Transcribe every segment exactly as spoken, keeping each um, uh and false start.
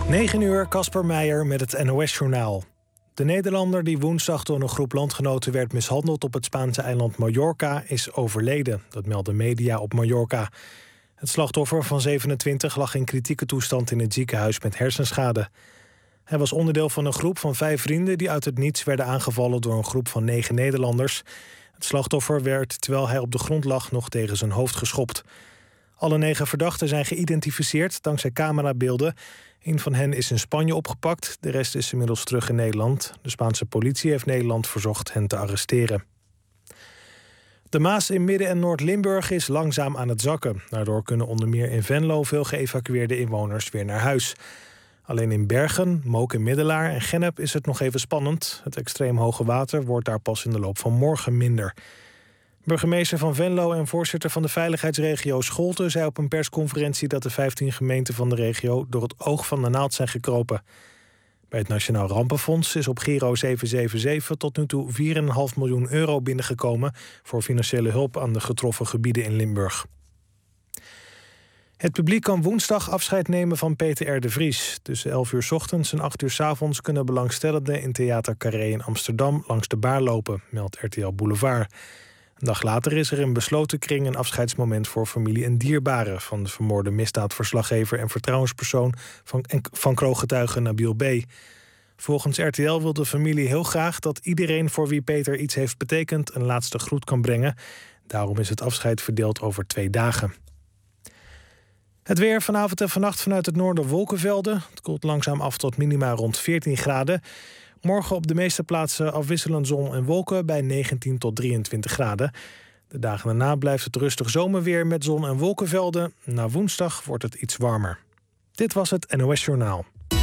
negen uur, Casper Meijer met het N O S-journaal. De Nederlander die woensdag door een groep landgenoten werd mishandeld op het Spaanse eiland Mallorca is overleden. Dat melden media op Mallorca. Het slachtoffer van zevenentwintig lag in kritieke toestand in het ziekenhuis met hersenschade. Hij was onderdeel van een groep van vijf vrienden die uit het niets werden aangevallen door een groep van negen Nederlanders. Het slachtoffer werd, terwijl hij op de grond lag, nog tegen zijn hoofd geschopt. Alle negen verdachten zijn geïdentificeerd dankzij camerabeelden. Een van hen is in Spanje opgepakt, de rest is inmiddels terug in Nederland. De Spaanse politie heeft Nederland verzocht hen te arresteren. De Maas in Midden- en Noord-Limburg is langzaam aan het zakken. Daardoor kunnen onder meer in Venlo veel geëvacueerde inwoners weer naar huis. Alleen in Bergen, Mook en Middelaar en Gennep is het nog even spannend. Het extreem hoge water wordt daar pas in de loop van morgen minder. Burgemeester van Venlo en voorzitter van de veiligheidsregio Scholten zei op een persconferentie dat de vijftien gemeenten van de regio door het oog van de naald zijn gekropen. Bij het Nationaal Rampenfonds is op Giro zeven zeven zeven tot nu toe vier komma vijf miljoen euro binnengekomen voor financiële hulp aan de getroffen gebieden in Limburg. Het publiek kan woensdag afscheid nemen van Peter R. de Vries. Tussen elf uur 's ochtends en acht uur 's avonds kunnen belangstellenden in Theater Carré in Amsterdam langs de baar lopen, meldt R T L Boulevard. Een dag later is er in besloten kring een afscheidsmoment voor familie en dierbaren van de vermoorde misdaadverslaggever en vertrouwenspersoon van, van kroongetuige Nabil B. Volgens R T L wil de familie heel graag dat iedereen voor wie Peter iets heeft betekend een laatste groet kan brengen. Daarom is het afscheid verdeeld over twee dagen. Het weer vanavond en vannacht vanuit het noorden wolkenvelden. Het koelt langzaam af tot minima rond veertien graden. Morgen op de meeste plaatsen afwisselend zon en wolken bij negentien tot drieëntwintig graden. De dagen daarna blijft het rustig zomerweer met zon en wolkenvelden. Na woensdag wordt het iets warmer. Dit was het N O S-journaal.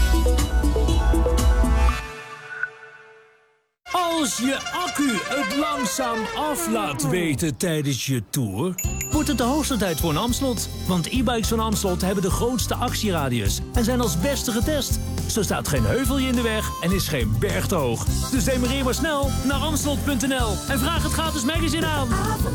Als je accu het langzaam af laat weten tijdens je tour, wordt het de hoogste tijd voor een Amstelot. Want e-bikes van Amstelot hebben de grootste actieradius en zijn als beste getest. Zo staat geen heuvel je in de weg en is geen berg te hoog. Dus demareer maar snel naar amstelot punt n l en vraag het gratis magazine aan.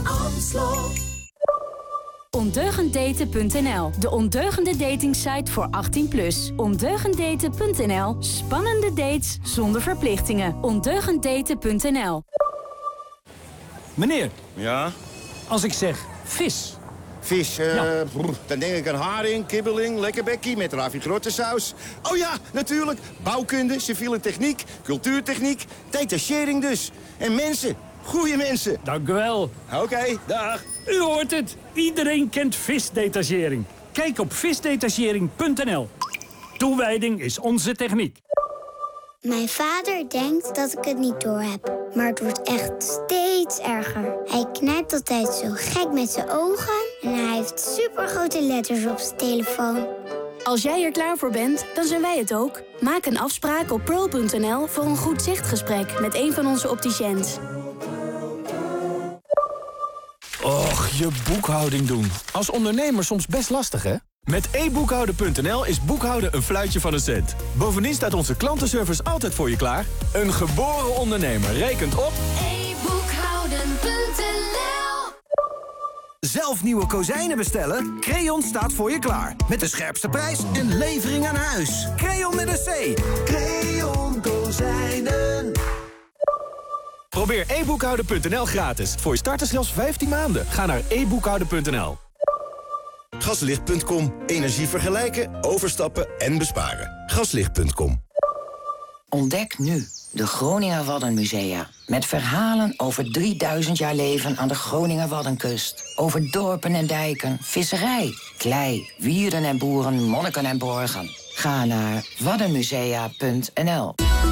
Ondeugenddaten punt n l, de ondeugende datingsite voor achttien plus. Ondeugenddaten punt n l, spannende dates zonder verplichtingen. Ondeugenddaten punt n l. Meneer. Ja? Als ik zeg vis. Vis, uh, Ja. brr, dan denk ik aan haring, kibbeling, lekkerbekkie met ravigrottensaus. Oh ja, natuurlijk. Bouwkunde, civiele techniek, cultuurtechniek, detachering dus. En mensen, goede mensen. Dank u wel. Oké, dag. U hoort het. Iedereen kent visdetachering. Kijk op visdetachering punt n l. Toewijding is onze techniek. Mijn vader denkt dat ik het niet doorheb, maar het wordt echt steeds erger. Hij knijpt altijd zo gek met zijn ogen en hij heeft supergrote letters op zijn telefoon. Als jij er klaar voor bent, dan zijn wij het ook. Maak een afspraak op pearl punt n l voor een goed zichtgesprek met een van onze opticiëns. Och, je boekhouding doen. Als ondernemer soms best lastig, hè? Met e boekhouden punt n l is boekhouden een fluitje van een cent. Bovendien staat onze klantenservice altijd voor je klaar. Een geboren ondernemer rekent op e boekhouden punt n l. Zelf nieuwe kozijnen bestellen? Creon staat voor je klaar. Met de scherpste prijs en levering aan huis. Creon met een C. Creon Kozijnen. Probeer e boekhouden punt n l gratis. Voor je starters zelfs vijftien maanden. Ga naar e boekhouden punt n l. Gaslicht punt com. Energie vergelijken, overstappen en besparen. Gaslicht punt com. Ontdek nu de Groninger Waddenmusea. Met verhalen over drieduizend jaar leven aan de Groninger Waddenkust. Over dorpen en dijken, visserij, klei, wierden en boeren, monniken en borgen. Ga naar waddenmusea punt n l.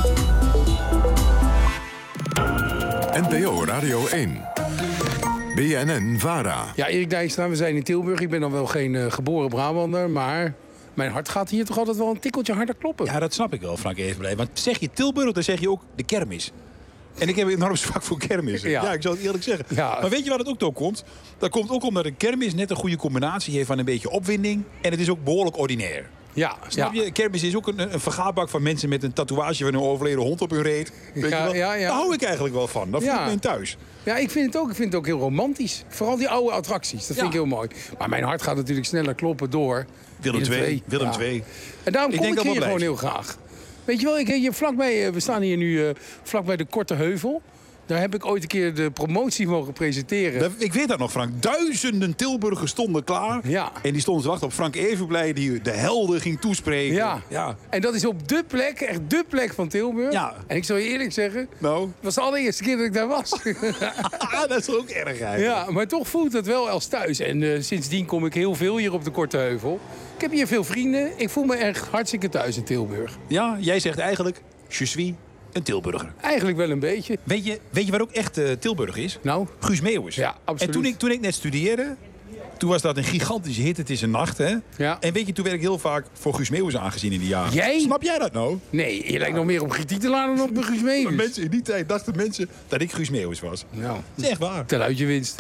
N P O Radio één. B N N-Vara. Ja, Erik Dijkstra, we zijn in Tilburg. Ik ben dan wel geen uh, geboren Brabander, maar mijn hart gaat hier toch altijd wel een tikkeltje harder kloppen. Ja, dat snap ik wel, Frank Evenblij. Want zeg je Tilburg, dan zeg je ook de kermis. En ik heb een enorm zwak voor kermis. Ja. ja, ik zal het eerlijk zeggen. Ja. Maar weet je waar het ook door komt? Dat komt ook omdat een kermis net een goede combinatie heeft van een beetje opwinding. En het is ook behoorlijk ordinair. Ja, Snap ja. je? Kermis is ook een, een vergaarbak van mensen met een tatoeage van een overleden hond op hun reet. Weet Ja, je wel? ja, ja. Daar hou ik eigenlijk wel van. Dat voel Ja. ik me in thuis. Ja, ik vind, het ook, ik vind het ook heel romantisch. Vooral die oude attracties, dat vind Ja. ik heel mooi. Maar mijn hart gaat natuurlijk sneller kloppen door Willem twee. Willem twee. En daarom Ik kom denk ik dat hier wel gewoon heel blijft. graag. Weet je wel, ik, hier vlakbij, we staan hier nu uh, vlakbij de Korte Heuvel. Daar heb ik ooit een keer de promotie mogen presenteren. Dat, ik weet dat nog, Frank. Duizenden Tilburgers stonden klaar. Ja. En die stonden te wachten op Frank Evenblij, die de helden ging toespreken. Ja. ja. En dat is op de plek, echt de plek van Tilburg. Ja. En ik zal je eerlijk zeggen, Nou. het was de allereerste keer dat ik daar was. dat is ook erg eigenlijk. Ja, maar toch voelt het wel als thuis. En uh, sindsdien kom ik heel veel hier op de Korte Heuvel. Ik heb hier veel vrienden. Ik voel me echt hartstikke thuis in Tilburg. Ja, jij zegt eigenlijk, je suis een Tilburger. Eigenlijk wel een beetje. Weet je, weet je wat ook echt uh, Tilburg is? Nou? Guus Meeuwis. Ja, absoluut. En toen ik, toen ik net studeerde, toen was dat een gigantische hit. Het is een nacht, hè? Ja. En weet je, toen werd ik heel vaak voor Guus Meeuwis aangezien in die jaren. Jij? Snap jij dat nou? Nee, je lijkt nog meer op Giet Titelaar dan op Guus Meeuwis. Mensen in die tijd dachten mensen dat ik Guus Meeuwis was. Nou, dat is echt waar. Ten uit je winst.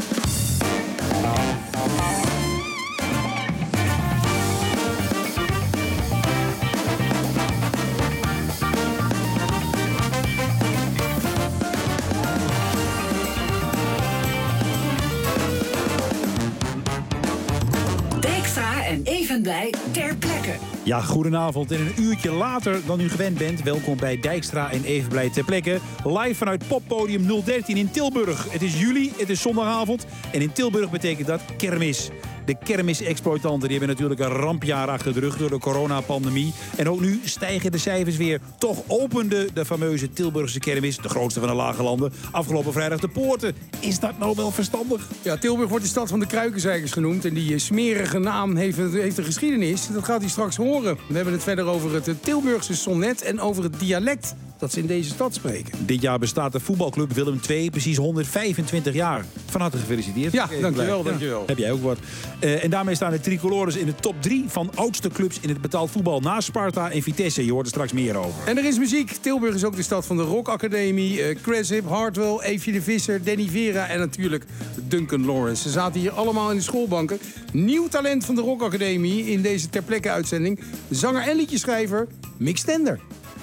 Evenblij ter plekke. Ja, goedenavond. En een uurtje later dan u gewend bent, welkom bij Dijkstra en Evenblij ter plekke. Live vanuit Poppodium nul dertien in Tilburg. Het is juli, het is zondagavond en in Tilburg betekent dat kermis. De kermisexploitanten die hebben natuurlijk een rampjaar achter de rug door de coronapandemie. En ook nu stijgen de cijfers weer. Toch opende de fameuze Tilburgse kermis, de grootste van de lage landen, afgelopen vrijdag de poorten. Is dat nou wel verstandig? Ja, Tilburg wordt de stad van de kruikenzeikers genoemd. En die smerige naam heeft, heeft een geschiedenis. Dat gaat u straks horen. We hebben het verder over het Tilburgse sonnet en over het dialect dat ze in deze stad spreken. Dit jaar bestaat de voetbalclub Willem twee precies honderdvijfentwintig jaar. Van harte gefeliciteerd. Ja, dankjewel, dankjewel. Ja, heb jij ook wat. Uh, en daarmee staan de tricolores in de top drie van oudste clubs in het betaald voetbal. Na Sparta en Vitesse. Je hoort er straks meer over. En er is muziek. Tilburg is ook de stad van de Rock Academie. Uh, Cresip, Hartwell, Eefje de Visser, Danny Vera en natuurlijk Duncan Lawrence. Ze zaten hier allemaal in de schoolbanken. Nieuw talent van de Rock Academie in deze ter plekke uitzending. Zanger en liedjeschrijver Mick Stender.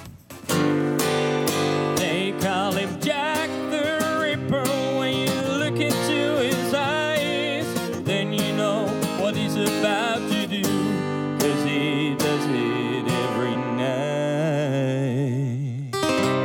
They call him Jack the Ripper. When you look into his eyes, then you know what he's about to do, 'cause he does it every night.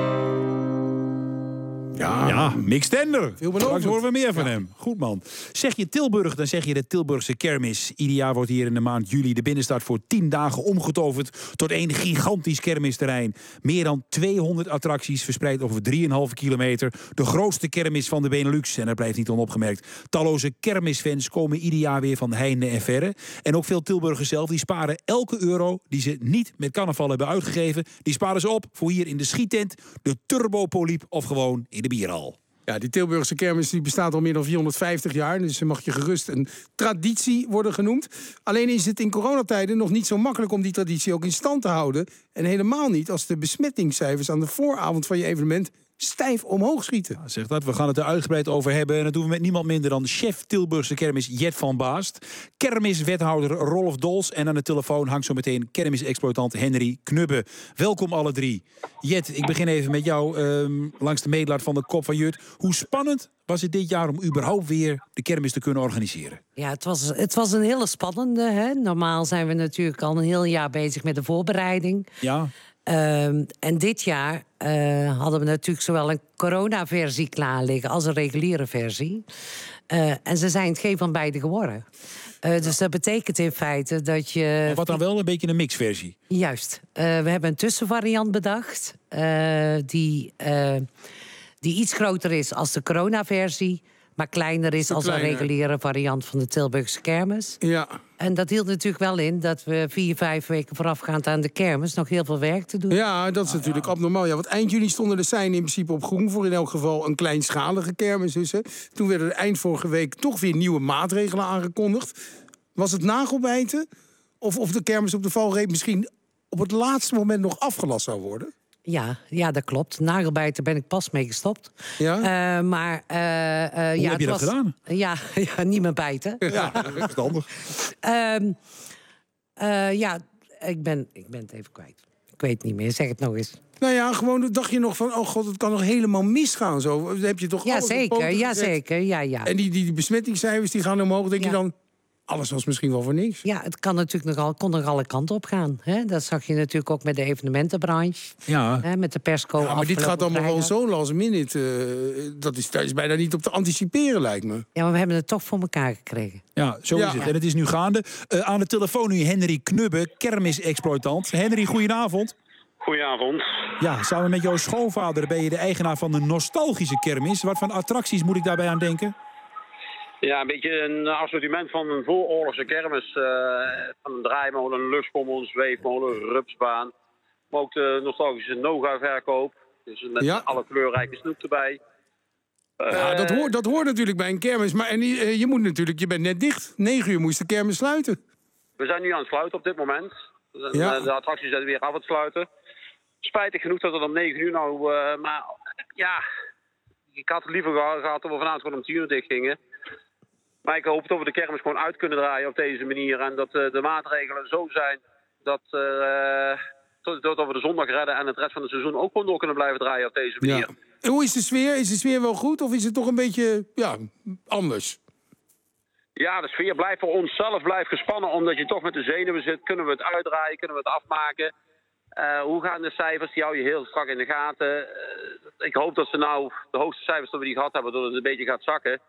Ja, ja Mick Stender. Straks horen we meer van ja. hem. Goed man. Zeg je Tilburg, dan zeg je de Tilburgse kermis. Ieder jaar wordt hier in de maand juli de binnenstad voor tien dagen omgetoverd tot één gigantisch kermisterrein. Meer dan tweehonderd attracties verspreid over drieënhalve kilometer. De grootste kermis van de Benelux. En dat blijft niet onopgemerkt. Talloze kermisfans komen ieder jaar weer van heinde en verre. En ook veel Tilburgers zelf, die sparen elke euro die ze niet met carnaval hebben uitgegeven. Die sparen ze op voor hier in de schiettent, de Turbopoliep of gewoon in de bierhal. Ja, die Tilburgse kermis die bestaat al meer dan vierhonderdvijftig jaar. Dus mag je gerust een traditie worden genoemd. Alleen is het in coronatijden nog niet zo makkelijk om die traditie ook in stand te houden. En helemaal niet als de besmettingscijfers aan de vooravond van je evenement stijf omhoog schieten. Ja, zeg dat, we gaan het er uitgebreid over hebben. En dat doen we met niemand minder dan chef Tilburgse kermis Jet van Baast. Kermiswethouder Rolf Dols. En aan de telefoon hangt zo meteen kermisexploitant Henry Knubbe. Welkom alle drie. Jet, ik begin even met jou um, langs de meetlaat van de kop van Jut. Hoe spannend was het dit jaar om überhaupt weer de kermis te kunnen organiseren? Ja, het was, het was een hele spannende. Hè? Normaal zijn we natuurlijk al een heel jaar bezig met de voorbereiding. Ja. Um, en dit jaar uh, hadden we natuurlijk zowel een coronaversie klaar liggen als een reguliere versie. Uh, en ze zijn het geen van beide geworden. Uh, dus dat betekent in feite dat je... Maar wat dan wel een beetje een mixversie? Juist. Uh, we hebben een tussenvariant bedacht. Uh, die, uh, die iets groter is als de coronaversie, maar kleiner is als kleiner. Een reguliere variant van de Tilburgse kermis. Ja. En dat hield natuurlijk wel in dat we vier, vijf weken voorafgaand aan de kermis nog heel veel werk te doen. Ja, dat is ah, natuurlijk ja. abnormaal. Ja, want eind juni stonden de seinen in principe op groen voor in elk geval een kleinschalige kermis. Dus, hè. Toen werden er eind vorige week toch weer nieuwe maatregelen aangekondigd. Was het nagelbijten? Of, of de kermis op de valreep misschien op het laatste moment nog afgelast zou worden? Ja, ja, dat klopt. Nagelbijten ben ik pas mee gestopt. Ja? Uh, maar, uh, uh, Hoe ja, heb je dat was, gedaan? Ja, ja, niet meer bijten. Ja, verstandig. Uh, uh, ja, ik ben, ik ben het even kwijt. Ik weet het niet meer, zeg het nog eens. Nou ja, gewoon dacht je nog van, oh god, het kan nog helemaal misgaan. Zo. Dan heb je toch Ja, alles op zeker, poten ja, gezet. zeker, ja, ja. En die, die, die besmettingscijfers die gaan omhoog, denk Ja. je dan... Alles was misschien wel voor niks. Ja, het kan natuurlijk nogal, kon nog alle kanten op gaan. Hè? Dat zag je natuurlijk ook met de evenementenbranche. Ja. Hè? Met de persco. Ja, maar dit gaat allemaal vrijdag. gewoon zo last minute. Uh, dat, is, dat is bijna niet op te anticiperen, lijkt me. Ja, maar we hebben het toch voor elkaar gekregen. Ja, zo Ja. is het. En het is nu gaande. Uh, aan de telefoon nu Henry Knubbe, kermisexploitant. Henry, goedenavond. Goedenavond. Ja, samen met jouw schoonvader ben je de eigenaar van de nostalgische kermis. Wat voor attracties moet ik daarbij aan denken? Ja, een beetje een assortiment van een vooroorlogse kermis. Uh, van een draaimolen, een luchtskommel, een zweefmolen, een rupsbaan. Maar ook de nostalgische Noga-verkoop. Dus met Ja. alle kleurrijke snoep erbij. Ja, dat hoort, dat hoort natuurlijk bij een kermis. Maar en, uh, je moet natuurlijk, je bent net dicht. Negen uur moest de kermis sluiten. We zijn nu aan het sluiten op dit moment. De, Ja. de attracties zijn weer af het sluiten. Spijtig genoeg dat het om negen uur nou... Uh, maar ja, ik had het liever gehad dat we vanavond gewoon om tien uur dicht gingen. Maar ik hoop dat we de kermis gewoon uit kunnen draaien op deze manier. En dat uh, de maatregelen zo zijn dat, uh, tot, dat we de zondag redden en het rest van het seizoen ook gewoon door kunnen blijven draaien op deze manier. Ja. En hoe is de sfeer? Is de sfeer wel goed of is het toch een beetje ja, anders? Ja, de sfeer blijft voor onszelf blijft gespannen. Omdat je toch met de zenuwen zit. Kunnen we het uitdraaien? Kunnen we het afmaken? Uh, hoe gaan de cijfers? Die hou je heel strak in de gaten. Uh, ik hoop dat ze nou de hoogste cijfers dat we die gehad hebben, dat het een beetje gaat zakken.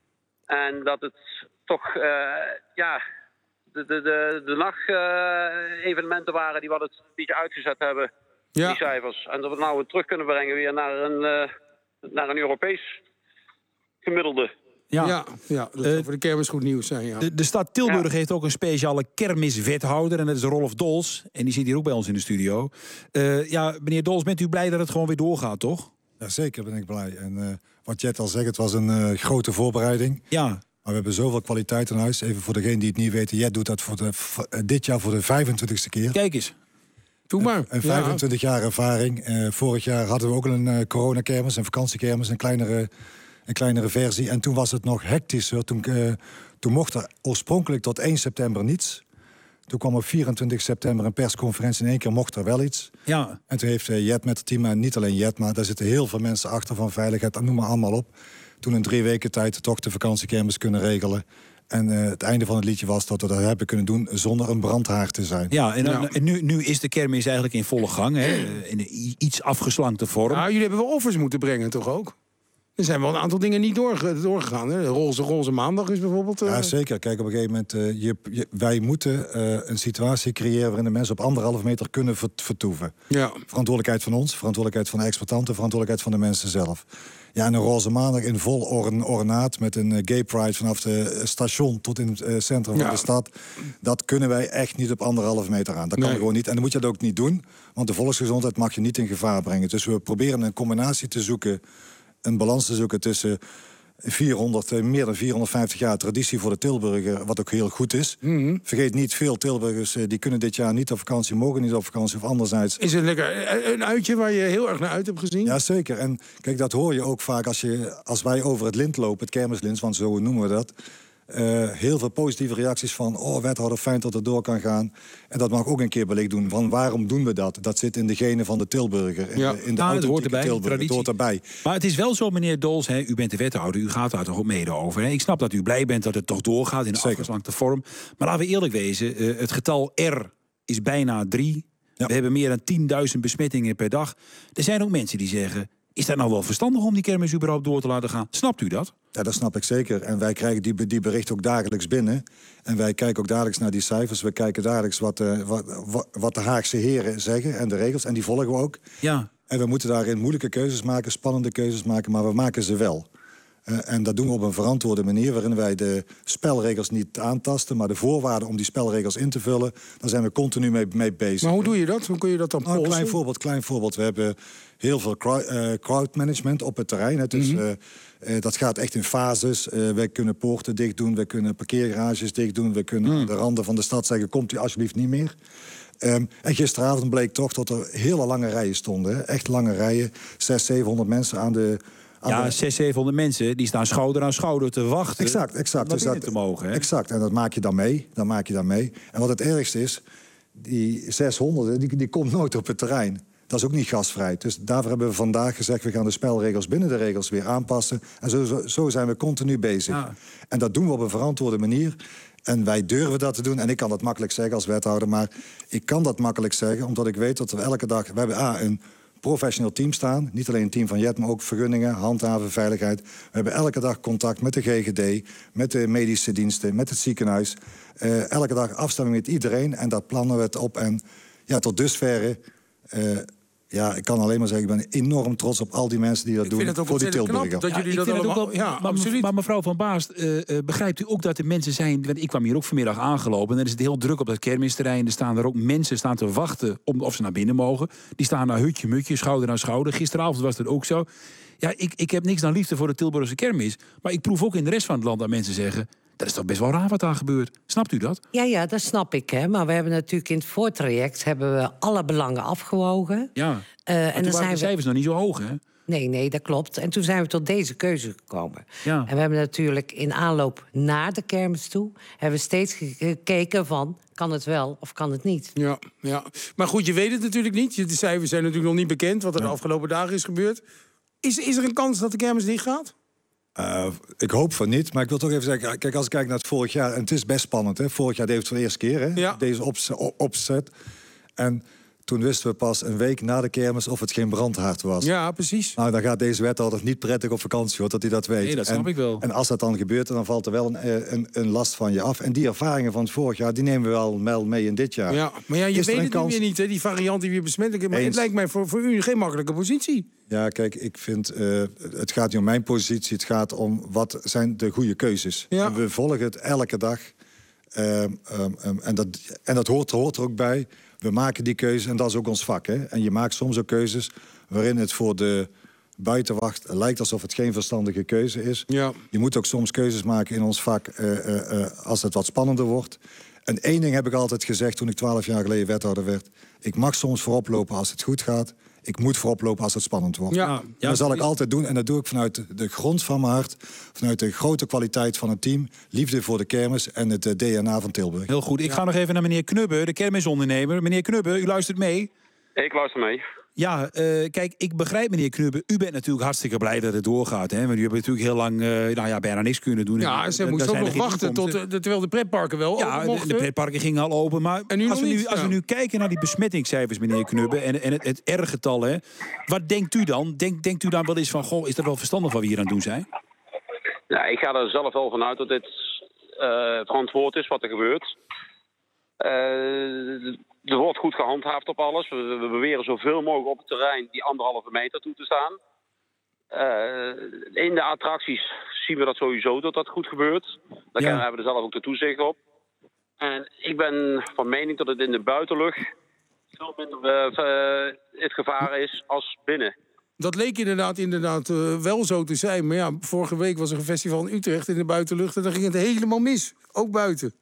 En dat het toch, uh, ja, de, de, de, de nachtevenementen uh, waren die wat het een beetje uitgezet hebben, ja. die cijfers. En dat we het nou terug kunnen brengen weer naar een, uh, naar een Europees gemiddelde. Ja, ja, ja dat zou uh, voor de kermis goed nieuws zijn. Ja. De, de stad Tilburg ja. heeft ook een speciale kermiswethouder. En dat is Rolf Dols. En die zit hier ook bij ons in de studio. Uh, ja, meneer Dols, bent u blij dat het gewoon weer doorgaat, toch? Ja, zeker ben ik blij. En uh, wat Jet al zegt, het was een uh, grote voorbereiding. Ja. Maar we hebben zoveel kwaliteit in huis. Even voor degenen die het niet weten. Jet doet dat voor de, voor, uh, dit jaar voor de vijfentwintigste keer. Kijk eens. Doe maar. En vijfentwintig ja. jaar ervaring. Uh, vorig jaar hadden we ook een uh, coronakermis, een vakantiekermis, een kleinere... Een kleinere versie. En toen was het nog hectischer. Toen, uh, toen mocht er oorspronkelijk tot één september niets. Toen kwam op vierentwintig september een persconferentie. In één keer mocht er wel iets. Ja. En toen heeft uh, Jet met het team, en niet alleen Jet, maar daar zitten heel veel mensen achter van veiligheid. Noem maar allemaal op. Toen in drie weken tijd toch de vakantiekermis kunnen regelen. En uh, het einde van het liedje was dat we dat hebben kunnen doen zonder een brandhaard te zijn. Ja, en, dan, ja. en nu, nu is de kermis eigenlijk in volle gang. Hè? In een iets afgeslankte vorm. Nou, jullie hebben wel offers moeten brengen, toch ook? Er zijn wel een aantal dingen niet doorge- doorgegaan. Hè? Roze, roze maandag is bijvoorbeeld... Uh... Ja, zeker. Kijk, op een gegeven moment... Uh, je, je, wij moeten uh, een situatie creëren waarin de mensen op anderhalve meter kunnen vert- vertoeven. Ja. Verantwoordelijkheid van ons, verantwoordelijkheid van de exploitanten, verantwoordelijkheid van de mensen zelf. Ja, en een roze maandag in vol orn- ornaat met een uh, gay pride vanaf de station tot in het uh, centrum ja. van de stad. Dat kunnen wij echt niet op anderhalve meter aan. Dat kan nee. gewoon niet. En dan moet je dat ook niet doen, want de volksgezondheid mag je niet in gevaar brengen. Dus we proberen een combinatie te zoeken... een balans te zoeken tussen vierhonderd, meer dan vierhonderdvijftig jaar traditie voor de Tilburger, wat ook heel goed is. Mm-hmm. Vergeet niet, veel Tilburgers die kunnen dit jaar niet op vakantie, mogen niet op vakantie of anderzijds. Is het lekker een uitje waar je heel erg naar uit hebt gezien? Ja, zeker. En kijk, dat hoor je ook vaak als, je, als wij over het lint lopen, het kermislint, want zo noemen we dat. Uh, heel veel positieve reacties van... oh, wethouder, fijn dat het door kan gaan. En dat mag ook een keer belicht doen. Van waarom doen we dat? Dat zit in de genen van de Tilburger. In ja. de, in de nou, het hoort erbij, Tilburger. Het hoort erbij. Maar het is wel zo, meneer Dols, hè, u bent de wethouder... u gaat daar toch ook mede over. Hè? Ik snap dat u blij bent dat het toch doorgaat in de afgeslankte vorm. Maar laten we eerlijk wezen, uh, het getal R is bijna drie. Ja. We hebben meer dan tienduizend besmettingen per dag. Er zijn ook mensen die zeggen... is dat nou wel verstandig om die kermis überhaupt door te laten gaan? Snapt u dat? Ja, dat snap ik zeker. En wij krijgen die, die berichten ook dagelijks binnen. En wij kijken ook dagelijks naar die cijfers. We kijken dagelijks wat, uh, wat, wat, wat de Haagse heren zeggen en de regels. En die volgen we ook. Ja. En we moeten daarin moeilijke keuzes maken, spannende keuzes maken. Maar we maken ze wel. Uh, en dat doen we op een verantwoorde manier... waarin wij de spelregels niet aantasten... maar de voorwaarden om die spelregels in te vullen... daar zijn we continu mee, mee bezig. Maar hoe doe je dat? Hoe kun je dat dan polsen? Nou, klein voorbeeld, klein voorbeeld. We hebben heel veel crowd, uh, crowdmanagement op het terrein. Hè. Dus mm-hmm. uh, uh, dat gaat echt in fases. Uh, wij kunnen poorten dicht doen, we kunnen parkeergarages dicht doen... we kunnen mm. aan de randen van de stad zeggen... komt u alsjeblieft niet meer. Um, en gisteravond bleek toch dat er hele lange rijen stonden. Hè. Echt lange rijen. Zes, zevenhonderd mensen aan de... Ja, zeshonderd, zevenhonderd mensen die staan schouder aan schouder te wachten. Exact, exact. Om dus dat, te mogen, hè? Exact, en dat maak je dan mee. Dat maak je dan mee. En wat het ergste is, die zeshonderd, die, die komt nooit op het terrein. Dat is ook niet gasvrij. Dus daarvoor hebben we vandaag gezegd, we gaan de spelregels binnen de regels weer aanpassen. En zo, zo, zo zijn we continu bezig. Ja. En dat doen we op een verantwoorde manier. En wij durven dat te doen. En ik kan dat makkelijk zeggen als wethouder. Maar ik kan dat makkelijk zeggen, omdat ik weet dat we elke dag... We hebben A, een professioneel team staan. Niet alleen een team van Jet, maar ook vergunningen, handhaven, veiligheid. We hebben elke dag contact met de G G D, met de medische diensten, met het ziekenhuis. Uh, elke dag afstemming met iedereen. En daar plannen we het op. En ja, tot dusverre... Uh, Ja, ik kan alleen maar zeggen, ik ben enorm trots op al die mensen die dat ik doen vind het ook voor die Tilburger. Dat jullie ja, dat allemaal... wel, ja, maar, absoluut. Maar mevrouw Van Baast, uh, uh, begrijpt u ook dat er mensen zijn... Want ik kwam hier ook vanmiddag aangelopen en dan is het heel druk op dat kermisterrein. Er staan er ook mensen staan te wachten om, of ze naar binnen mogen. Die staan naar hutje, mutje, schouder aan schouder. Gisteravond was dat ook zo. Ja, ik, ik heb niks dan liefde voor de Tilburgse kermis. Maar ik proef ook in de rest van het land dat mensen zeggen... Dat is toch best wel raar wat daar gebeurt. Snapt u dat? Ja, ja, dat snap ik. Hè. Maar we hebben natuurlijk in het voortraject... hebben we alle belangen afgewogen. Ja, uh, en toen dan waren zijn de cijfers we... nog niet zo hoog, hè? Nee, nee, dat klopt. En toen zijn we tot deze keuze gekomen. Ja. En we hebben natuurlijk in aanloop naar de kermis toe... hebben we steeds gekeken van... kan het wel of kan het niet? Ja, ja. Maar goed, je weet het natuurlijk niet. De cijfers zijn natuurlijk nog niet bekend... wat er ja. de afgelopen dagen is gebeurd. Is, is er een kans dat de kermis dicht gaat? Uh, ik hoop van niet, maar ik wil toch even zeggen... Kijk, als ik kijk naar het vorig jaar... en het is best spannend, hè? Vorig jaar deed het voor de eerste keer, hè? Ja. Deze opzet, opzet. En toen wisten we pas een week na de kermis... of het geen brandhaard was. Ja, precies. Nou, dan gaat deze wethouder niet prettig op vakantie, hoor, dat hij dat weet. Nee, dat snap en, ik wel. En als dat dan gebeurt, dan valt er wel een, een, een last van je af. En die ervaringen van het vorig jaar, die nemen we wel, wel mee in dit jaar. Ja, maar ja, je is weet het kans... weer niet, hè? Die variant die weer besmettelijk is. Maar Eens. Het lijkt mij voor, voor u geen makkelijke positie. Ja, kijk, ik vind, uh, het gaat niet om mijn positie. Het gaat om wat zijn de goede keuzes. Ja. En we volgen het elke dag. Uh, um, um, en dat, en dat hoort, hoort er ook bij. We maken die keuzes en dat is ook ons vak. Hè? En je maakt soms ook keuzes waarin het voor de buitenwacht lijkt alsof het geen verstandige keuze is. Ja. Je moet ook soms keuzes maken in ons vak uh, uh, uh, als het wat spannender wordt. En één ding heb ik altijd gezegd toen ik twaalf jaar geleden wethouder werd. Ik mag soms voorop lopen als het goed gaat. Ik moet voorop lopen als het spannend wordt. Ja, ja, dat zal ik altijd doen en dat doe ik vanuit de grond van mijn hart. Vanuit de grote kwaliteit van het team. Liefde voor de kermis en het D N A van Tilburg. Heel goed. Ik ja. ga nog even naar meneer Knubbe, de kermisondernemer. Meneer Knubbe, u luistert mee? Ik luister mee. Ja, uh, kijk, ik begrijp meneer Knubbe. U bent natuurlijk hartstikke blij dat het doorgaat. Hè? Want u hebt natuurlijk heel lang uh, nou ja, bijna niks kunnen doen. Ja, ze moesten ook nog wachten tot, uh, terwijl de pretparken wel ja, open mochten. De, de pretparken gingen al open. Maar als we, nu, als we nu kijken naar die besmettingscijfers, meneer Knubbe... en, en het, het R-getal, hè, wat denkt u dan? Denk, denkt u dan wel eens van, goh, is dat wel verstandig wat we hier aan het doen zijn? Ja, ik ga er zelf wel vanuit dat dit uh, verantwoord is wat er gebeurt. Uh, er wordt goed gehandhaafd op alles. We, we beweren zoveel mogelijk op het terrein die anderhalve meter toe te staan. Uh, in de attracties zien we dat sowieso dat dat goed gebeurt. Daar ja. hebben we er zelf ook de toezicht op. En ik ben van mening dat het in de buitenlucht veel minder uh, uh, het gevaar is als binnen. Dat leek inderdaad, inderdaad uh, wel zo te zijn. Maar ja, vorige week was er een festival in Utrecht in de buitenlucht... en daar ging het helemaal mis, ook buiten.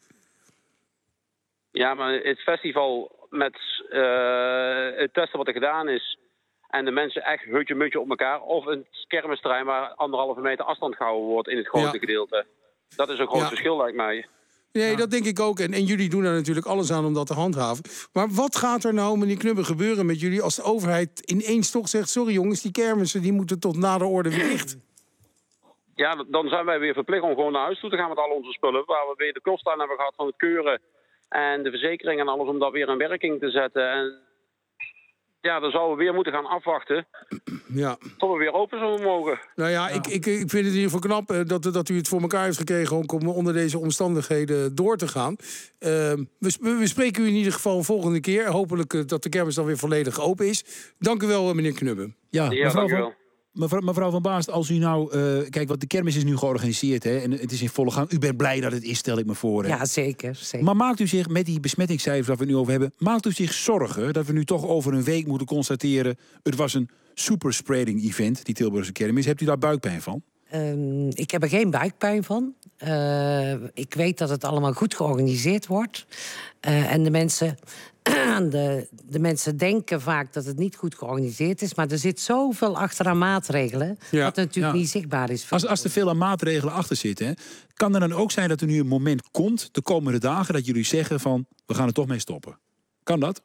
Ja, maar het festival met uh, het testen wat er gedaan is... en de mensen echt hutje-mutje op elkaar... of een kermisterrein waar anderhalve meter afstand gehouden wordt in het grote ja. gedeelte. Dat is een groot ja. verschil, lijkt mij. Nee, ja. dat denk ik ook. En, en jullie doen daar natuurlijk alles aan om dat te handhaven. Maar wat gaat er nou, meneer Knubbe, gebeuren met jullie... als de overheid ineens toch zegt... sorry jongens, die kermissen die moeten tot nader orde weer dicht? Ja, dan zijn wij weer verplicht om gewoon naar huis toe te gaan met al onze spullen... waar we weer de kosten aan hebben gehad van het keuren... en de verzekering en alles om dat weer in werking te zetten. En ja, dan zouden we weer moeten gaan afwachten. Ja. Tot we weer open zouden mogen. Nou ja, ja. Ik, ik, ik vind het in ieder geval knap dat, dat u het voor elkaar heeft gekregen... ook om onder deze omstandigheden door te gaan. Uh, we, we spreken u in ieder geval volgende keer. Hopelijk uh, dat de kermis dan weer volledig open is. Dank u wel, meneer Knubbe. Ja, ja mevrouw van, mevrouw, mevrouw van Baast, als u nou... Uh, kijk, wat de kermis is nu georganiseerd, hè, en het is in volle gang. U bent blij dat het is, stel ik me voor. Hè? Ja, zeker, zeker. Maar maakt u zich met die besmettingscijfers waar we het nu over hebben... maakt u zich zorgen dat we nu toch over een week moeten constateren... het was een superspreading event, die Tilburgse kermis. Hebt u daar buikpijn van? Um, ik heb er geen buikpijn van. Uh, ik weet dat het allemaal goed georganiseerd wordt. Uh, en de mensen... De, de mensen denken vaak dat het niet goed georganiseerd is... maar er zit zoveel achter aan maatregelen... Ja. dat het natuurlijk ja. niet zichtbaar is. Als, als er veel aan maatregelen achter zitten... Hè, kan er dan ook zijn dat er nu een moment komt... de komende dagen dat jullie zeggen van... we gaan er toch mee stoppen. Kan dat?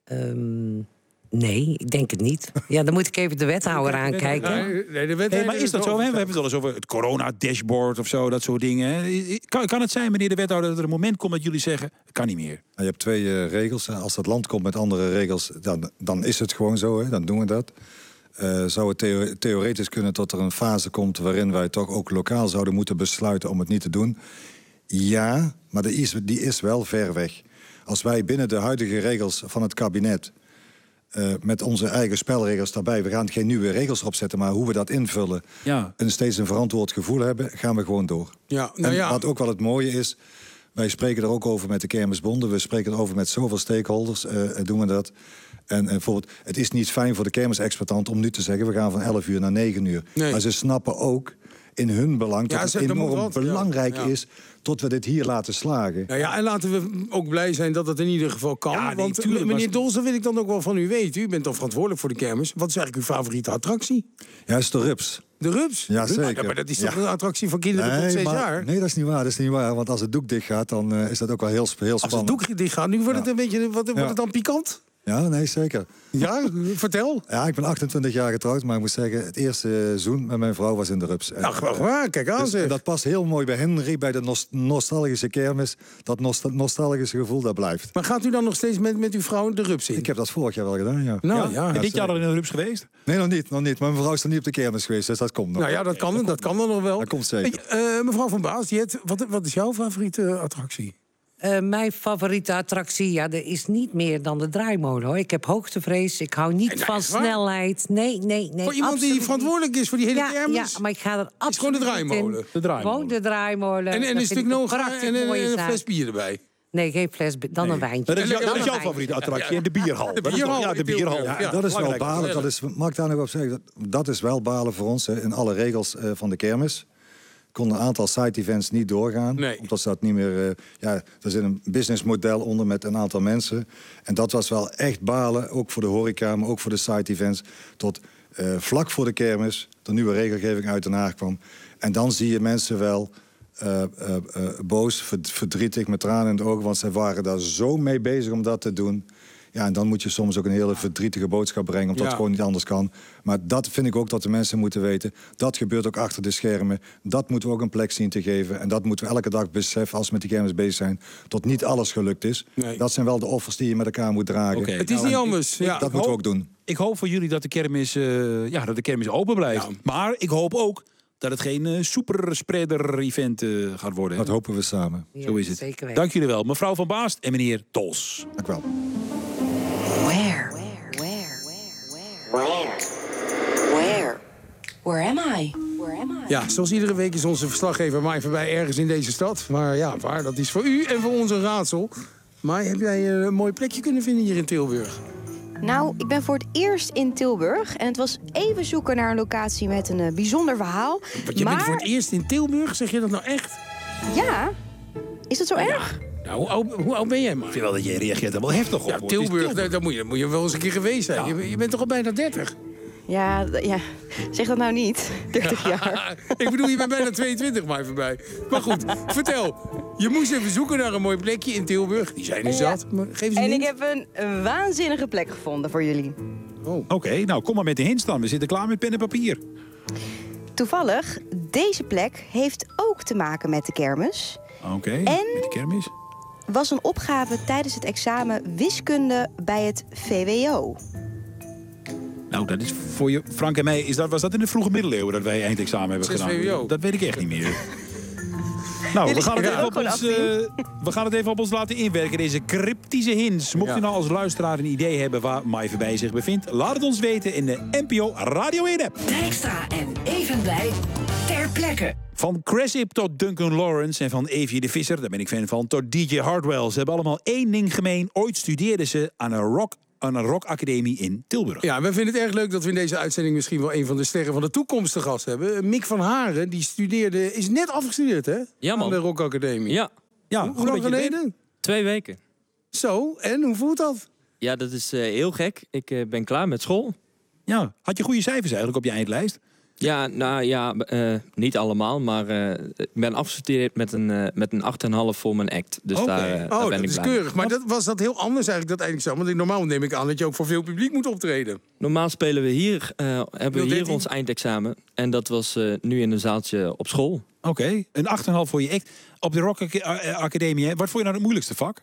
Um, nee, ik denk het niet. Ja, dan moet ik even de wethouder aankijken. Nee, nee, de wethouder Nee, maar is dat zo? Hè? We hebben het wel eens over het corona-dashboard of zo, dat soort dingen. Kan, kan het zijn, meneer de wethouder, dat er een moment komt dat jullie zeggen... het kan niet meer? Nou, je hebt twee uh, regels. Als het land komt met andere regels, dan, dan is het gewoon zo. Hè? Dan doen we dat. Uh, zou het theo- theoretisch kunnen tot er een fase komt... waarin wij toch ook lokaal zouden moeten besluiten om het niet te doen? Ja, maar die is, die is wel ver weg. Als wij binnen de huidige regels van het kabinet... Uh, met onze eigen spelregels daarbij... we gaan geen nieuwe regels erop zetten... maar hoe we dat invullen... Ja. en steeds een verantwoord gevoel hebben... gaan we gewoon door. Ja, nou ja. En wat ook wel het mooie is... wij spreken er ook over met de kermisbonden... we spreken erover met zoveel stakeholders, uh, doen we dat... En, en bijvoorbeeld, het is niet fijn voor de kermisexploitant om nu te zeggen... we gaan van elf uur naar negen uur. Nee. Maar ze snappen ook in hun belang... Ja, dat ze, het enorm wat, belangrijk ja, ja. is... tot we dit hier laten slagen. Nou ja, en laten we ook blij zijn dat het in ieder geval kan. Ja, nee, want tuurlijk, meneer maar... Dolsen, wil ik dan ook wel van u weten... u bent toch verantwoordelijk voor de kermis. Wat is eigenlijk uw favoriete attractie? Ja, is de rups. De rups? Ja, Rups? zeker. Ja, maar dat is toch ja. een attractie van kinderen nee, tot zes maar, jaar? Nee, dat is niet waar. Dat is niet waar. Want als het doek dicht gaat, dan uh, is dat ook wel heel, heel spannend. Als het doek dicht gaat, nu wordt het ja. een beetje... Wat, wordt ja. het dan pikant? Ja, nee, zeker. Ja, vertel. Ja, ik ben achtentwintig jaar getrouwd, maar ik moet zeggen... het eerste zoen met mijn vrouw was in de rups. Ach, wacht maar, kijk aan dus, zeg. dat past heel mooi bij Henry, bij de nost- nostalgische kermis. Dat nost- nostalgische gevoel, dat blijft. Maar gaat u dan nog steeds met, met uw vrouw de rups in? Ik heb dat vorig jaar wel gedaan, ja. Nou, ja. En ja dit jaar al in de rups geweest? Nee, nog niet, nog niet. Maar mijn vrouw is er niet op de kermis geweest, dus dat komt nog. Nou ja, dat kan, dat kan dan nog wel. Dat komt zeker. Hey, uh, mevrouw Van Baas, Jet, wat, wat is jouw favoriete attractie? Uh, mijn favoriete attractie, ja, er is niet meer dan de draaimolen, hoor. Ik heb hoogtevrees, ik hou niet en, van snelheid. Nee, nee, nee. Voor iemand die verantwoordelijk is voor die hele ja, kermis? Ja, maar ik ga er absoluut gewoon de draaimolen. De draaimolen. Gewoon de draaimolen. En, en een stuk Noga en, en een fles bier erbij. Nee, geen fles, dan nee. een wijntje. Dat is, jou, dat is jouw favoriete attractie, en de bierhal. De bierhal, ja, de bierhal. Ja, ja, dat is wel balen. Dat is, mag ik daar nog op zeggen? Dat, dat is wel balen voor ons, hè, in alle regels uh, van de kermis. Konden een aantal side-events niet doorgaan. Nee. Omdat ze dat niet meer... Uh, ja, er zit een businessmodel onder met een aantal mensen. En dat was wel echt balen, ook voor de horeca, maar ook voor de side-events. Tot uh, vlak voor de kermis de nieuwe regelgeving uit Den Haag kwam. En dan zie je mensen wel uh, uh, uh, boos, verdrietig, met tranen in de ogen. Want zij waren daar zo mee bezig om dat te doen. Ja, en dan moet je soms ook een hele verdrietige boodschap brengen... omdat ja. het gewoon niet anders kan. Maar dat vind ik ook dat de mensen moeten weten. Dat gebeurt ook achter de schermen. Dat moeten we ook een plek zien te geven. En dat moeten we elke dag beseffen als we met die kermis bezig zijn... tot niet alles gelukt is. Nee. Dat zijn wel de offers die je met elkaar moet dragen. Okay. Het is nou, niet anders. Ik, ja. Dat ik moeten hoop, we ook doen. Ik hoop voor jullie dat de kermis, uh, ja, dat de kermis open blijft. Ja. Maar ik hoop ook... dat het geen uh, superspreader-event uh, gaat worden. Dat hè? hopen we samen. Ja, Zo is het. Zeker Dank jullie wel. Mevrouw Van Baast en meneer Tols. Dank wel. Where? Where? Where? Where? Where am I? Where am I? Ja, zoals iedere week is onze verslaggever Mai voorbij ergens in deze stad. Maar ja, waar, dat is voor u en voor ons een raadsel. Mai, heb jij een mooi plekje kunnen vinden hier in Tilburg? Nou, ik ben voor het eerst in Tilburg. En het was even zoeken naar een locatie met een uh, bijzonder verhaal. Want je maar... bent voor het eerst in Tilburg? Zeg je dat nou echt? Ja. Is dat zo ja. erg? Nou, hoe oud, hoe oud ben jij, man? Ik vind wel dat je reageert er wel heftig op. Ja, Tilburg, daar, daar moet, je, moet je wel eens een keer geweest zijn. Ja. Je, je bent toch al bijna dertig? Ja, ja, zeg dat nou niet. dertig jaar. Ik bedoel, je bent bijna tweeëntwintig, maar voorbij. Maar goed, vertel. Je moest even zoeken naar een mooi plekje in Tilburg. Die zijn er zat. Ja. Geef ze en niet. ik heb een, een waanzinnige plek gevonden voor jullie. Oh. Oké, okay, nou kom maar met de hints dan. We zitten klaar met pen en papier. Toevallig, deze plek heeft ook te maken met de kermis. Oké, okay, en... met de kermis. Was een opgave tijdens het examen wiskunde bij het V W O. Nou, dat is voor je, Frank en mij, is dat, was dat in de vroege middeleeuwen dat wij eindexamen hebben gedaan? V W O. Dat weet ik echt niet meer. Nou, we gaan, het even op ons, uh, we gaan het even op ons laten inwerken, deze cryptische hints. Mocht ja. u nou als luisteraar een idee hebben waar Mai voorbij zich bevindt, laat het ons weten in de N P O Radio één app. Dijkstra en Evenblij ter plekke. Van Cressip tot Duncan Lawrence en van Evie de Visser, daar ben ik fan van, tot D J Hardwell. Ze hebben allemaal één ding gemeen. Ooit studeerden ze aan een rock aan een rockacademie in Tilburg. Ja, we vinden het erg leuk dat we in deze uitzending misschien wel een van de sterren van de toekomst te gast hebben. Mick van Haren, die studeerde, is net afgestudeerd, hè? Ja, man. Aan de rockacademie. Ja. ja hoe hoe lang geleden? Twee weken. Zo, en hoe voelt dat? Ja, dat is uh, heel gek. Ik uh, ben klaar met school. Ja, had je goede cijfers eigenlijk op je eindlijst? Ja, nou ja, uh, niet allemaal, maar uh, ik ben afgestudeerd met een, uh, met een acht komma vijf voor mijn act. Dus okay. daar, uh, oh, daar ben dat ik is blij keurig. mee. Maar dat, was dat heel anders eigenlijk dat eigenlijk zo? Want normaal neem ik aan dat je ook voor veel publiek moet optreden. Normaal spelen we hier, uh, hebben we hier dertien ons eindexamen. En dat was uh, nu in een zaaltje op school. Oké, okay. Een acht komma vijf voor je act. Op de Rock Academie, hè? Wat vond je nou het moeilijkste vak?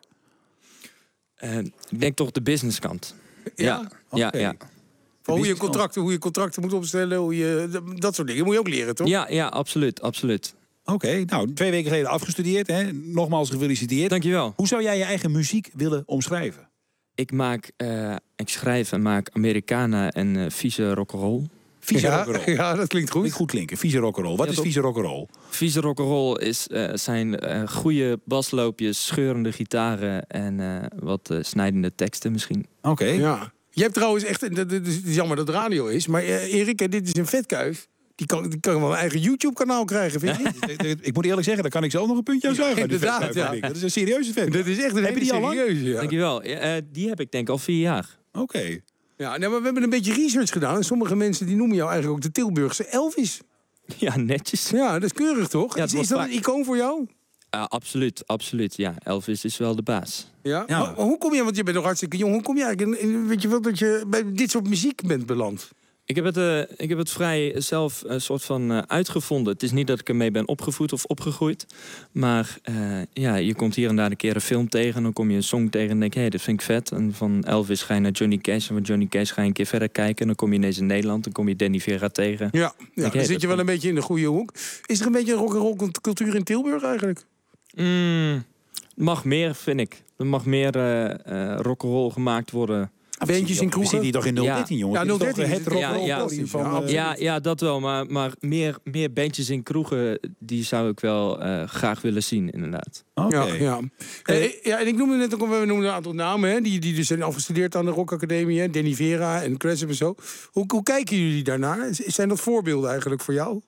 Uh, ik denk toch de businesskant. Ja? Ja, okay. ja, ja. Hoe je, contracten, hoe je contracten moet opstellen, hoe je, dat soort dingen moet je ook leren, toch? Ja, ja, absoluut, absoluut. Oké, okay, nou, twee weken geleden afgestudeerd. Hè? Nogmaals gefeliciteerd. Dankjewel. Hoe zou jij je eigen muziek willen omschrijven? Ik maak, uh, ik schrijf en maak Americana en uh, vieze rock'n'roll. Vieze ja, rock'n'roll. Ja, dat klinkt goed. Klinkt goed klinken. Vieze rock'n'roll. Wat ja, is vieze rock'n'roll? Vieze rock'n'roll is, uh, zijn uh, goede basloopjes, scheurende gitaren en uh, wat uh, snijdende teksten misschien. Oké. Okay. Ja. Je hebt trouwens echt, het is jammer dat het radio is, maar uh, Erik, dit is een vetkuif. Die kan, die kan wel een eigen YouTube-kanaal krijgen, vind je niet? Ik moet eerlijk zeggen, daar kan ik zo nog een puntje aan zuigen. Ja, inderdaad, ja. Dat is een serieuze vet. Dat is echt een hele serieuze, ja. Dankjewel. Ja, uh, die heb ik denk al vier jaar. Oké. Okay. Ja, nou, maar we hebben een beetje research gedaan. En sommige mensen die noemen jou eigenlijk ook de Tilburgse Elvis. Ja, netjes. Ja, dat is keurig, toch? Ja, is, is dat een icoon voor jou? Uh, absoluut, absoluut. Ja, Elvis is wel de baas. Ja? ja. Maar, hoe kom je, want je bent nog hartstikke jong, hoe kom je eigenlijk in, in, weet je wel, dat je bij dit soort muziek bent beland? Ik heb het, uh, ik heb het vrij zelf een uh, soort van uh, uitgevonden. Het is niet dat ik ermee ben opgevoed of opgegroeid. Maar uh, ja, je komt hier en daar een keer een film tegen. En dan kom je een song tegen en denk je, hé, hey, dat vind ik vet. En van Elvis ga je naar Johnny Cash. En van Johnny Cash ga je een keer verder kijken. En dan kom je ineens in Nederland. Dan kom je Danny Vera tegen. Ja, ja dan hey, zit je wel een beetje in de goede hoek. Is er een beetje een rock'n'roll cultuur in Tilburg eigenlijk? Mm, mag meer, vind ik. Er mag meer uh, uh, rock'n'roll gemaakt worden. Bandjes in kroegen? We zitten hier toch in nul dertien, jongens? Ja, nul dertien. Het ja, ja, van, ja, ja, dat wel. Maar, maar meer, meer bandjes in kroegen, die zou ik wel uh, graag willen zien, inderdaad. Okay. Ja, ja. Uh, ja, en ik noemde net ook, we noemden een aantal namen, hè, die, die dus zijn afgestudeerd aan de Rock Academie, hè, Danny Vera en Crescent en zo. Hoe, hoe kijken jullie daarnaar? Zijn dat voorbeelden eigenlijk voor jou?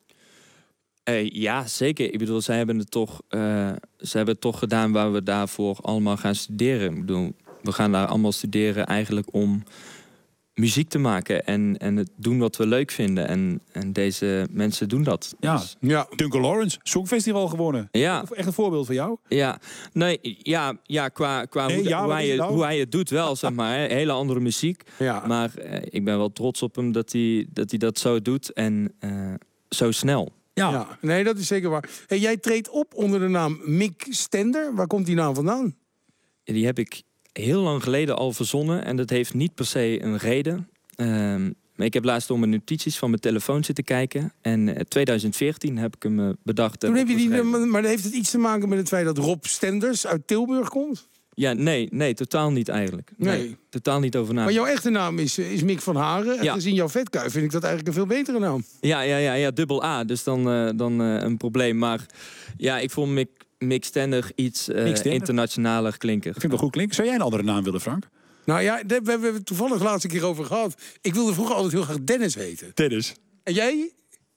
Uh, ja, zeker. Ik bedoel, zij hebben het toch, uh, zij hebben het toch gedaan waar we daarvoor allemaal gaan studeren. Ik bedoel, we gaan daar allemaal studeren eigenlijk om muziek te maken en, en het doen wat we leuk vinden. En, en deze mensen doen dat. Ja, dus. ja. Duncan Lawrence, Songfestival gewonnen. Ja. Echt een voorbeeld voor jou? Ja, nee, ja, ja qua, qua nee, hoe, ja, hoe, hij, nou? hoe hij het doet wel, zeg maar. Hè. Hele andere muziek. Ja. Maar uh, ik ben wel trots op hem dat hij dat, hij dat zo doet en uh, zo snel. Ja. ja, nee, dat is zeker waar. Hey, jij treedt op onder de naam Mick Stender. Waar komt die naam vandaan? Die heb ik heel lang geleden al verzonnen. En dat heeft niet per se een reden. Um, maar ik heb laatst door mijn notities van mijn telefoon zitten kijken. En uh, twintig veertien heb ik hem uh, bedacht. Toen heb je die, maar heeft het iets te maken met het feit dat Rob Stenders uit Tilburg komt? Ja, nee, nee, totaal niet eigenlijk. Nee, nee totaal niet over na. Maar jouw echte naam is, is Mick van Haren. En ja. gezien jouw vetkuif vind ik dat eigenlijk een veel betere naam. Ja, ja, ja, ja dubbel A. Dus dan, uh, dan uh, een probleem. Maar ja, ik vond Mick, Mick Stender iets uh, internationaler klinken. Ik vind het wel goed klinken. Zou jij een andere naam willen, Frank? Nou ja, daar hebben we het toevallig de laatste keer over gehad. Ik wilde vroeger altijd heel graag Dennis heten. Dennis. En jij?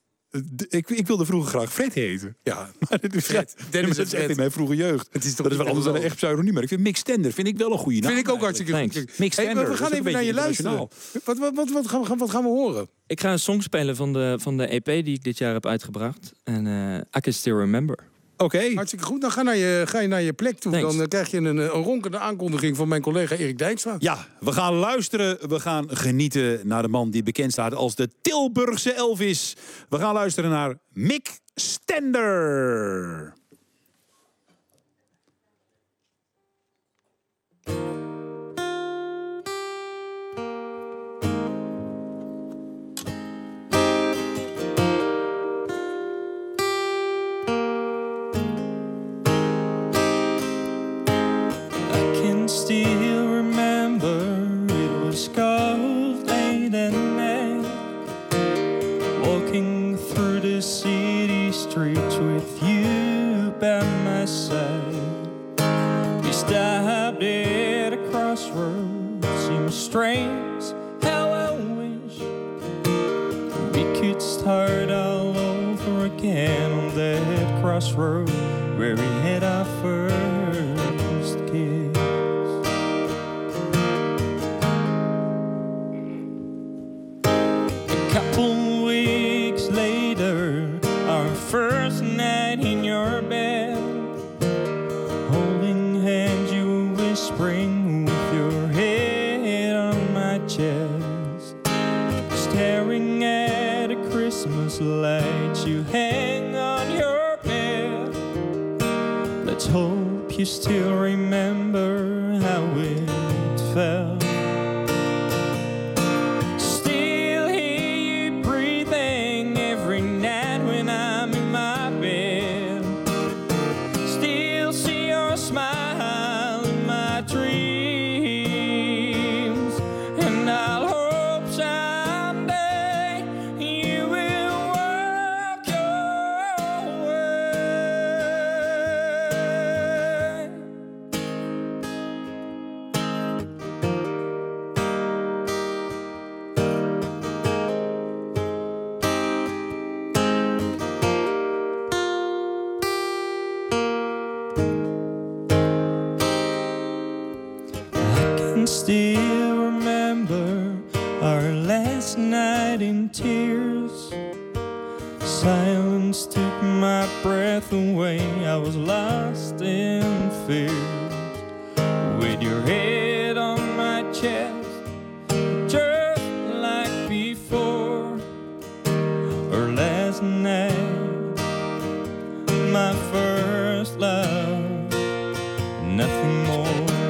Ik, ik wilde vroeger graag Fred heten. Ja, maar dit is Fred. Ja, Dennis dat is echt in mijn vroege jeugd. Het is toch dat is wel anders dan een echt pseudoniem. Maar ik vind Mick Stender vind ik wel een goede naam. Vind ik ook hartstikke goed. Mick Stender. Hey, we gaan even naar je luisteren. Wat, wat, wat, wat, gaan we, wat gaan we horen? Ik ga een song spelen van de, van de E P die ik dit jaar heb uitgebracht. En uh, I Can Still Remember. Oké. Okay. Hartstikke goed. Dan ga, naar je, ga je naar je plek toe. Thanks. Dan uh, krijg je een, een ronkende aankondiging van mijn collega Erik Dijkstra. Ja, we gaan luisteren. We gaan genieten naar de man die bekend staat als de Tilburgse Elvis. We gaan luisteren naar Mick Stender. Still remember it was cold late at night, walking through the city streets with you by my side. We stopped at a crossroads, seemed strange how I wish we could start all over again on that crossroad where we had our first kiss. Couple weeks later staring at a Christmas light you hang on your bed. Let's hope you still remember how it felt. Still hear you breathing every night when I'm in my bed. Still see your smile in my dreams. And I'll hope someday you will walk your way. I can still remember our last night in tears. Silence took my breath away. I was lost in fear. With your head on my chest, just like before. Or last night, my first love, nothing more.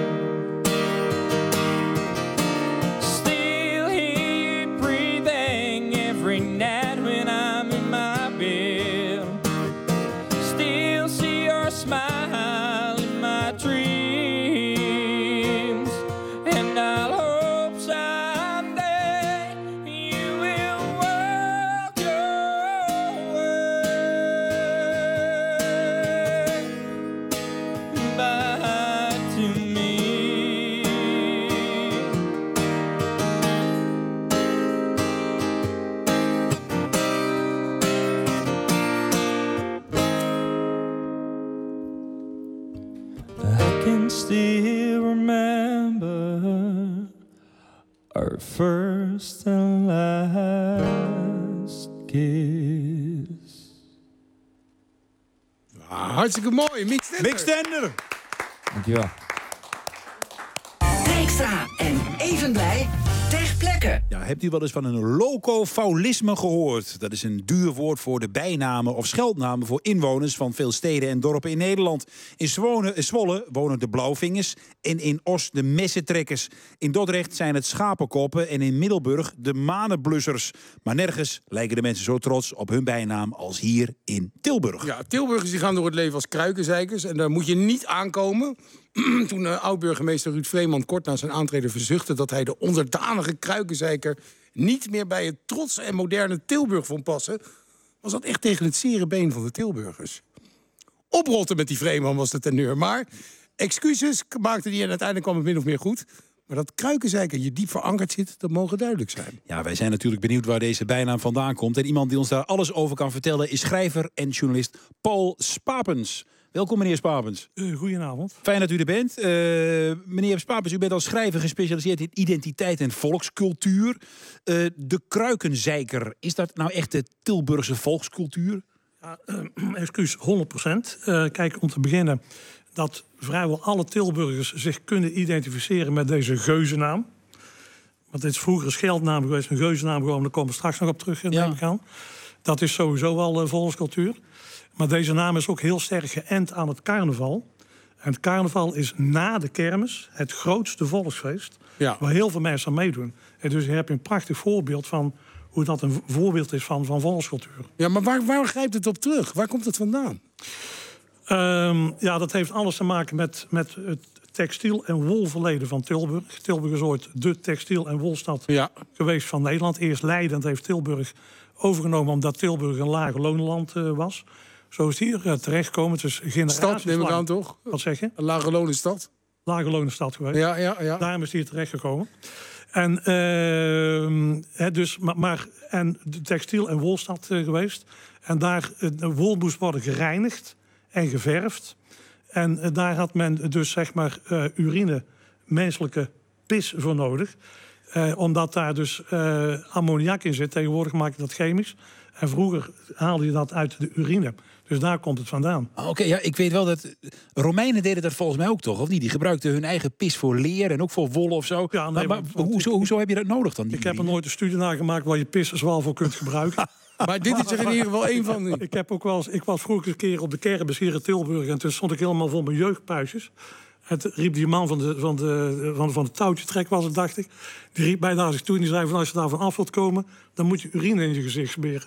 Still hear you breathing every night when I'm in my bed. Still see your smile in my dreams. And I'll hope someday you will walk your way back to me. I can still remember our first and last kiss. Ah, hartstikke mooi. Mick Stender. Mick Stender. Dankjewel. Dijkstra en Even Blij ter plekke. Ja, hebt u wel eens van een locofaulisme gehoord? Dat is een duur woord voor de bijnamen of scheldnamen voor inwoners van veel steden en dorpen in Nederland. In Zwolle, in Zwolle wonen de Blauwvingers en in Os de Messentrekkers. In Dordrecht zijn het Schapenkoppen en in Middelburg de Manenblussers. Maar nergens lijken de mensen zo trots op hun bijnaam als hier in Tilburg. Ja, Tilburgers die gaan door het leven als kruikenzeikers. En daar moet je niet aankomen. Toen uh, oud-burgemeester Ruud Vreeman kort na zijn aantreden verzuchtte dat hij de onderdanige kruikenzeiker niet meer bij het trotse en moderne Tilburg vond passen, was dat echt tegen het zere been van de Tilburgers. Oprotten met die Vreeman was de teneur, maar excuses maakte die en uiteindelijk kwam het min of meer goed. Maar dat kruikenzeiker je diep verankerd zit, dat mogen duidelijk zijn. Ja, wij zijn natuurlijk benieuwd waar deze bijnaam vandaan komt. En iemand die ons daar alles over kan vertellen is schrijver en journalist Paul Spapens. Welkom, meneer Spapens. Uh, goedenavond. Fijn dat u er bent. Uh, meneer Spapens, u bent als schrijver gespecialiseerd in identiteit en volkscultuur. Uh, de kruikenzeiker, is dat nou echt de Tilburgse volkscultuur? Ja, uh, excuus, honderd procent. Uh, kijk, om te beginnen dat vrijwel alle Tilburgers zich kunnen identificeren met deze geuzennaam. Want dit is vroeger een scheldnaam geweest, een geuzennaam gewoon, daar komen we straks nog op terug. Ja. Neem ik aan. Dat is sowieso al uh, volkscultuur. Maar deze naam is ook heel sterk geënt aan het carnaval. En het carnaval is na de kermis het grootste volksfeest. Ja. Waar heel veel mensen aan meedoen. En dus je hebt een prachtig voorbeeld van hoe dat een voorbeeld is van, van volkscultuur. Ja, maar waar, waar grijpt het op terug? Waar komt het vandaan? Um, ja, dat heeft alles te maken met, met het textiel- en wolverleden van Tilburg. Tilburg is ooit de textiel- en wolstad ja. geweest van Nederland. Eerst Leiden, dat heeft Tilburg overgenomen omdat Tilburg een lage loonland uh, was. Zo is het hier uh, terechtgekomen. Het is generaties stad, neem ik aan, toch? Wat zeg je? Een lage lonenstad. Lage lonenstad geweest. Ja, ja, ja. Daarom is het hier terechtgekomen. En, uh, he, dus, maar, maar, en de textiel- en wolstad uh, geweest. En daar uh, de wol moest worden gereinigd en geverfd. En uh, daar had men dus zeg maar uh, urine, menselijke pis voor nodig. Uh, omdat daar dus uh, ammoniak in zit. Tegenwoordig maak je dat chemisch. En vroeger haalde je dat uit de urine. Dus daar komt het vandaan. Oké, okay, ja, ik weet wel dat... Romeinen deden dat volgens mij ook toch, of niet? Die gebruikten hun eigen pis voor leer en ook voor wol of zo. Ja, nee, maar, maar want, hoezo, hoezo heb je dat nodig dan? Die, ik heb er nooit een studie naar gemaakt waar je pis zwaal voor kunt gebruiken. Maar dit is er in ieder geval één van. Ik heb ook wel eens, ik was vroeger een keer op de kermis hier in Tilburg en toen stond ik helemaal vol mijn jeugdpuisjes. En toen riep die man van de, van de, van de, van de touwtje trek was het, dacht ik. Die riep mij naar zich toe en die zei van als je daarvan af wilt komen, dan moet je urine in je gezicht smeren.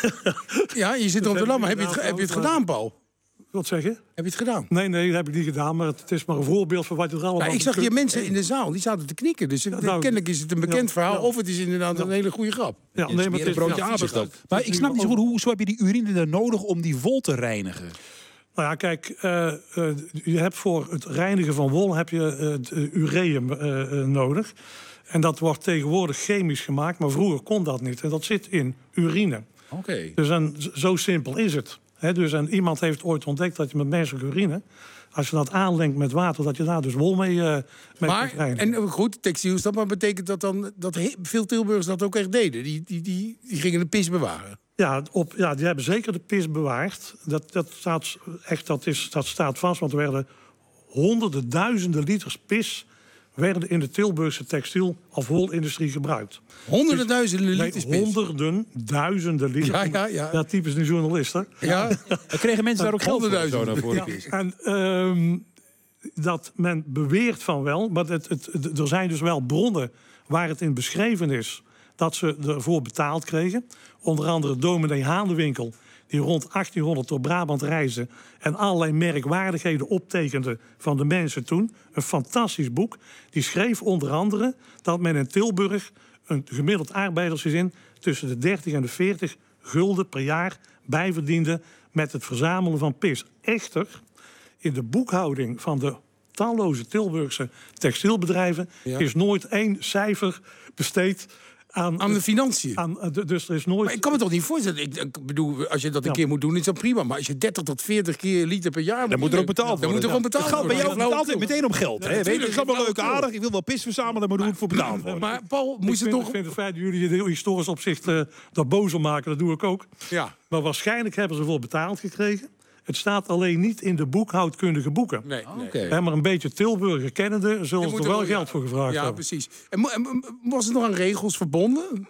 Ja, je zit erop te lammen. Heb je het, heb je het gedaan, Paul? Wat zeg je? Heb je het gedaan? Nee, nee, dat heb ik niet gedaan. Maar het is maar een voorbeeld van wat je er allemaal... Nou, ik zag hier mensen in de zaal, die zaten te knikken. Dus ja, nou, kennelijk is het een bekend ja, verhaal. Ja. Of het is inderdaad ja. een hele goede grap. Ja, nee, maar het is een broodje ja, Maar ik snap niet zo goed, hoezo heb je die urine dan nodig om die wol te reinigen? Nou ja, kijk, uh, uh, je hebt voor het reinigen van wol heb je uh, het ureum uh, uh, nodig. En dat wordt tegenwoordig chemisch gemaakt, maar vroeger kon dat niet. En dat zit in urine. Oké. Okay. Dus en, zo simpel is het. He, dus en iemand heeft ooit ontdekt dat je met menselijke urine, als je dat aanlengt met water, dat je daar dus wol mee, uh, mee maar, en goed, textiel, dat maar betekent dat dan dat he, veel Tilburgers dat ook echt deden. Die, die, die, die gingen de pis bewaren. Ja, op, ja, die hebben zeker de pis bewaard. Dat, dat, staat, echt, dat, is, dat staat vast, want er werden honderden, duizenden liters pis werden in de Tilburgse textiel- of wolindustrie gebruikt. Honderden dus, duizenden liters nee, honderden, duizenden liters. Ja, ja, ja. Ja, typisch een journalist, hè? Ja. Dan kregen mensen daar ook geld voor, zo voor de pis. Ja, en um, dat men beweert van wel, maar het, het, het, er zijn dus wel bronnen waar het in beschreven is dat ze ervoor betaald kregen. Onder andere dominee Haanewinkel, die rond achttienhonderd door Brabant reisde en allerlei merkwaardigheden optekende van de mensen toen. Een fantastisch boek. Die schreef onder andere dat men in Tilburg een gemiddeld arbeidersgezin tussen de dertig en de veertig gulden per jaar bijverdiende met het verzamelen van pis. Echter, in de boekhouding van de talloze Tilburgse textielbedrijven ja. is nooit één cijfer besteed Aan, aan de financiën. Aan, dus er is nooit... Maar ik kan me toch niet voorstellen. Ik, ik bedoel, als je dat een ja. keer moet doen, is dat prima. Maar als je dertig tot veertig keer liter per jaar... Dan moet er ook betaald worden. Dan moet er gewoon betaald worden. Het gaat bij jou altijd meteen om geld. Ja, hè? Weet je, het is allemaal leuk aardig. Ik wil wel pis verzamelen, maar er moet voor betaald worden. Maar Paul, moest het toch... Ik vind het feit dat jullie heel historisch opzicht uh, dat boos om maken. Dat doe ik ook. Ja. Maar waarschijnlijk hebben ze ervoor betaald gekregen. Het staat alleen niet in de boekhoudkundige boeken. Nee, nee. Okay. He, maar een beetje Tilburger kennende zullen ze er wel geld voor gevraagd ja, hebben. Ja, precies. En, en was het nog aan regels verbonden?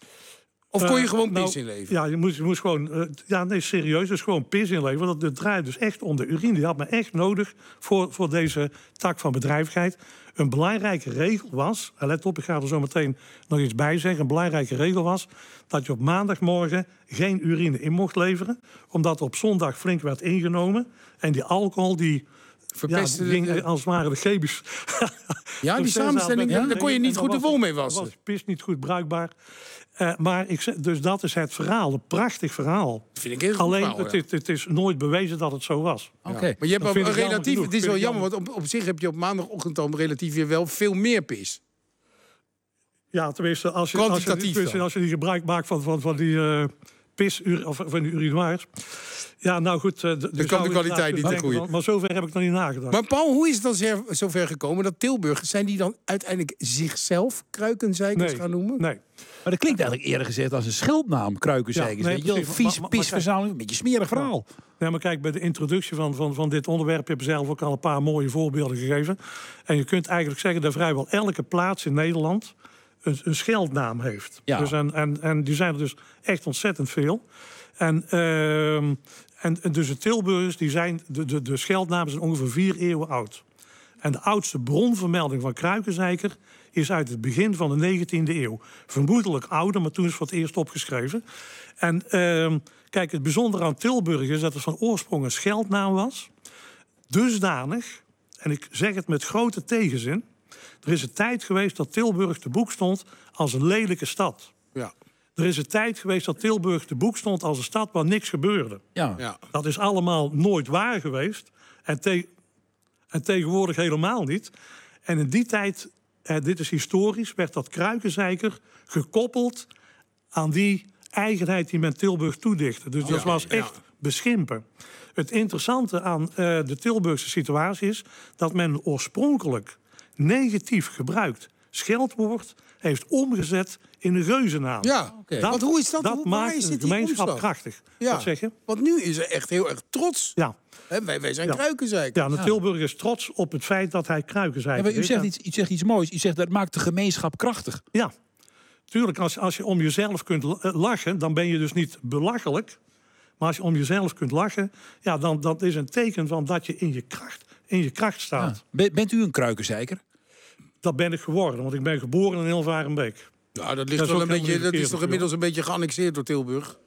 Of kon je gewoon uh, pis nou, inleveren? Ja, je moest, je moest gewoon... Uh, ja, nee, serieus. Dus gewoon pis inleveren. Dat, dat draait dus echt om de urine. Die had men echt nodig voor, voor deze tak van bedrijvigheid. Een belangrijke regel was... Let op, ik ga er zo meteen nog iets bij zeggen. Een belangrijke regel was dat je op maandagmorgen geen urine in mocht leveren. Omdat op zondag flink werd ingenomen. En die alcohol, die... Verpestte ja, ging als het ware de chemisch. Ja, die samenstelling, ja, daar kon je niet goed de wol mee wassen. Was pis niet goed bruikbaar. Uh, maar ik zeg, dus dat is het verhaal, een prachtig verhaal. Dat vind ik heel Alleen, verhaal, het, ja. het, het is nooit bewezen dat het zo was. Oké, okay. ja. Maar je hebt op, relatief, het is wel jammer, want op, op zich heb je op maandagochtend dan relatief weer wel veel meer pis. Ja, tenminste, als je, als je, tenminste, als je die gebruik maakt van, van, van die uh, pis, of van die urinoirs. Ja, nou goed. Uh, dan dus kan de kwaliteit niet te groeien. Maar zover heb ik nog niet nagedacht. Maar Paul, hoe is het dan zover gekomen dat Tilburgers, zijn die dan uiteindelijk zichzelf kruikenzeikers nee, gaan noemen? Nee. Maar dat klinkt eigenlijk eerder gezegd als een scheldnaam, kruikenzeikers. Ja, nee, vies pisverzameling, een beetje smerig verhaal. Ja. Ja, maar kijk, bij de introductie van, van, van dit onderwerp heb je zelf ook al een paar mooie voorbeelden gegeven. En je kunt eigenlijk zeggen dat vrijwel elke plaats in Nederland een, een scheldnaam heeft. Ja. Dus en, en, en die zijn er dus echt ontzettend veel. En, uh, en, en dus de Tilburgers, die zijn, de, de, de scheldnamen zijn ongeveer vier eeuwen oud. En de oudste bronvermelding van kruikenzeiker is uit het begin van de negentiende eeuw. Vermoedelijk ouder, maar toen is het voor het eerst opgeschreven. En uh, kijk, het bijzondere aan Tilburg is dat het van oorsprong een scheldnaam was. Dusdanig, en ik zeg het met grote tegenzin, er is een tijd geweest dat Tilburg te boek stond als een lelijke stad. Ja. Er is een tijd geweest dat Tilburg te boek stond als een stad waar niks gebeurde. Ja. Ja. Dat is allemaal nooit waar geweest. En, te- en tegenwoordig helemaal niet. En in die tijd, eh, dit is historisch, werd dat kruikenzeiker gekoppeld aan die eigenheid die men Tilburg toedichtte. Dus dat ja, was echt ja. beschimpen. Het interessante aan uh, de Tilburgse situatie is dat men oorspronkelijk negatief gebruikt scheldwoord heeft omgezet in de geuzennaam. Ja, okay. Want hoe is dat? Dat hoe, maakt is een dit die gemeenschap omslag? krachtig. Ja. Wat zeg je? Want nu is er echt heel erg trots. Ja. He, wij, wij zijn ja. kruikenzeikers. Ja, de Tilburg is trots op het feit dat hij kruikenzeiker ja, u, zegt iets, u zegt iets moois. U zegt dat maakt de gemeenschap krachtig. Ja. Tuurlijk, als, als je om jezelf kunt lachen, dan ben je dus niet belachelijk. Maar als je om jezelf kunt lachen, ja, dan dat is een teken van dat je in je kracht, in je kracht staat. Ja. Bent u een kruikenzeiker? Dat ben ik geworden, want ik ben geboren in Hilvarenbeek. Nou, dat, ligt dat, wel een beetje, dat is toch inmiddels een beetje geannexeerd door Tilburg?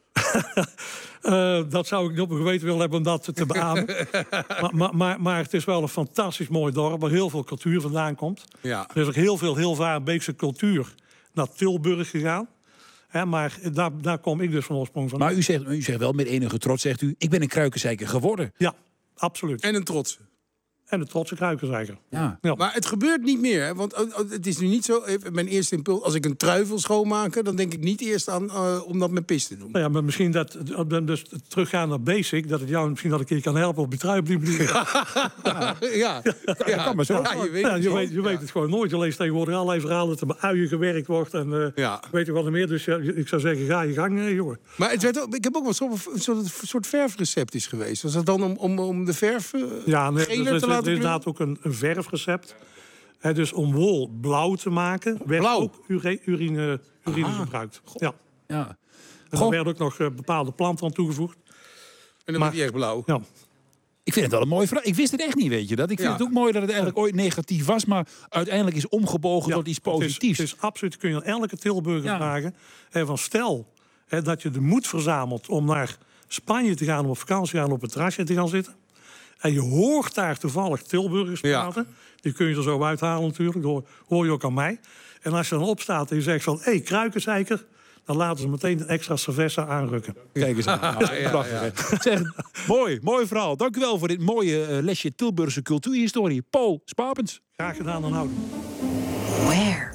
uh, dat zou ik niet op mijn geweten willen hebben om dat te beamen. maar, maar, maar, maar het is wel een fantastisch mooi dorp waar heel veel cultuur vandaan komt. Ja. Er is ook heel veel Hilvarenbeekse cultuur naar Tilburg gegaan. He, maar daar, daar kom ik dus van oorsprong van. Maar u zegt, u zegt wel met enige trots, zegt u, ik ben een kruikenzeiker geworden. Ja, absoluut. En een trotse. En een trotse kruikenzeiker. Ja. Ja. Maar het gebeurt niet meer. Hè? Want het is nu niet zo. Mijn eerste impuls, als ik een trui wil schoonmaken, dan denk ik niet eerst aan uh, om dat met pis te doen. Nou ja, maar misschien dat dus teruggaan naar basic, dat het jou misschien dat ik je kan helpen op je trui op die manier. Ja, ja. ja, kan maar zo. Ja, je weet, ja, je weet, je weet het gewoon nooit. Je leest tegenwoordig allerlei verhalen dat er bij uien gewerkt wordt en uh, ja. weet je wat er meer. Dus ja, ik zou zeggen, ga je gang, uh, jongen. Maar het werd ook, ik heb ook wel een soort, een soort verfrecept is geweest. Was dat dan om, om, om de verf uh, ja, nee, geler dus, te laten er is inderdaad ook een, een verfrecept. He, dus om wol blauw te maken, werd blauw. ook ure, urine, urine gebruikt. Ja. Ja. En er werden ook nog uh, bepaalde planten aan toegevoegd. En dan wordt die echt blauw. Ja. Ik vind het wel een mooi verhaal. Ik wist het echt niet, weet je dat. Ik vind ja. het ook mooi dat het eigenlijk ooit negatief was, maar uiteindelijk is omgebogen ja, tot iets positiefs. Het is, het is absoluut, kun je aan elke Tilburger ja. vragen. He, van stel he, dat je de moed verzamelt om naar Spanje te gaan, om op vakantie te gaan, op het terrasje te gaan zitten. En je hoort daar toevallig Tilburgers praten. Ja. Die kun je er zo uithalen natuurlijk. Dat hoor je ook aan mij. En als je dan opstaat en je zegt van, hé, hey, kruikenzeiker, dan laten ze meteen een extra cerveza aanrukken. Kijk eens aan. Nou, ja, prachtig, ja. Zeg, mooi, mooi verhaal. Dank u wel voor dit mooie uh, lesje Tilburgse cultuurhistorie. Paul Spapens. Graag gedaan en houden. Where?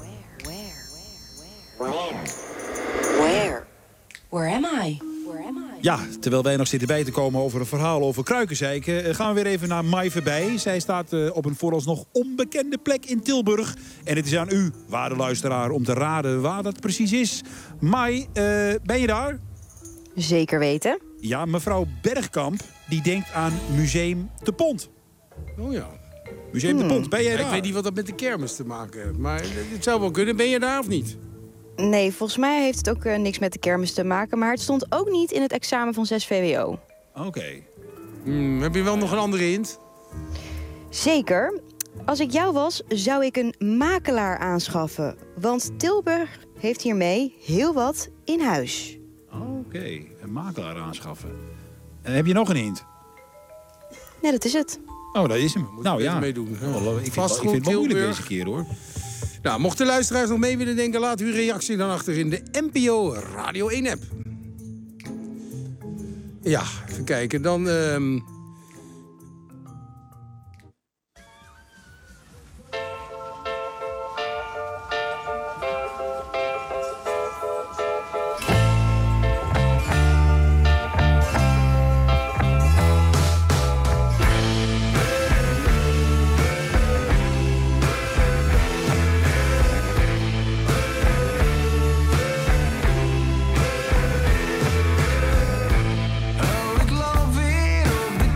Where? Where? Where am I? Ja, terwijl wij nog zitten bij te komen over een verhaal over kruikenzeiken, gaan we weer even naar Mai voorbij. Zij staat uh, op een vooralsnog onbekende plek in Tilburg. En het is aan u, waarde luisteraar, om te raden waar dat precies is. Mai, uh, ben je daar? Zeker weten. Ja, mevrouw Bergkamp, die denkt aan Museum de Pont. Oh ja. Museum hmm. de Pont, ben jij daar? Ik weet niet wat dat met de kermis te maken heeft, maar het zou wel kunnen. Ben je daar of niet? Nee, volgens mij heeft het ook uh, niks met de kermis te maken. Maar het stond ook niet in het examen van zes V W O. Oké. Okay. Hmm, heb je wel nog een andere hint? Zeker. Als ik jou was, zou ik een makelaar aanschaffen. Want Tilburg heeft hiermee heel wat in huis. Oké, okay. Een makelaar aanschaffen. En heb je nog een hint? Nee, dat is het. Oh, dat is hem. Moet nou ja. Meedoen. Oh, ik, vind, ik vind het wel moeilijk deze keer, hoor. Nou, mochten de luisteraars nog mee willen denken, laat uw reactie dan achter in de N P O Radio één app. Ja, even kijken. Dan... Uh... Oh, ik loop weer op de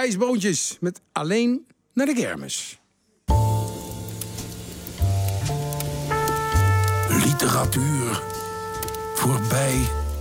Thijs Boontjes met Alleen naar de kermis. Literatuur. Voorbij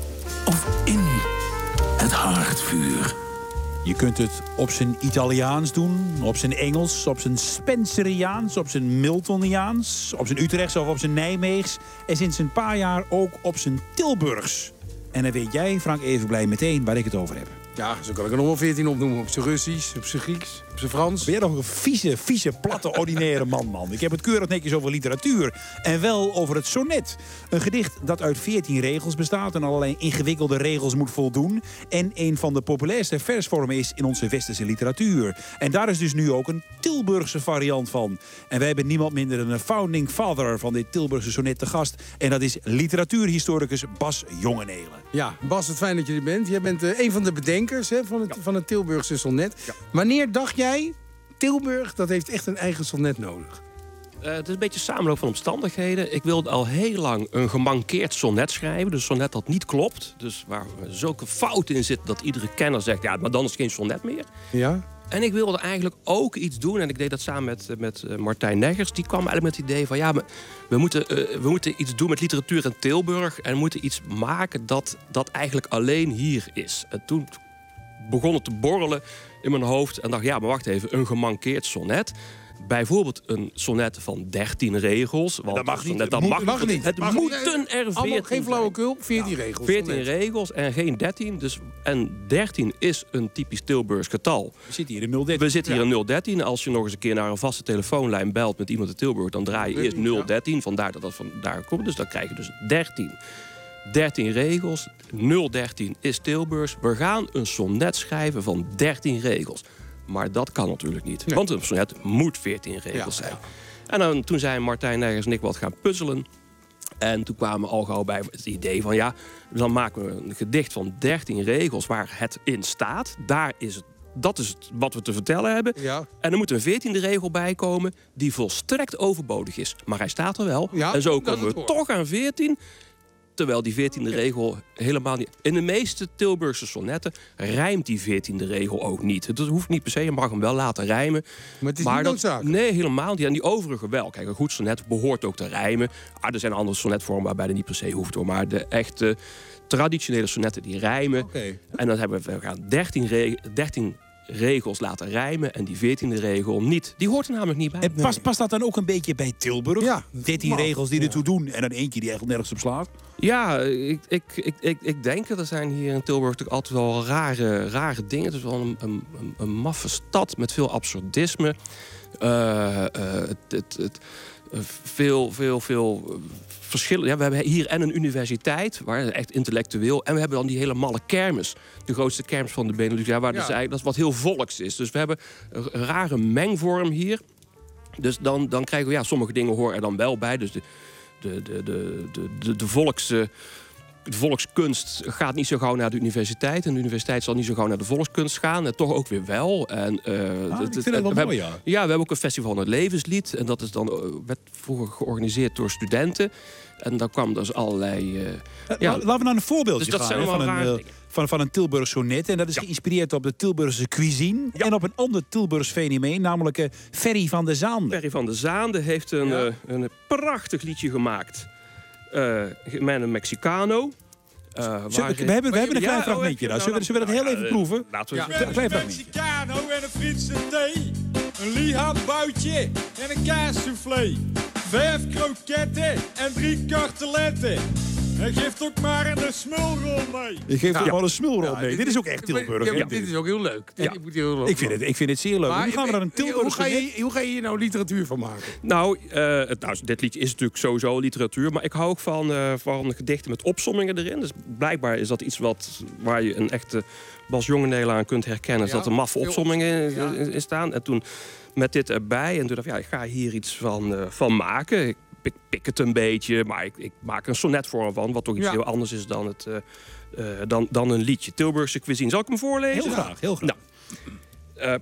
of in het haardvuur. Je kunt het op zijn Italiaans doen, op zijn Engels, op zijn Spenceriaans, op zijn Miltoniaans, op zijn Utrechts of op zijn Nijmeegs. En sinds een paar jaar ook op zijn Tilburgs. En dan weet jij, Frank Evenblij, meteen waar ik het over heb. Ja, zo kan ik er nog wel veertien opnoemen. Op zijn Russisch, op zijn Grieks, op zijn Frans. Ben jij nog een vieze, vieze, platte, ordinaire man, man. Ik heb het keurig netjes over literatuur. En wel over het sonnet. Een gedicht dat uit veertien regels bestaat en allerlei ingewikkelde regels moet voldoen. En een van de populairste versvormen is in onze westerse literatuur. En daar is dus nu ook een Tilburgse variant van. En wij hebben niemand minder dan een founding father van dit Tilburgse sonnet te gast. En dat is literatuurhistoricus Bas Jongenelen. Ja, Bas, het fijn dat je er bent. Jij bent uh, een van de bedenkers hè, van, het, ja. van het Tilburgse sonnet. Ja. Wanneer dacht jij, Tilburg, dat heeft echt een eigen sonnet nodig? Uh, het is een beetje een samenloop van omstandigheden. Ik wilde al heel lang een gemankeerd sonnet schrijven. Dus een sonnet dat niet klopt. Dus waar zulke fouten in zitten dat iedere kenner zegt... ja, maar dan is het geen sonnet meer. Ja. En ik wilde eigenlijk ook iets doen. En ik deed dat samen met, met Martijn Neggers. Die kwam eigenlijk met het idee van... ja, we moeten, uh, we moeten iets doen met literatuur in Tilburg. En we moeten iets maken dat, dat eigenlijk alleen hier is. En toen begon het te borrelen in mijn hoofd. En dacht, ja, maar wacht even. Een gemankeerd sonnet... Bijvoorbeeld een sonnet van dertien regels. Want dat mag niet. Dat moet, mag, mag niet. Het mag moeten niet. er veertien. Geen flauwekul, veertien ja, regels. veertien regels en geen dertien. Dus, en dertien is een typisch Tilburgs getal. We zitten hier in nul dertien. We zitten hier in nul dertien. Als je nog eens een keer naar een vaste telefoonlijn belt met iemand in Tilburg... dan draai je eerst nul dertien. Vandaar dat dat vandaar komt. Dus dan krijg je dus dertien. dertien regels. nul dertien is Tilburgs. We gaan een sonnet schrijven van dertien regels. Maar dat kan natuurlijk niet. Nee. Want een sonnet moet veertien regels ja, zijn. Ja. En dan, toen zijn Martijn Neggers en ik wat gaan puzzelen. En toen kwamen we al gauw bij het idee van... ja, dan maken we een gedicht van dertien regels waar het in staat. Daar is het, dat is het wat we te vertellen hebben. Ja. En er moet een veertiende regel bij komen... die volstrekt overbodig is. Maar hij staat er wel. Ja, en zo komen we toch aan veertien... Terwijl die veertiende regel helemaal niet... In de meeste Tilburgse sonnetten rijmt die veertiende regel ook niet. Het hoeft niet per se, je mag hem wel laten rijmen. Maar het is maar niet dat, nee, helemaal niet. En die overige wel. Kijk, een goed sonnet behoort ook te rijmen. Ah, er zijn andere sonnetvormen waarbij dat niet per se hoeft, hoor. Maar de echte traditionele sonnetten die rijmen. Okay. En dan hebben we, we gaan dertien, re- dertien regels laten rijmen en die veertiende regel niet. Die hoort er namelijk niet bij. En past, past dat dan ook een beetje bij Tilburg? Ja. dertien regels die ertoe doen en dan eentje die echt nergens op slaat? Ja, ik, ik, ik, ik, ik denk dat er zijn hier in Tilburg natuurlijk altijd wel rare, rare dingen. Het is wel een, een, een, een maffe stad met veel absurdisme. Uh, uh, het, het, het, uh, veel, veel, veel verschillen. Ja, we hebben hier en een universiteit, waar echt intellectueel. En we hebben dan die hele malle kermis. De grootste kermis van de Benelux. Ja, waar ja. Dus eigenlijk, dat is wat heel volks is. Dus we hebben een rare mengvorm hier. Dus dan, dan krijgen we, ja, sommige dingen horen er dan wel bij. Dus de, de, de, de, de, de, volks, de volkskunst gaat niet zo gauw naar de universiteit. En de universiteit zal niet zo gauw naar de volkskunst gaan. En toch ook weer wel. En, uh, ah, het, ik vind het wel we mooi, hebben, ja. Ja, we hebben ook een festival van het levenslied. En dat is dan, uh, werd vroeger georganiseerd door studenten. En dan kwam dus allerlei... Uh, uh, ja, laten we naar een voorbeeldje dus dat gaan. Zijn Hè, van, een, uh, van, van een Tilburgs sonnet. En dat is ja. geïnspireerd op de Tilburgse cuisine. Ja. En op een ander Tilburgs fenomeen. Namelijk uh, Ferry van de Zaande. Ferry van de Zaande heeft een, ja. uh, een prachtig liedje gemaakt. Uh, met een Mexicano. Uh, waar we, we hebben, we hebben een klein ja, fragmentje. Oh, zullen, we, zullen we dat heel even uh, proeven? Laten we ja. Een klein fragmentje. Een Mexicano en een Friese thee. Een lihabboutje en een kaassoufflé. Vijf kroketten en drie karteletten. En geeft ook maar een smulrol mee. Je geeft ook ja. maar een smulrol ja, mee. Dit, dit is ook echt Tilburg. Ja, ja, dit is ook heel leuk. Ja. Heel leuk. Ik, vind het, ik vind het zeer leuk. Maar, nu gaan we naar een Tilburg. Hoe ga, je, hoe ga je hier nou literatuur van maken? Nou, uh, het, nou, dit liedje is natuurlijk sowieso literatuur. Maar ik hou ook van, uh, van gedichten met opsommingen erin. Dus blijkbaar is dat iets wat, waar je een echte Bas Jongenelen aan kunt herkennen. Ja, dat er maffe opsommingen in, ja. in, in staan. En toen met dit erbij. En toen dacht ik, ja, ik ga hier iets van, uh, van maken. Ik pik, pik het een beetje, maar ik, ik maak een sonnetvorm van. Wat toch iets ja. heel anders is dan, het, uh, uh, dan, dan een liedje. Tilburgse cuisine. Zal ik hem voorlezen? Heel graag, heel graag. Nou, uh,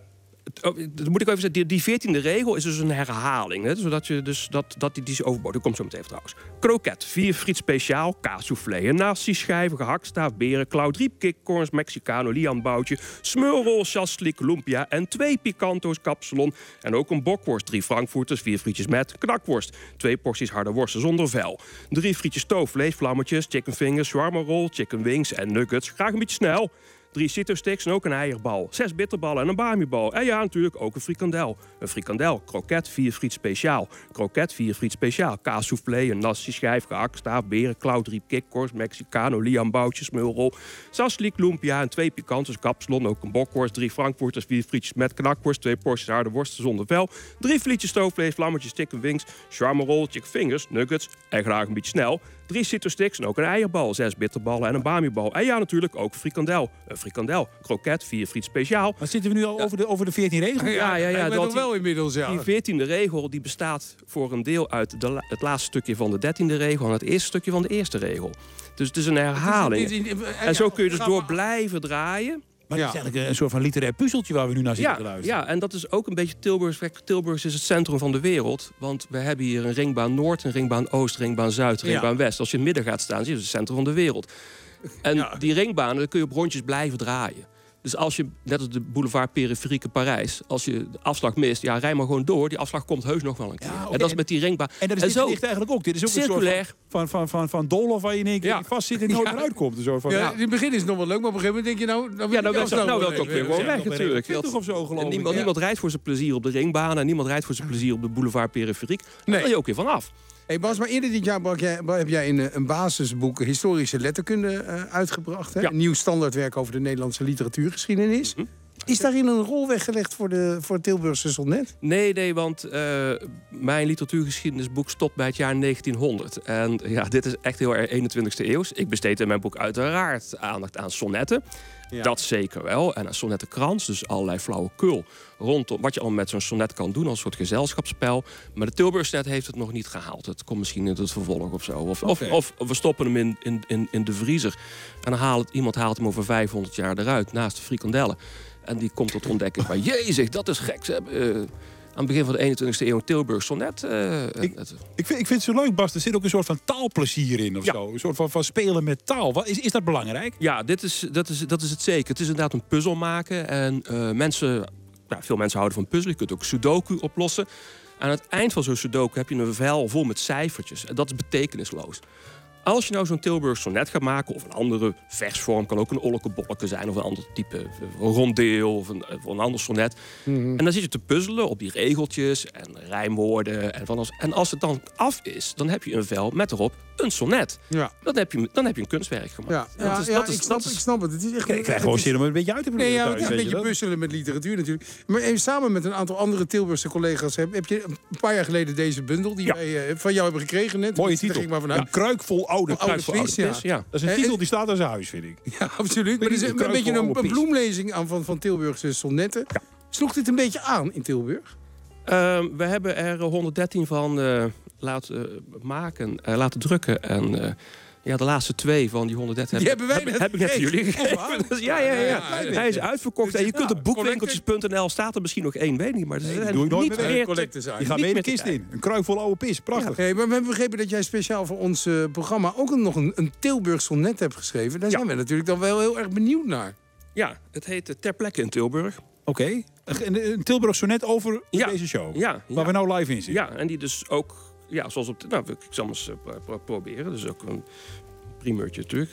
Oh, dat moet ik even zeggen. Die, die veertiende regel is dus een herhaling. Hè, zodat je dus dat, dat die, die is overbodig. Dat komt zo meteen even trouwens. Kroket, vier friet speciaal, kaassoufflé, nasi-schijven, gehaktstaaf, berenklauw, drie kikkorns, Mexicano, lianboutje, smulrol, chaslik, lumpia en twee picanto's kapsalon. En ook een bokworst, drie frankfurters, vier frietjes met knakworst, twee porties harde worsten zonder vel, drie frietjes stoofvlees, vlammetjes, chicken fingers, shawarma roll, chicken wings en nuggets. Graag een beetje snel. Drie cito-sticks en ook een eierbal. Zes bitterballen en een bamibal. En ja, natuurlijk ook een frikandel. Een frikandel, kroket, vier friet speciaal. Kroket, vier friet speciaal. Kaassoufflé, een nasi-schijf, gehaktstaaf, berenklauw, drie kikkorns, Mexicano, lianboutjes, smulrol, saslik, lumpia en twee picantes, kapsalon, ook een bokworst, drie frankfurters, vier frietjes met knakworst, twee porties harde worsten zonder vel, drie frietjes stoofvlees, vlammetjes, chicken wings, shawarma roll, chicken fingers, nuggets en graag een beetje snel. Drie cito-sticks en ook een eierbal, zes bitterballen en een bamibal. En ja, natuurlijk ook frikandel. Een frikandel, kroket, vier friet speciaal. Maar zitten we nu al ja. over de, over de veertien regels? Ja, ja, ja. Ik ben dat nog wel inmiddels, ja. Die veertiende regel die bestaat voor een deel uit de, het laatste stukje van de dertiende regel en het eerste stukje van de eerste regel. Dus het is een herhaling. Het is- het is- het is- En zo kun je dus ja, door maar- blijven draaien. Maar het is eigenlijk een soort van literair puzzeltje waar we nu naar zitten Ja, te luisteren. ja, en dat is ook een beetje Tilburg. Tilburg is het centrum van de wereld. Want we hebben hier een ringbaan Noord, een ringbaan Oost, een ringbaan Zuid, een Ja. ringbaan West. Als je in het midden gaat staan, zie je het centrum van de wereld. En die ringbanen, daar kun je op rondjes blijven draaien. Dus als je, net als de boulevard periferieke Parijs, als je de afslag mist, ja, rij maar gewoon door. Die afslag komt heus nog wel een keer. Ja, okay. En dat is met die ringbaan. En dat is dit zo gedicht eigenlijk ook. Dit is ook circulair. een soort van, van, van, van doolhof waar je in één keer Ja. vast zit en nooit Ja. meer uitkomt. Een soort van, Ja, ja. in het begin is het nog wel leuk, maar op een gegeven moment denk je nou... nou Ja, nou, nou, nou wil ik ook weer gewoon weg natuurlijk. twintig of zo, geloof En ik. niemand, Ja. niemand rijdt voor zijn plezier op de ringbaan en niemand rijdt voor zijn plezier op de boulevard periferiek. Daar Nee. wil je ook weer vanaf. Hey Bas, maar eerder dit jaar brak jij- heb jij een, eh, een basisboek historische letterkunde eh, uitgebracht. Hè? Ja. Een nieuw standaardwerk over de Nederlandse literatuurgeschiedenis. Mhm. Is daarin een rol weggelegd voor, de, voor het Tilburgse sonnet? Nee, nee, want uh, mijn literatuurgeschiedenisboek stopt bij het jaar negentienhonderd. En ja, dit is echt heel erg eenentwintigste eeuws. Ik besteed in mijn boek uiteraard aandacht aan sonnetten. Ja. Dat zeker wel. En een sonnettenkrans, dus allerlei flauwekul rondom wat je al met zo'n sonnet kan doen als een soort gezelschapsspel. Maar de Tilburgse net heeft het nog niet gehaald. Het komt misschien in het vervolg of zo. Of, Okay. of, of we stoppen hem in, in, in, in de vriezer. En dan haalt iemand haalt hem over vijfhonderd jaar eruit, naast de frikandellen. En die komt tot ontdekking van, jezus, dat is gek. Ze hebben, uh, aan het begin van de eenentwintigste eeuw een Tilburg sonnet. Uh, ik, het, ik, vind, ik vind het zo leuk, Bas. Er zit ook een soort van taalplezier in of ja. zo. Een soort van, van spelen met taal. Wat, is, is dat belangrijk? Ja, dit is, dat, is, dat is het zeker. Het is inderdaad een puzzel maken. En uh, mensen, nou, veel mensen houden van puzzelen. Je kunt ook sudoku oplossen. Aan het eind van zo'n sudoku heb je een vel vol met cijfertjes. En dat is betekenisloos. Als je nou zo'n Tilburg sonnet gaat maken, of een andere versvorm, kan ook een olleke-bolleke zijn, of een ander type een rondeel, of een, of een ander sonnet. Mm-hmm. En dan zit je te puzzelen op die regeltjes en rijmwoorden. En, van als, en als het dan af is, dan heb je een vel met erop een sonnet. Ja. Dan, heb je, dan heb je een kunstwerk gemaakt. Ja, ja, dat is, ja dat is, ik, snap, dat is, ik snap het. Het is echt, ik krijg gewoon zin om een beetje uit te proberen. Nee, ja, thuis, het is een weet je beetje dat? puzzelen met literatuur natuurlijk. Maar even samen met een aantal andere Tilburgse collega's heb, heb je een paar jaar geleden deze bundel die Ja. wij uh, van jou hebben gekregen net. Mooie Daar titel. ging ik maar vanuit. Een kruik vol oude, Oude kruik vol vis, oude ja. vis. Ja. Dat is een Eh, titel en- die staat aan zijn huis, vind ik. Ja, absoluut. Maar het is Een een, kruik beetje vol een, oude een vis. bloemlezing aan van, van Tilburgse sonnetten. Ja. Sloeg dit een beetje aan in Tilburg? Uh, we hebben er honderddertien van uh, laten maken, uh, laten drukken. En uh, ja, de laatste twee van die honderddertien Die heb, hebben wij heb, net heb ik net gekregen. jullie gegeven. Oh, Dus ja, ja, ja, ja. Ja, ja, ja. Hij is uitverkocht. En je kunt Ja, op boekwinkeltjes punt n l staat er misschien nog één, weet ik niet. Maar Nee, er die doe ik nooit niet meer weg. meer Collectors te- uit. Die gaat niet mee de meer te kist in. Een kruik vol oude pis. Prachtig. Hey, maar we hebben begrepen dat jij speciaal voor ons uh, programma ook een, nog een, een Tilburg sonnet hebt geschreven. Daar Ja. zijn we natuurlijk dan wel heel erg benieuwd naar. Ja, het heet uh, Ter Plekke in Tilburg. Oké. Okay. Een, een Tilburg sonnet over Ja. deze show. Ja, Waar ja. we nou live in zitten. Ja, en die dus ook, ja, zoals op de, nou, ik zal hem eens uh, pro- pro- proberen. Dus ook een primeurtje natuurlijk.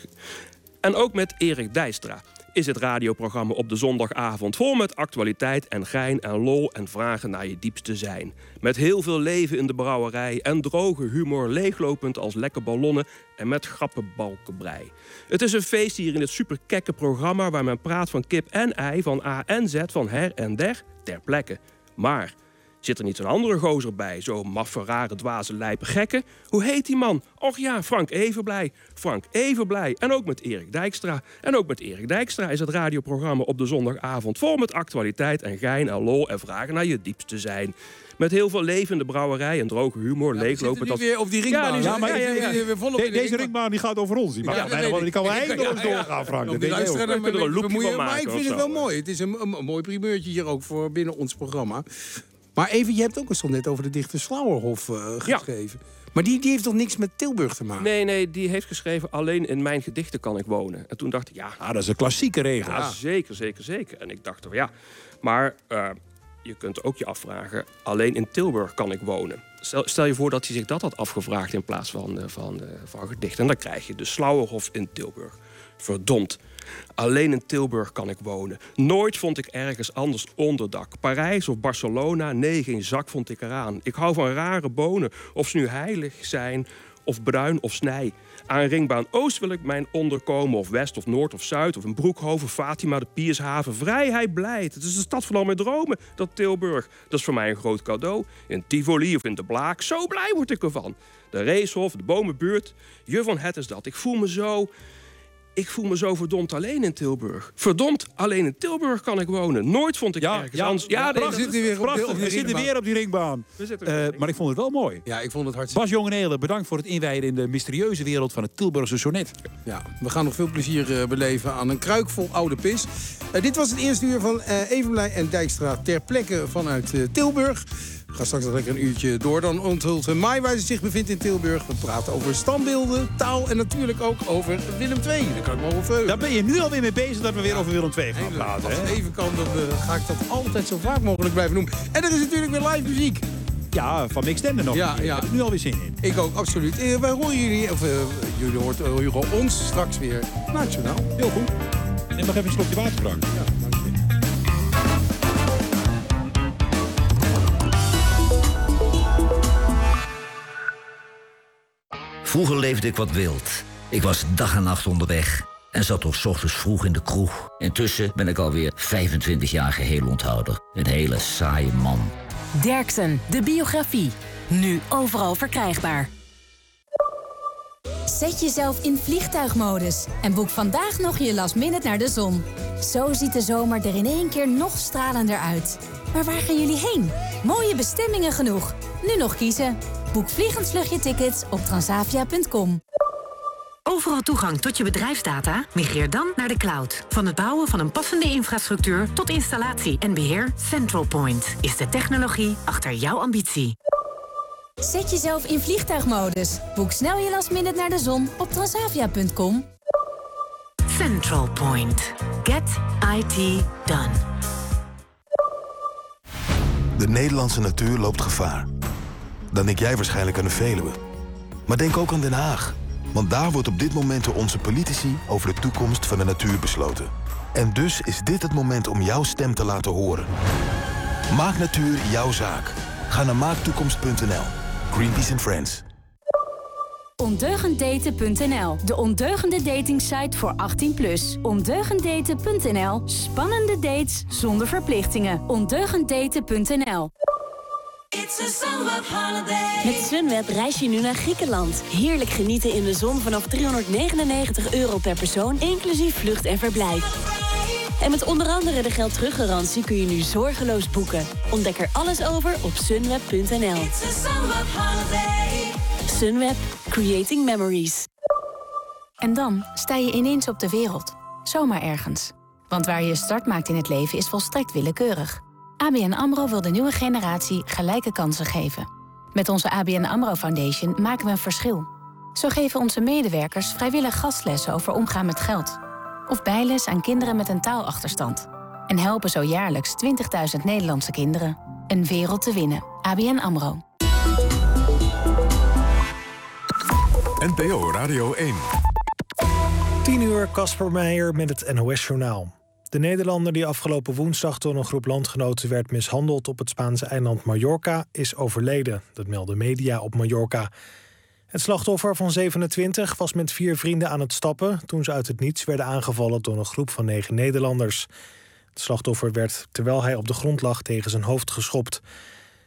En ook met Erik Dijkstra is het radioprogramma op de zondagavond vol met actualiteit en gein en lol en vragen naar je diepste zijn. Met heel veel leven in de brouwerij en droge humor, leeglopend als lekke ballonnen en met grappenbalkenbrei. Het is een feest hier in het superkekke programma waar men praat van kip en ei, van A en Z, van her en der, ter plekke. Maar Zit er niet een andere gozer bij? Zo'n maffe, rare, dwaze, lijpe gekke? Hoe heet die man? Och ja, Frank Evenblij. Frank Evenblij. En ook met Erik Dijkstra. En ook met Erik Dijkstra is het radioprogramma op de zondagavond vol met actualiteit en gein en lol en vragen naar je diepste zijn. Met heel veel leven in de brouwerij en droge humor, Ja, leeglopen. dat weer op die ringbaan. Ja, nu- Ja, maar ja, ja, ja. we- we- we volop in de Deze ringbaan. ringbaan die gaat over ons. Die, mag Ja, bijna nee, wel- die kan wel nee, eindeloos ja, ja. doorgaan, Frank. Om Dat die weet jij ook. luisteraar, We kunnen er een loopje bemoeien, van maar ik maken vind of het zo. wel mooi. Het is een, een, een mooi primeurtje hier ook voor binnen ons programma. Maar even, je hebt ook een sonnet over de dichter Slauerhoff uh, geschreven. Maar die, die heeft toch niks met Tilburg te maken? Nee, nee, die heeft geschreven... alleen in mijn gedichten kan ik wonen. En toen dacht ik, ja... Ah, dat is een klassieke regel. Ja, zeker, zeker, zeker. En ik dacht, ja... Maar uh, je kunt ook je afvragen... alleen in Tilburg kan ik wonen. Stel, stel je voor dat hij zich dat had afgevraagd... in plaats van, uh, van, uh, van gedichten. En dan krijg je de Slauerhoff in Tilburg. Verdomd. Alleen in Tilburg kan ik wonen. Nooit vond ik ergens anders onderdak. Parijs of Barcelona, nee, geen zak vond ik eraan. Ik hou van rare bonen, of ze nu heilig zijn... of bruin of snij. Aan Ringbaan Oost wil ik mijn onderkomen... of West of Noord of Zuid, of in Broekhoven, Fatima, de Piershaven. Vrijheid, blijheid. Het is de stad van al mijn dromen, dat Tilburg. Dat is voor mij een groot cadeau. In Tivoli of in de Blaak, zo blij word ik ervan. De Racehof, de Bomenbuurt, je van het is dat. Ik voel me zo... Ik voel me zo verdomd alleen in Tilburg. Verdomd alleen in Tilburg kan ik wonen. Nooit vond ik Ja, ergens ja, anders... ja, nee, we zitten weer op, prachtig. de, we zitten weer op die ringbaan. We zitten Uh, weer. maar ik vond het wel mooi. Ja, ik vond het hartstikke... Bas Jongenelen, bedankt voor het inwijden in de mysterieuze wereld van het Tilburgse sonnet. Ja, we gaan nog veel plezier uh, beleven aan een kruik vol oude pis. Uh, dit was het eerste uur van uh, Evenblij en Dijkstra ter plekke vanuit uh, Tilburg. We gaan straks nog lekker een uurtje door. Dan onthult Mai waar ze zich bevindt in Tilburg. We praten over standbeelden, taal en natuurlijk ook over Willem twee. Daar kan ik me wel verheugen. Daar ben je nu alweer mee bezig dat we weer over Willem twee gaan Heel praten. Als Hè? het even kan, dan uh, ga ik dat altijd zo vaak mogelijk blijven noemen. En er is natuurlijk weer live muziek. Ja, van Mick Stender nog. Ja, Ik ja. heb er nu alweer zin in. Ik ook, absoluut. Uh, wij horen jullie, of uh, jullie hoort uh, horen ons straks weer nationaal. Heel goed. Neem nog even een slokje water, Frank. Ja, dank je. Vroeger leefde ik wat wild. Ik was dag en nacht onderweg en zat tot 's ochtends vroeg in de kroeg. Intussen ben ik alweer vijfentwintig jaar geheel onthouder. Een hele saaie man. Derksen, de biografie. Nu overal verkrijgbaar. Zet jezelf in vliegtuigmodus en boek vandaag nog je last minute naar de zon. Zo ziet de zomer er in één keer nog stralender uit. Maar waar gaan jullie heen? Mooie bestemmingen genoeg. Nu nog kiezen. Boek vliegensvluchtje-tickets op transavia punt com. Overal toegang tot je bedrijfsdata? Migreer dan naar de cloud. Van het bouwen van een passende infrastructuur tot installatie en beheer, Central Point is de technologie achter jouw ambitie. Zet jezelf in vliegtuigmodus. Boek snel je last minute naar de zon op transavia punt com. Central Point. Get I T done. De Nederlandse natuur loopt gevaar. Dan denk jij waarschijnlijk aan de Veluwe. Maar denk ook aan Den Haag. Want daar wordt op dit moment door onze politici over de toekomst van de natuur besloten. En dus is dit het moment om jouw stem te laten horen. Maak natuur jouw zaak. Ga naar maaktoekomst punt n l. Greenpeace and Friends. ondeugend daten punt n l, de ondeugende datingsite voor achttien plus. ondeugend daten punt n l, spannende dates zonder verplichtingen. ondeugend daten punt n l. Met Sunweb reis je nu naar Griekenland. Heerlijk genieten in de zon vanaf driehonderdnegenennegentig euro per persoon, inclusief vlucht en verblijf. En met onder andere de geldteruggarantie kun je nu zorgeloos boeken. Ontdek er alles over op sunweb punt n l. Sunweb, creating memories. En dan sta je ineens op de wereld. Zomaar ergens. Want waar je je start maakt in het leven is volstrekt willekeurig. A B N AMRO wil de nieuwe generatie gelijke kansen geven. Met onze A B N AMRO Foundation maken we een verschil. Zo geven onze medewerkers vrijwillig gastlessen over omgaan met geld. Of bijles aan kinderen met een taalachterstand. En helpen zo jaarlijks twintigduizend Nederlandse kinderen. Een wereld te winnen. A B N AMRO. N P O Radio één. tien uur, Casper Meijer met het N O S-journaal. De Nederlander die afgelopen woensdag door een groep landgenoten werd mishandeld op het Spaanse eiland Mallorca is overleden. Dat melden media op Mallorca. Het slachtoffer van zevenentwintig was met vier vrienden aan het stappen toen ze uit het niets werden aangevallen door een groep van negen Nederlanders. Het slachtoffer werd, terwijl hij op de grond lag, tegen zijn hoofd geschopt.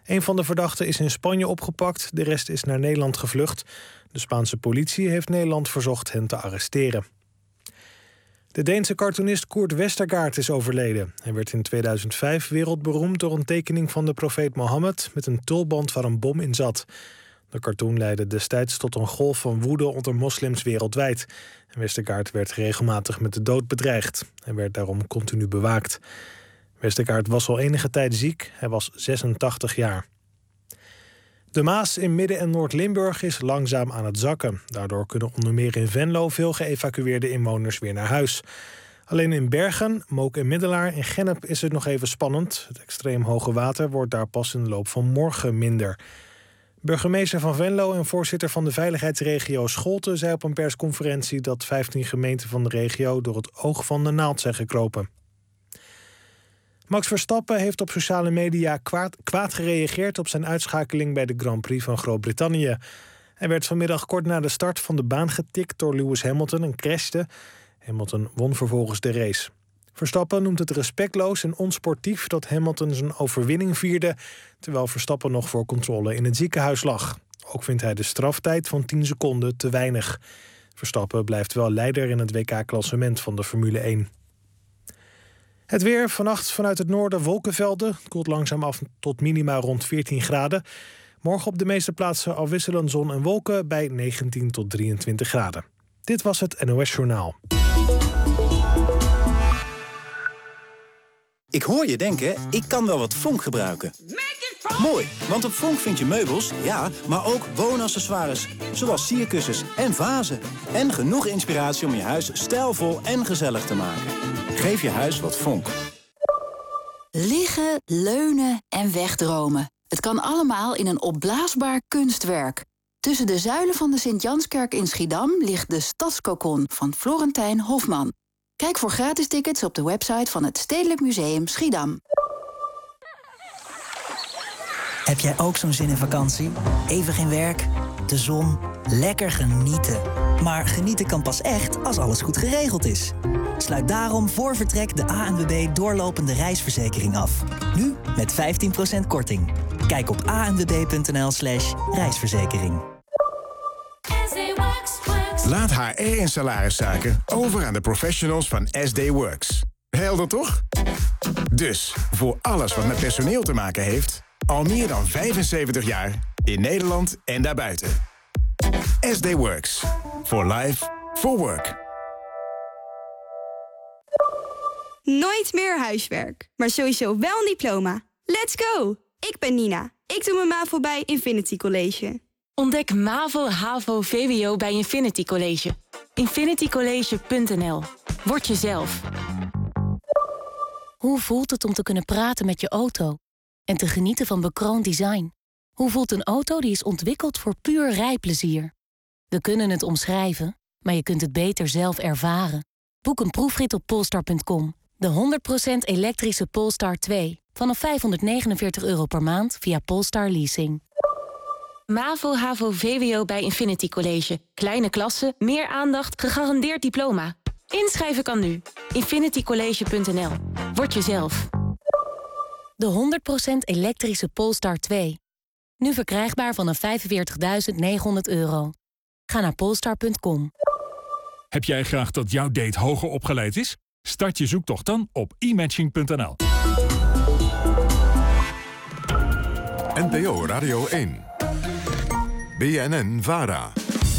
Een van de verdachten is in Spanje opgepakt, de rest is naar Nederland gevlucht. De Spaanse politie heeft Nederland verzocht hen te arresteren. De Deense cartoonist Koert Westergaard is overleden. Hij werd in tweeduizend vijf wereldberoemd door een tekening van de profeet Mohammed met een tulband waar een bom in zat. De cartoon leidde destijds tot een golf van woede onder moslims wereldwijd. En Westergaard werd regelmatig met de dood bedreigd. Hij werd daarom continu bewaakt. Westergaard was al enige tijd ziek. Hij was zesentachtig jaar. De Maas in Midden- en Noord-Limburg is langzaam aan het zakken. Daardoor kunnen onder meer in Venlo veel geëvacueerde inwoners weer naar huis. Alleen in Bergen, Mook en Middelaar en Gennep is het nog even spannend. Het extreem hoge water wordt daar pas in de loop van morgen minder. Burgemeester van Venlo en voorzitter van de veiligheidsregio Scholten zei op een persconferentie dat vijftien gemeenten van de regio door het oog van de naald zijn gekropen. Max Verstappen heeft op sociale media kwaad, kwaad gereageerd op zijn uitschakeling bij de Grand Prix van Groot-Brittannië. Hij werd vanmiddag kort na de start van de baan getikt door Lewis Hamilton en crashte. Hamilton won vervolgens de race. Verstappen noemt het respectloos en onsportief dat Hamilton zijn overwinning vierde, terwijl Verstappen nog voor controle in het ziekenhuis lag. Ook vindt hij de straftijd van tien seconden te weinig. Verstappen blijft wel leider in het W K-klassement van de Formule één. Het weer, vannacht vanuit het noorden wolkenvelden. Koelt langzaam af tot minima rond veertien graden. Morgen op de meeste plaatsen afwisselend zon en wolken bij negentien tot drieëntwintig graden. Dit was het N O S Journaal. Ik hoor je denken, ik kan wel wat Vonk gebruiken. Mooi, want op Vonk vind je meubels, ja, maar ook woonaccessoires. Zoals sierkussens en vazen. En genoeg inspiratie om je huis stijlvol en gezellig te maken. Geef je huis wat Vonk. Liggen, leunen en wegdromen. Het kan allemaal in een opblaasbaar kunstwerk. Tussen de zuilen van de Sint-Janskerk in Schiedam ligt de Stadskokon van Florentijn Hofman. Kijk voor gratis tickets op de website van het Stedelijk Museum Schiedam. Heb jij ook zo'n zin in vakantie? Even geen werk, de zon, lekker genieten. Maar genieten kan pas echt als alles goed geregeld is. Sluit daarom voor vertrek de A N W B doorlopende reisverzekering af. Nu met vijftien procent korting. Kijk op a n w b punt n l slash reisverzekering. Laat H R en salariszaken over aan de professionals van S D Works. Helder toch? Dus, voor alles wat met personeel te maken heeft, al meer dan vijfenzeventig jaar in Nederland en daarbuiten. S D Works. For life, for work. Nooit meer huiswerk, maar sowieso wel een diploma. Let's go! Ik ben Nina. Ik doe mijn MAVO bij Infinity College. Ontdek MAVO, HAVO, V W O bij Infinity College. infinity college punt n l. Word jezelf. Hoe voelt het om te kunnen praten met je auto? En te genieten van bekroond design? Hoe voelt een auto die is ontwikkeld voor puur rijplezier? We kunnen het omschrijven, maar je kunt het beter zelf ervaren. Boek een proefrit op polestar punt com. De honderd procent elektrische Polestar twee. Vanaf vijfhonderdnegenenveertig euro per maand via Polestar Leasing. MAVO, HAVO, V W O bij Infinity College. Kleine klassen, meer aandacht, gegarandeerd diploma. Inschrijven kan nu. infinity college punt n l. Word jezelf. De honderd procent elektrische Polestar twee. Nu verkrijgbaar vanaf vijfenveertigduizend negenhonderd euro. Ga naar polestar punt com. Heb jij graag dat jouw date hoger opgeleid is? Start je zoektocht dan op e matching punt n l. N P O Radio één. B N N Vara.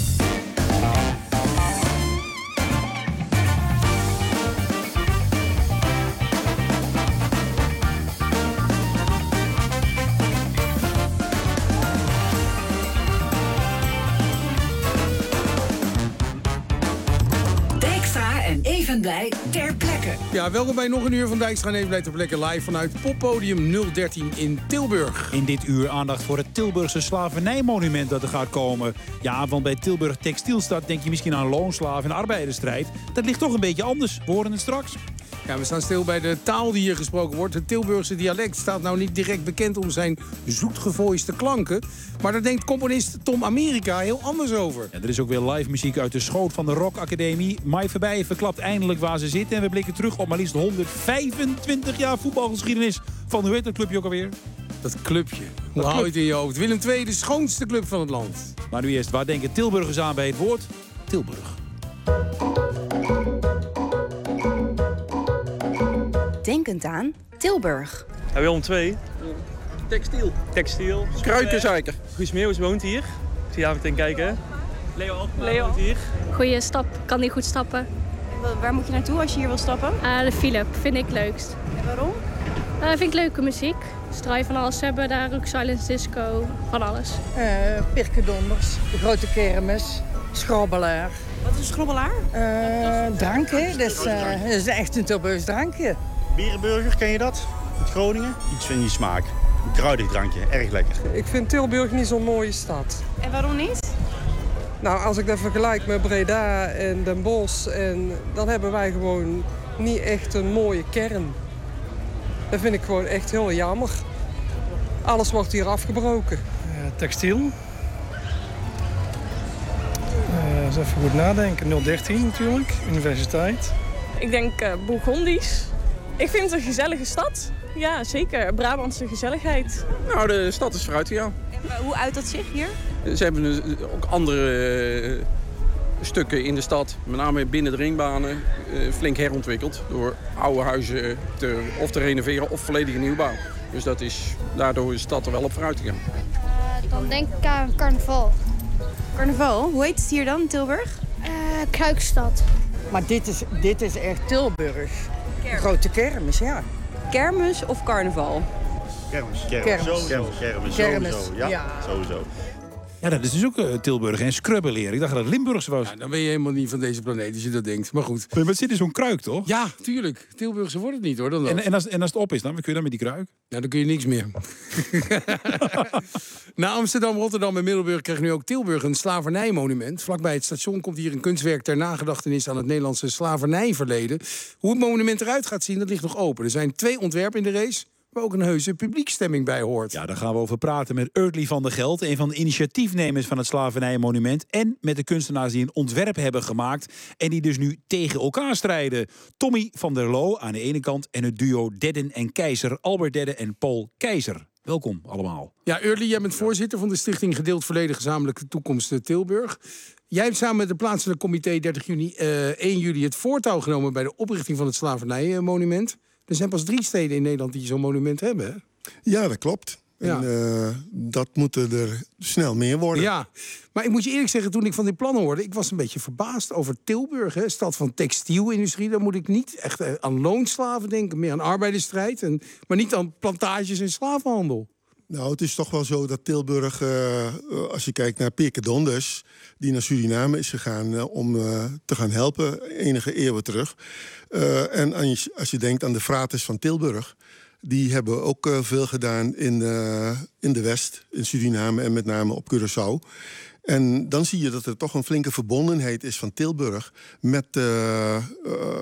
Even blij ter plekke. Ja, welkom bij nog een uur van Dijkstra en Even blij ter plekke live vanuit Poppodium nul dertien in Tilburg. In dit uur aandacht voor het Tilburgse slavernijmonument dat er gaat komen. Ja, want bij Tilburg Textielstad denk je misschien aan loonslaven en arbeidersstrijd. Dat ligt toch een beetje anders. We horen het straks. Ja, we staan stil bij de taal die hier gesproken wordt. Het Tilburgse dialect staat nou niet direct bekend om zijn zoetgevoiste klanken. Maar daar denkt componist Tom America heel anders over. Ja, er is ook weer live muziek uit de schoot van de Rock Academie. Mai Verbijen verklapt eindelijk waar ze zitten. En we blikken terug op maar liefst honderdvijfentwintig jaar voetbalgeschiedenis van, hoe heet dat clubje ook alweer? Dat clubje. Hoe hou je het in je hoofd? Willem twee, de schoonste club van het land. Maar nu eerst, waar denken Tilburgers aan bij het woord Tilburg? Denkend aan Tilburg. Ja, Willem twee. Textiel. Textiel. Kruikensuiker. Guus Meeuwis woont hier. Ik zie je avond in kijken. Leo Altman Leo. woont hier. Goeie stap, kan niet goed stappen. Waar moet je naartoe als je hier wil stappen? Uh, de Philip, vind ik leukst. En waarom? Uh, vind ik leuke muziek. Strijd van alles hebben daar, ook Silence Disco, van alles. Uh, Pirkedonders, de grote kermis, schrobbelaar. Wat is een schrobbelaar? Uh, drank, hè? Dat is, uh, dat is echt een Tilburgs drankje. Bierenburger, ken je dat? Uit Groningen? Iets van die smaak. Een kruidig drankje, erg lekker. Ik vind Tilburg niet zo'n mooie stad. En waarom niet? Nou, als ik dat vergelijk met Breda en Den Bosch, en, dan hebben wij gewoon niet echt een mooie kern. Dat vind ik gewoon echt heel jammer. Alles wordt hier afgebroken. Uh, textiel. Uh, eens even goed nadenken. nul dertien natuurlijk, universiteit. Ik denk uh, Bourgondisch. Ik vind het een gezellige stad. Ja, zeker. Brabantse gezelligheid. Nou, de stad is vooruit gegaan. En hoe uit dat zich hier? Ze hebben dus ook andere uh, stukken in de stad, met name binnen de ringbanen, uh, flink herontwikkeld. Door oude huizen te, of te renoveren of volledige nieuwbouw. Dus dat is, daardoor is de stad er wel op vooruit gegaan. Uh, dan denk ik aan carnaval. Carnaval? Hoe heet het hier dan in Tilburg? Uh, Kruikstad. Maar dit is, dit is echt Tilburg. Een grote kermis, ja. Kermis of carnaval? Kermis. Kermis. Kermis. Kermis. Kermis. Kermis. Sowieso. Ja, ja. sowieso. Ja, dat is dus ook uh, Tilburg en scrubbeleren. Ik dacht dat het Limburgs was. Ja, dan ben je helemaal niet van deze planeet als je dat denkt. Maar goed. Maar het zit in zo'n kruik, toch? Ja, tuurlijk. Tilburgse wordt het niet, hoor. Dan en, en, als, en als het op is, dan, wat kun je dan met die kruik? Ja, dan kun je niks meer. Na Amsterdam, Rotterdam en Middelburg krijgt nu ook Tilburg een slavernijmonument. Vlakbij het station komt hier een kunstwerk ter nagedachtenis aan het Nederlandse slavernijverleden. Hoe het monument eruit gaat zien, dat ligt nog open. Er zijn twee ontwerpen in de race, waar ook een heuse publiekstemming bij hoort. Ja, daar gaan we over praten met Eartly van der Geld, een van de initiatiefnemers van het slavernijmonument, en met de kunstenaars die een ontwerp hebben gemaakt en die dus nu tegen elkaar strijden. Tommy van der Loo aan de ene kant en het duo Dedden en Keizer, Albert Dedden en Paul Keizer. Welkom allemaal. Ja, Eartly, jij bent voorzitter van de stichting Gedeeld Verleden Gezamenlijke Toekomst Tilburg. Jij hebt samen met het plaatselijk comité dertig juni, uh, één juli het voortouw genomen bij de oprichting van het slavernijmonument. Er zijn pas drie steden in Nederland die zo'n monument hebben, hè? Ja, dat klopt. Ja. En uh, dat moeten er snel meer worden. Ja, maar ik moet je eerlijk zeggen, toen ik van die plannen hoorde, ik was een beetje verbaasd over Tilburg, hè, stad van textielindustrie. Daar moet ik niet echt aan loonslaven denken, meer aan arbeidersstrijd, en, maar niet aan plantages en slavenhandel. Nou, het is toch wel zo dat Tilburg, uh, als je kijkt naar Pirkedonders, die naar Suriname is gegaan uh, om uh, te gaan helpen enige eeuwen terug. Uh, en als je, als je denkt aan de fraters van Tilburg, die hebben ook uh, veel gedaan in, uh, in de West, in Suriname en met name op Curaçao. En dan zie je dat er toch een flinke verbondenheid is van Tilburg met, uh, uh,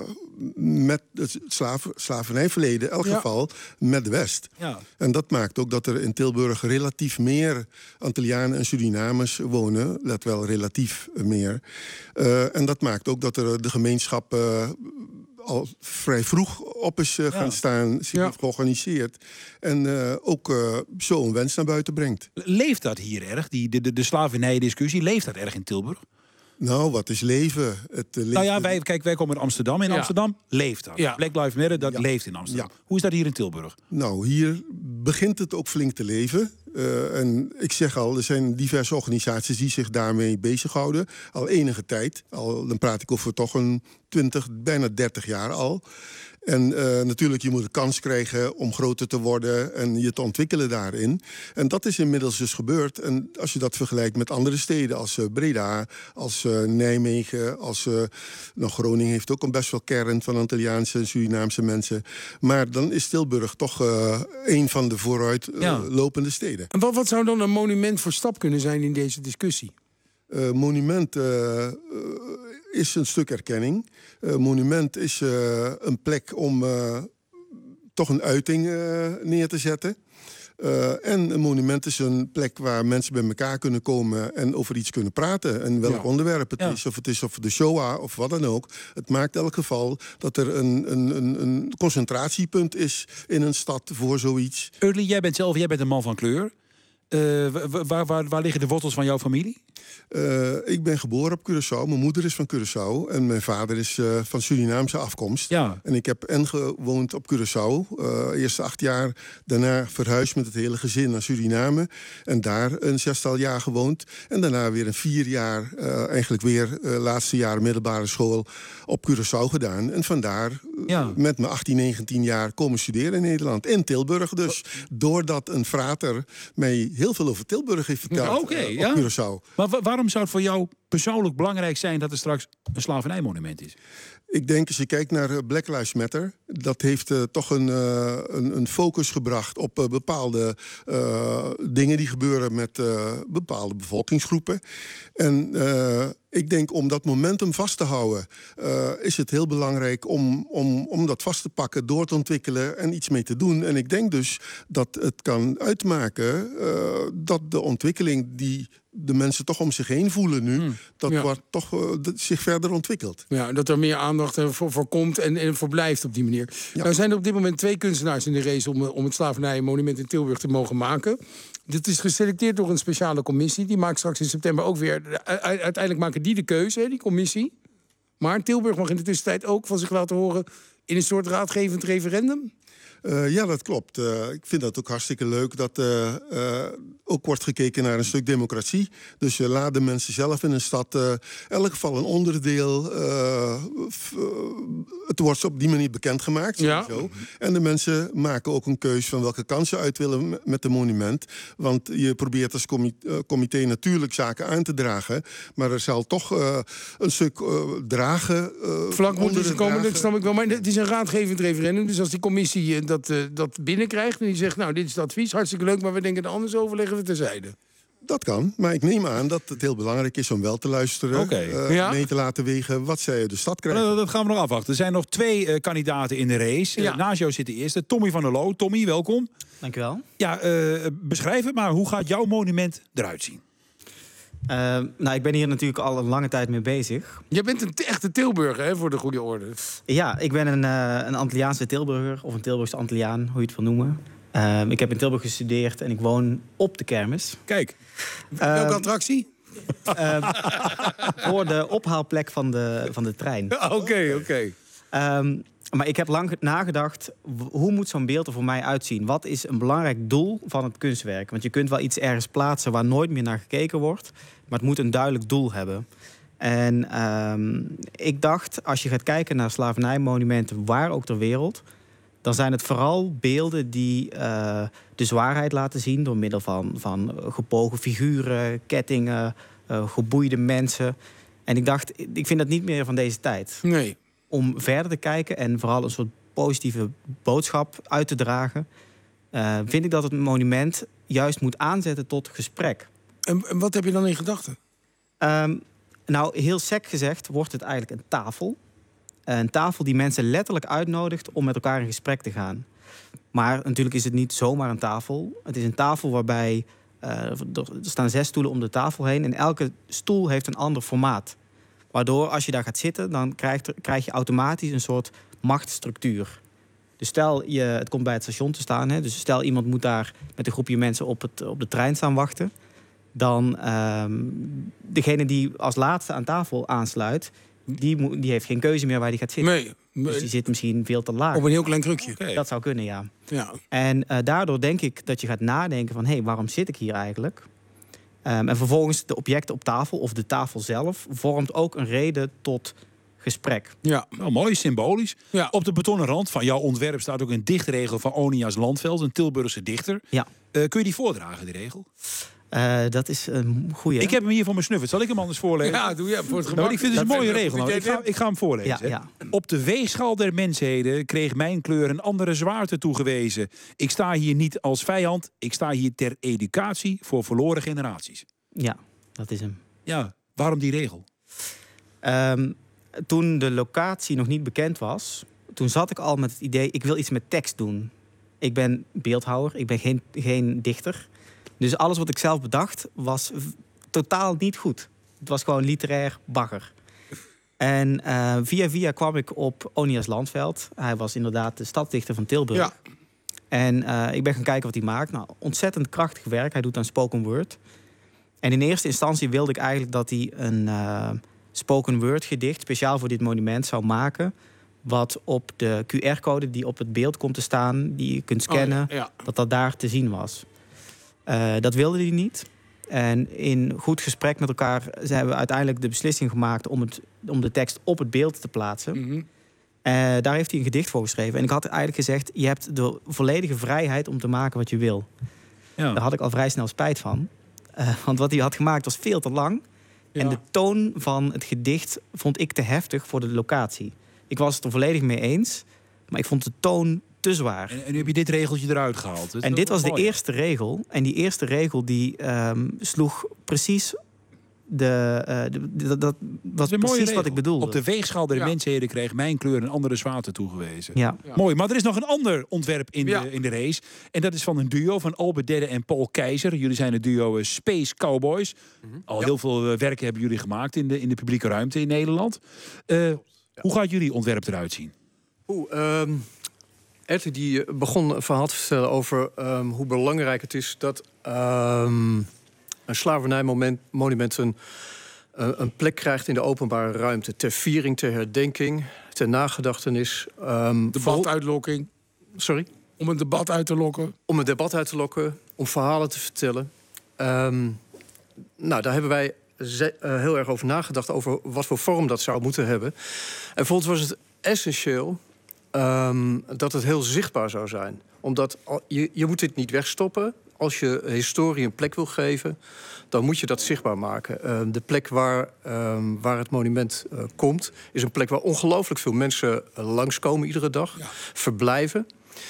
met het slaven, slavernijverleden, in elk ja. geval met de West. Ja. En dat maakt ook dat er in Tilburg relatief meer Antillianen en Surinamers wonen. Let wel, relatief meer. Uh, en dat maakt ook dat er de gemeenschap uh, al vrij vroeg op is uh, gaan ja. staan, zich ja. heeft georganiseerd. En uh, ook uh, zo een wens naar buiten brengt. Leeft dat hier erg, die, de, de, de slavernijdiscussie? Leeft dat erg in Tilburg? Nou, wat is leven? Het, uh, nou ja, wij, kijk, wij komen uit Amsterdam. In ja. Amsterdam leeft dat. Ja. Black Lives Matter, dat ja. leeft in Amsterdam. Ja. Hoe is dat hier in Tilburg? Nou, hier begint het ook flink te leven. Uh, en ik zeg al, er zijn diverse organisaties die zich daarmee bezighouden. Al enige tijd. Al, dan praat ik over toch een twintig, bijna dertig jaar al. En uh, natuurlijk, je moet de kans krijgen om groter te worden en je te ontwikkelen daarin. En dat is inmiddels dus gebeurd. En als je dat vergelijkt met andere steden als uh, Breda, als uh, Nijmegen, als uh, nou, Groningen heeft ook een best wel kern van Antilliaanse en Surinaamse mensen. Maar dan is Tilburg toch uh, een van de vooruitlopende uh, ja. steden. En wat, wat zou dan een monument voor stap kunnen zijn in deze discussie? Uh, monument uh, uh, is een stuk erkenning. Uh, monument is uh, een plek om uh, toch een uiting uh, neer te zetten. Uh, en een monument is een plek waar mensen bij elkaar kunnen komen en over iets kunnen praten. En welk ja. onderwerp het ja. is, of het is of de Shoah of wat dan ook. Het maakt in elk geval dat er een, een, een, een concentratiepunt is in een stad voor zoiets. Early, jij bent zelf jij bent een man van kleur. Uh, waar, waar, waar liggen de wortels van jouw familie? Uh, ik ben geboren op Curaçao. Mijn moeder is van Curaçao. En mijn vader is uh, van Surinaamse afkomst. Ja. En ik heb en gewoond op Curaçao. Uh, eerst acht jaar. Daarna verhuisd met het hele gezin naar Suriname. En daar een zestal jaar gewoond. En daarna weer een vier jaar, uh, eigenlijk weer uh, laatste jaar middelbare school op Curaçao gedaan. En vandaar ja. met mijn achttien, negentien jaar komen studeren in Nederland. In Tilburg dus. Doordat een frater mij heel veel over Tilburg heeft verteld. Ja, okay, uh, ja. op Curaçao. Maar wa- waarom zou het voor jou persoonlijk belangrijk zijn dat er straks een slavernijmonument is? Ik denk, als je kijkt naar Black Lives Matter, dat heeft uh, toch een, uh, een, een focus gebracht op uh, bepaalde uh, dingen die gebeuren met uh, bepaalde bevolkingsgroepen. En uh, ik denk om dat momentum vast te houden, uh, is het heel belangrijk om, om, om dat vast te pakken, door te ontwikkelen en iets mee te doen. En ik denk dus dat het kan uitmaken uh, dat de ontwikkeling die de mensen toch om zich heen voelen nu, hmm. dat ja. wordt toch uh, dat zich verder ontwikkelt. Ja, dat er meer aandacht uh, voor, voor komt en, en voor blijft op die manier. Ja. Nou zijn er op dit moment twee kunstenaars in de race om, om het slavernijmonument in Tilburg te mogen maken. Dit is geselecteerd door een speciale commissie. Die maakt straks in september ook weer. U- uiteindelijk maken die de keuze, hè, die commissie. Maar Tilburg mag in de tussentijd ook van zich laten horen in een soort raadgevend referendum. Uh, ja, dat klopt. Uh, ik vind dat ook hartstikke leuk dat uh, uh, ook wordt gekeken naar een stuk democratie. Dus uh, laat de mensen zelf in een stad uh, in elk geval een onderdeel. Uh, f, uh, het wordt op die manier bekendgemaakt. Ja. En de mensen maken ook een keus van welke kant ze uit willen met het monument. Want je probeert als comité, uh, comité natuurlijk zaken aan te dragen. Maar er zal toch uh, een stuk uh, dragen. Uh, Vlak moeten ze komen, dat snap ik wel. Maar het is een raadgevend referendum. Dus als die commissie uh, dat, uh, dat binnenkrijgt en die zegt, nou, dit is het advies, hartstikke leuk, maar we denken er anders over, leggen we terzijde. Dat kan, maar ik neem aan dat het heel belangrijk is om wel te luisteren. Okay. Uh, ja. mee te laten wegen wat zij uit de stad krijgen. Nou, dat gaan we nog afwachten. Er zijn nog twee uh, kandidaten in de race. Ja. Uh, naast jou zit de eerste, Tommy van der Loo. Tommy, welkom. Dankjewel. Ja, uh, beschrijf het maar. Hoe gaat jouw monument eruit zien? Uh, nou, ik ben hier natuurlijk al een lange tijd mee bezig. Je bent een echte Tilburger, hè, voor de goede orde. Ja, ik ben een, uh, een Antilliaanse Tilburger, of een Tilburgse Antilliaan, hoe je het wil noemen. Uh, ik heb in Tilburg gestudeerd en ik woon op de kermis. Kijk, welke uh, attractie? Uh, voor de ophaalplek van de, van de trein. Oké, oké. Okay, okay. um, maar ik heb lang nagedacht, hoe moet zo'n beeld er voor mij uitzien? Wat is een belangrijk doel van het kunstwerk? Want je kunt wel iets ergens plaatsen waar nooit meer naar gekeken wordt, maar het moet een duidelijk doel hebben. En um, ik dacht, als je gaat kijken naar slavernijmonumenten, waar ook ter wereld, dan zijn het vooral beelden die uh, de zwaarheid laten zien door middel van, van gebogen figuren, kettingen, uh, geboeide mensen. En ik dacht, ik vind dat niet meer van deze tijd. Nee. Om verder te kijken en vooral een soort positieve boodschap uit te dragen, uh, vind ik dat het monument juist moet aanzetten tot gesprek. En, en wat heb je dan in gedachten? Um, nou, heel sec gezegd wordt het eigenlijk een tafel. Een tafel die mensen letterlijk uitnodigt om met elkaar in gesprek te gaan. Maar natuurlijk is het niet zomaar een tafel. Het is een tafel waarbij uh, er staan zes stoelen om de tafel heen. En elke stoel heeft een ander formaat. Waardoor als je daar gaat zitten, dan krijg, krijg je automatisch een soort machtsstructuur. Dus stel, je, het komt bij het station te staan. Hè, dus stel, iemand moet daar met een groepje mensen op, het, op de trein staan wachten. Dan um, degene die als laatste aan tafel aansluit, Die, mo- die heeft geen keuze meer waar die gaat zitten. Nee, nee. Dus die zit misschien veel te laag. Op een heel klein krukje. Okay. Dat zou kunnen, ja. ja. En uh, daardoor denk ik dat je gaat nadenken van, hé, hey, waarom zit ik hier eigenlijk? Um, en vervolgens de objecten op tafel, of de tafel zelf, vormt ook een reden tot gesprek. Ja, wel mooi, symbolisch. Ja. Op de betonnen rand van jouw ontwerp staat ook een dichtregel van Onias Landveld, een Tilburgse dichter. Ja. Uh, kun je die voordragen, die regel? Uh, dat is een goeie. Ik heb hem hier voor mijn snuffert. Zal ik hem anders voorlezen? Ja, doe je voor het gemak. Nou, ik vind het een mooie regel. Nou. Ik, ga, ik ga hem voorlezen. Ja, ja. Op de weegschaal der mensheden kreeg mijn kleur een andere zwaarte toegewezen. Ik sta hier niet als vijand. Ik sta hier ter educatie voor verloren generaties. Ja, dat is hem. Ja, Waarom die regel? Um, toen de locatie nog niet bekend was, toen zat ik al met het idee, ik wil iets met tekst doen. Ik ben beeldhouwer, ik ben geen, geen dichter. Dus alles wat ik zelf bedacht was v- totaal niet goed. Het was gewoon literair bagger. En uh, via via kwam ik op Onias Landveld. Hij was inderdaad de stadsdichter van Tilburg. Ja. En uh, ik ben gaan kijken wat hij maakt. Nou, ontzettend krachtig werk. Hij doet aan spoken word. En in eerste instantie wilde ik eigenlijk dat hij een uh, spoken word gedicht speciaal voor dit monument zou maken. Wat op de Q R-code die op het beeld komt te staan, die je kunt scannen, Oh, ja, ja. dat dat daar te zien was. Uh, dat wilde hij niet. En in goed gesprek met elkaar hebben we uiteindelijk de beslissing gemaakt om, het, om de tekst op het beeld te plaatsen. Mm-hmm. Uh, daar heeft hij een gedicht voor geschreven. En ik had eigenlijk gezegd, je hebt de volledige vrijheid om te maken wat je wil. Ja. Daar had ik al vrij snel spijt van. Uh, want wat hij had gemaakt was veel te lang. Ja. En de toon van het gedicht vond ik te heftig voor de locatie. Ik was het er volledig mee eens, maar ik vond de toon te zwaar. En, en nu heb je dit regeltje eruit gehaald. Dus En dat dit is was de mooi. eerste regel. En die eerste regel die um, sloeg precies de, uh, de, de- dat, dat was Een mooie precies regel. wat ik bedoelde. Op de weegschaal der Ja. mensheden kreeg mijn kleur een andere zwaarte toegewezen. Ja. Ja. Mooi, maar er is nog een ander ontwerp in, Ja. de, in de race. En dat is van een duo van Albert Dedde en Paul Keizer. Jullie zijn het duo eh, Space Cowboys. Al heel veel eh, werken hebben jullie gemaakt in de, in de publieke ruimte in Nederland. Uh, Hoe gaat jullie ontwerp eruit zien? Oeh, um, Ed die begon een verhaal te vertellen over um, hoe belangrijk het is dat um, een slavernijmonument een, uh, een plek krijgt in de openbare ruimte. Ter viering, ter herdenking, ter nagedachtenis. Um, Debatuitlokking. Sorry? Om een debat uit te lokken. Om een debat uit te lokken, om verhalen te vertellen. Um, nou, daar hebben wij ze- uh, heel erg over nagedacht, over wat voor vorm dat zou moeten hebben. En voor ons was het essentieel um, dat het heel zichtbaar zou zijn. Omdat al- je, je moet dit niet wegstoppen. Als je historie een plek wil geven, dan moet je dat zichtbaar maken. Um, de plek waar, um, waar het monument uh, komt, is een plek waar ongelooflijk veel mensen uh, langskomen iedere dag, ja. verblijven.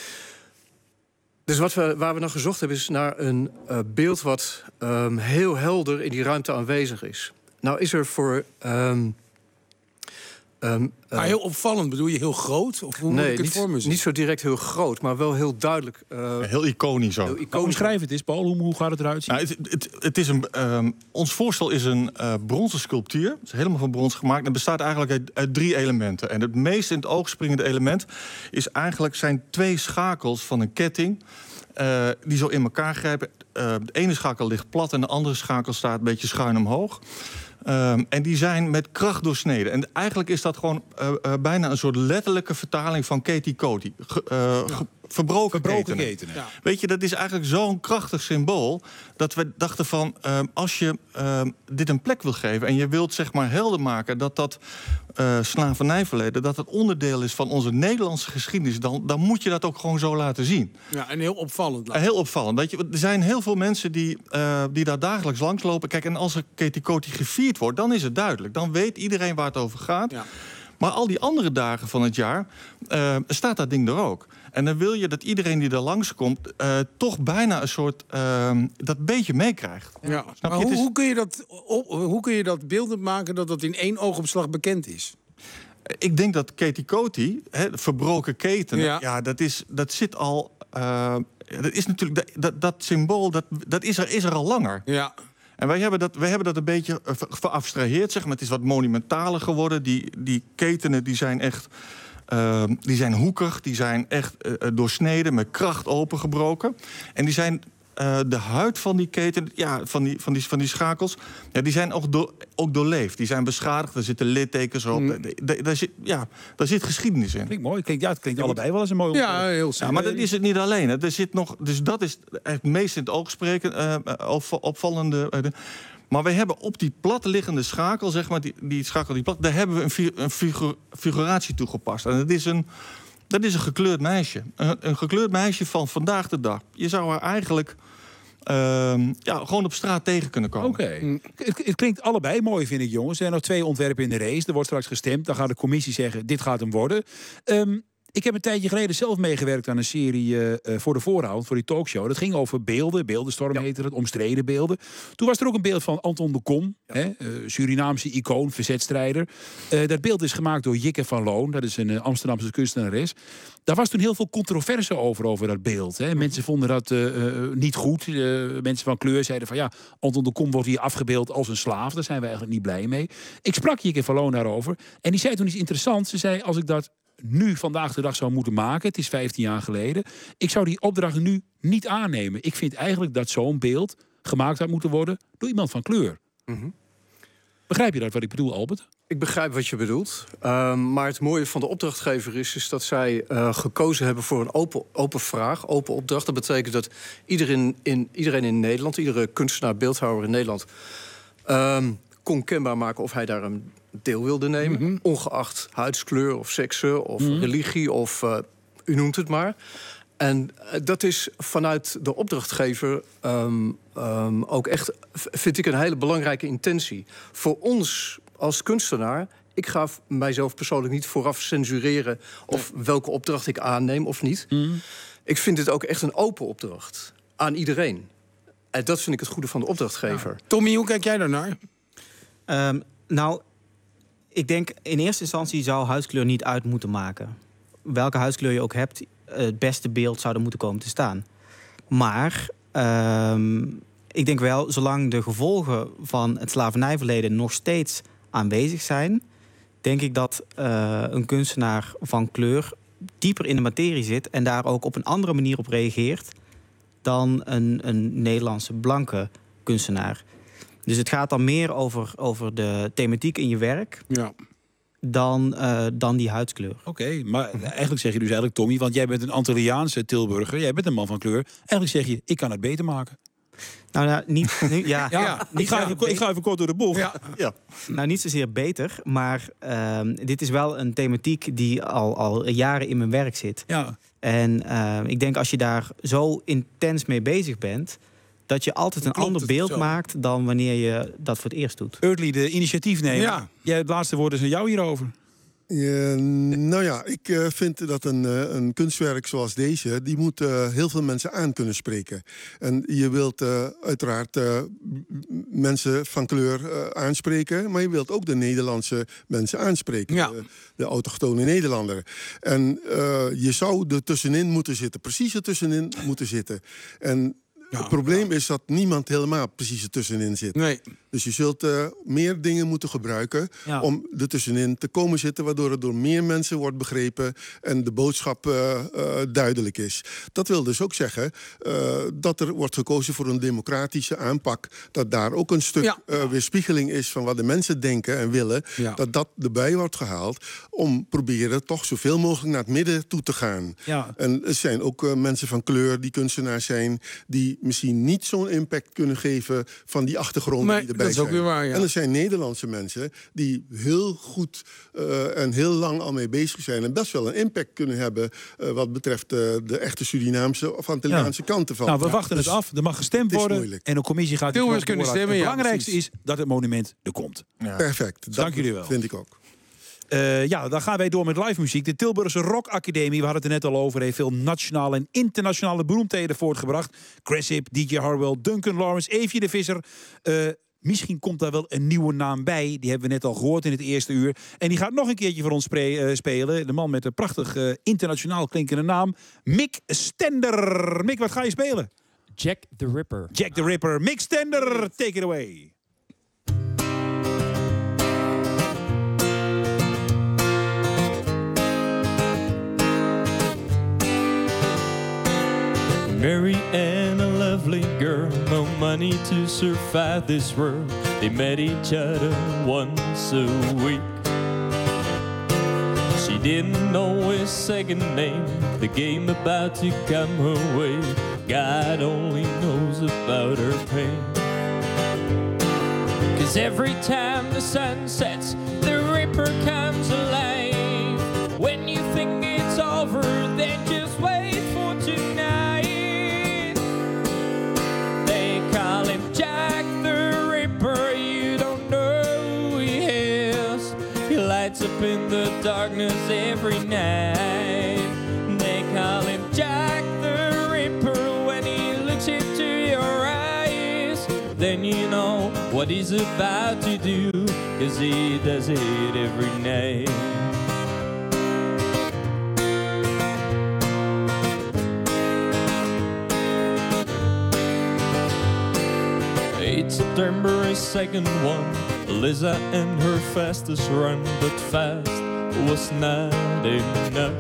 Dus wat we, waar we naar gezocht hebben, is naar een uh, beeld wat um, heel helder in die ruimte aanwezig is. Nou is er voor... Um, um, uh, Maar heel opvallend, bedoel je heel groot? Of hoe moet nee, ik het niet, voor me zien? niet zo direct heel groot, maar wel heel duidelijk. Uh, heel iconisch ook. Heel Nou, iconisch. omschrijf het eens, Paul. Hoe, hoe gaat het eruit zien? Nou, het, het, het is een, um, ons voorstel is een uh, bronzen sculptuur. Het is helemaal van brons gemaakt. Het bestaat eigenlijk uit, uit drie elementen. En het meest in het oog springende element is eigenlijk zijn twee schakels van een ketting. Uh, die zo in elkaar grijpen. Uh, de ene schakel ligt plat en de andere schakel staat een beetje schuin omhoog. Um, en die zijn met kracht doorsneden. En eigenlijk is dat gewoon uh, uh, bijna een soort letterlijke vertaling van Katie Coty. Ge, uh, ja. ge, verbroken, Verbroken ketenen. ketenen. Ja. Weet je, dat is eigenlijk zo'n krachtig symbool dat we dachten van, um, als je um, dit een plek wil geven en je wilt zeg maar helder maken dat dat uh, slavernijverleden, dat het onderdeel is van onze Nederlandse geschiedenis, dan, dan moet je dat ook gewoon zo laten zien. Ja, en heel opvallend. Uh, heel opvallend. Weet je, er zijn heel veel mensen die, uh, die daar dagelijks langslopen. Kijk, en als er Katie Coty gevierd wordt, dan is het duidelijk. Dan weet iedereen waar het over gaat. Ja. Maar al die andere dagen van het jaar uh, staat dat ding er ook. En dan wil je dat iedereen die er langskomt uh, toch bijna een soort uh, dat beetje meekrijgt. Ja. Snap Maar je? hoe, Het is- hoe, kun je dat op, hoe kun je dat beeldend maken dat dat in één oogopslag bekend is? Ik denk dat Katie Coty, hè, verbroken ketenen, Ja. ja. dat, is, dat zit al. Uh, dat is natuurlijk dat, dat, dat symbool, dat, dat is, er, is er al langer. Ja. En wij hebben dat, wij hebben dat een beetje uh, ver- verabstraheerd, zeg maar. Het is wat monumentaler geworden. Die, die ketenen die zijn echt. Uh, die zijn hoekig, die zijn echt uh, doorsneden, met kracht opengebroken. En die zijn. Uh, de huid van die keten, ja, van die, van die, van die schakels, ja, die zijn ook, do, ook doorleefd. Die zijn beschadigd, er zitten littekens op. Mm. Daar zit, ja, daar zit geschiedenis in. Klinkt mooi. Klinkt, ja, het klinkt allebei wel eens een mooi. Ja, heel Ja, maar dat is het niet alleen. Hè. Er zit nog, dus dat is het meest in het oog spreken, uh, op, opvallende. Uh, de, maar wij hebben op die platliggende schakel, zeg maar, die, die schakel die plat, daar hebben we een, fi, een figu, figuratie toegepast. En dat is een. Dat is een gekleurd meisje. Een, een gekleurd meisje van vandaag de dag. Je zou haar eigenlijk uh, ja, gewoon op straat tegen kunnen komen. Oké. Okay. Het, het klinkt allebei mooi, vind ik, jongens. Er zijn nog twee ontwerpen in de race. Er wordt straks gestemd. Dan gaat de commissie zeggen, dit gaat hem worden. Um, Ik heb een tijdje geleden zelf meegewerkt aan een serie uh, uh, voor de vooravond, voor die talkshow. Dat ging over beelden, beeldenstorm ja. heette het, omstreden beelden. Toen was er ook een beeld van Anton de Kom, ja. hè, uh, Surinaamse icoon, verzetstrijder. Uh, dat beeld is gemaakt door Jikke van Loon, dat is een uh, Amsterdamse kunstenares. Daar was toen heel veel controverse over, over dat beeld. Hè. Mensen vonden dat uh, uh, niet goed. Uh, mensen van kleur zeiden van ja, Anton de Kom wordt hier afgebeeld als een slaaf. Daar zijn we eigenlijk niet blij mee. Ik sprak Jikke van Loon daarover en die zei toen iets interessants. Ze zei, als ik dat nu vandaag de dag zou moeten maken, het is vijftien jaar geleden, ik zou die opdracht nu niet aannemen. Ik vind eigenlijk dat zo'n beeld gemaakt had moeten worden door iemand van kleur. Mm-hmm. Begrijp je dat wat ik bedoel, Albert? Ik begrijp wat je bedoelt. Uh, maar het mooie van de opdrachtgever is, is dat zij uh, gekozen hebben voor een open, open vraag, open opdracht. Dat betekent dat iedereen in, iedereen in Nederland, iedere kunstenaar, beeldhouwer in Nederland, Uh, kon kenbaar maken of hij daar een deel wilde nemen. Mm-hmm. Ongeacht huidskleur of sekse of mm-hmm. religie of uh, u noemt het maar. En uh, dat is vanuit de opdrachtgever um, um, ook echt, vind ik, een hele belangrijke intentie. Voor ons als kunstenaar, ik ga mijzelf persoonlijk niet vooraf censureren of ja. welke opdracht ik aanneem of niet. Mm-hmm. Ik vind dit ook echt een open opdracht aan iedereen. En dat vind ik het goede van de opdrachtgever. Ja. Tommy, hoe kijk jij daarnaar? Um, nou, ik denk in eerste instantie zou huidskleur niet uit moeten maken. Welke huidskleur je ook hebt, het beste beeld zou er moeten komen te staan. Maar um, ik denk wel, zolang de gevolgen van het slavernijverleden nog steeds aanwezig zijn, denk ik dat uh, een kunstenaar van kleur dieper in de materie zit en daar ook op een andere manier op reageert dan een, een Nederlandse blanke kunstenaar. Dus het gaat dan meer over, over de thematiek in je werk ja. dan, uh, dan die huidskleur. Oké, okay, maar eigenlijk zeg je dus eigenlijk, Tommy, want jij bent een Antilliaanse Tilburger, jij bent een man van kleur. Eigenlijk zeg je, ik kan het beter maken. Nou, nou niet, nu, ja, ja, ja, ik, ga even, ik ga even kort door de bocht. Ja. Ja. Nou, niet zozeer beter, maar uh, dit is wel een thematiek die al, al jaren in mijn werk zit. Ja. En uh, ik denk als je daar zo intens mee bezig bent, dat je altijd een ander beeld zo. maakt dan wanneer je dat voor het eerst doet. Early, de initiatiefnemer. Ja. Jij, het laatste woord is aan jou hierover. Uh, nou ja, ik uh, vind dat een, uh, een kunstwerk zoals deze, die moet uh, heel veel mensen aan kunnen spreken. En je wilt uh, uiteraard uh, mensen van kleur uh, aanspreken, maar je wilt ook de Nederlandse mensen aanspreken. Ja. De, de autochtone Nederlander. En uh, je zou er tussenin moeten zitten, precies er tussenin moeten zitten. En ja, het probleem ja. is dat niemand helemaal precies ertussenin zit. Nee. Dus je zult uh, meer dingen moeten gebruiken ja. om er tussenin te komen zitten, waardoor het door meer mensen wordt begrepen en de boodschap uh, uh, duidelijk is. Dat wil dus ook zeggen uh, dat er wordt gekozen voor een democratische aanpak, dat daar ook een stuk ja. uh, weerspiegeling is van wat de mensen denken en willen, ja. dat dat erbij wordt gehaald om proberen toch zoveel mogelijk naar het midden toe te gaan. Ja. En er zijn ook uh, mensen van kleur die kunstenaars zijn, die misschien niet zo'n impact kunnen geven van die achtergrond nee, die erbij dat is ook zijn. weer waar, ja. En er zijn Nederlandse mensen die heel goed uh, en heel lang al mee bezig zijn en best wel een impact kunnen hebben uh, wat betreft uh, de echte Surinaamse of Antilliaanse ja. kanten van. Nou, we ja, wachten dus het af. Er mag gestemd worden en de commissie gaat Tilburgers kunnen stemmen. Het ja, belangrijkste precies. is dat het monument er komt. Ja. Perfect. Dat Dank jullie wel. Vind ik ook. Uh, ja, dan gaan wij door met live muziek. De Tilburgse Rock Academie, we hadden het er net al over, heeft veel nationale en internationale beroemdheden voortgebracht. Cressip, D J Harwell, Duncan Lawrence, Eefje de Visser. Uh, misschien komt daar wel een nieuwe naam bij. Die hebben we net al gehoord in het eerste uur. En die gaat nog een keertje voor ons spre- uh, spelen. De man met een prachtig uh, internationaal klinkende naam. Mick Stender. Mick, wat ga je spelen? Jack the Ripper. Jack the Ripper. Mick Stender, take it away. Mary and a lovely girl, no money to survive this world. They met each other once a week. She didn't know his second name, the game about to come her way. God only knows about her pain. Cause every time the sun sets, the Ripper comes alive. When you think it's over, then just wait for tonight. Call him Jack the Ripper, you don't know who he is. He lights up in the darkness every night. what he's about to do, 'cause he does it every night. eighth September is second one, Liza and her fastest run, but fast was not enough.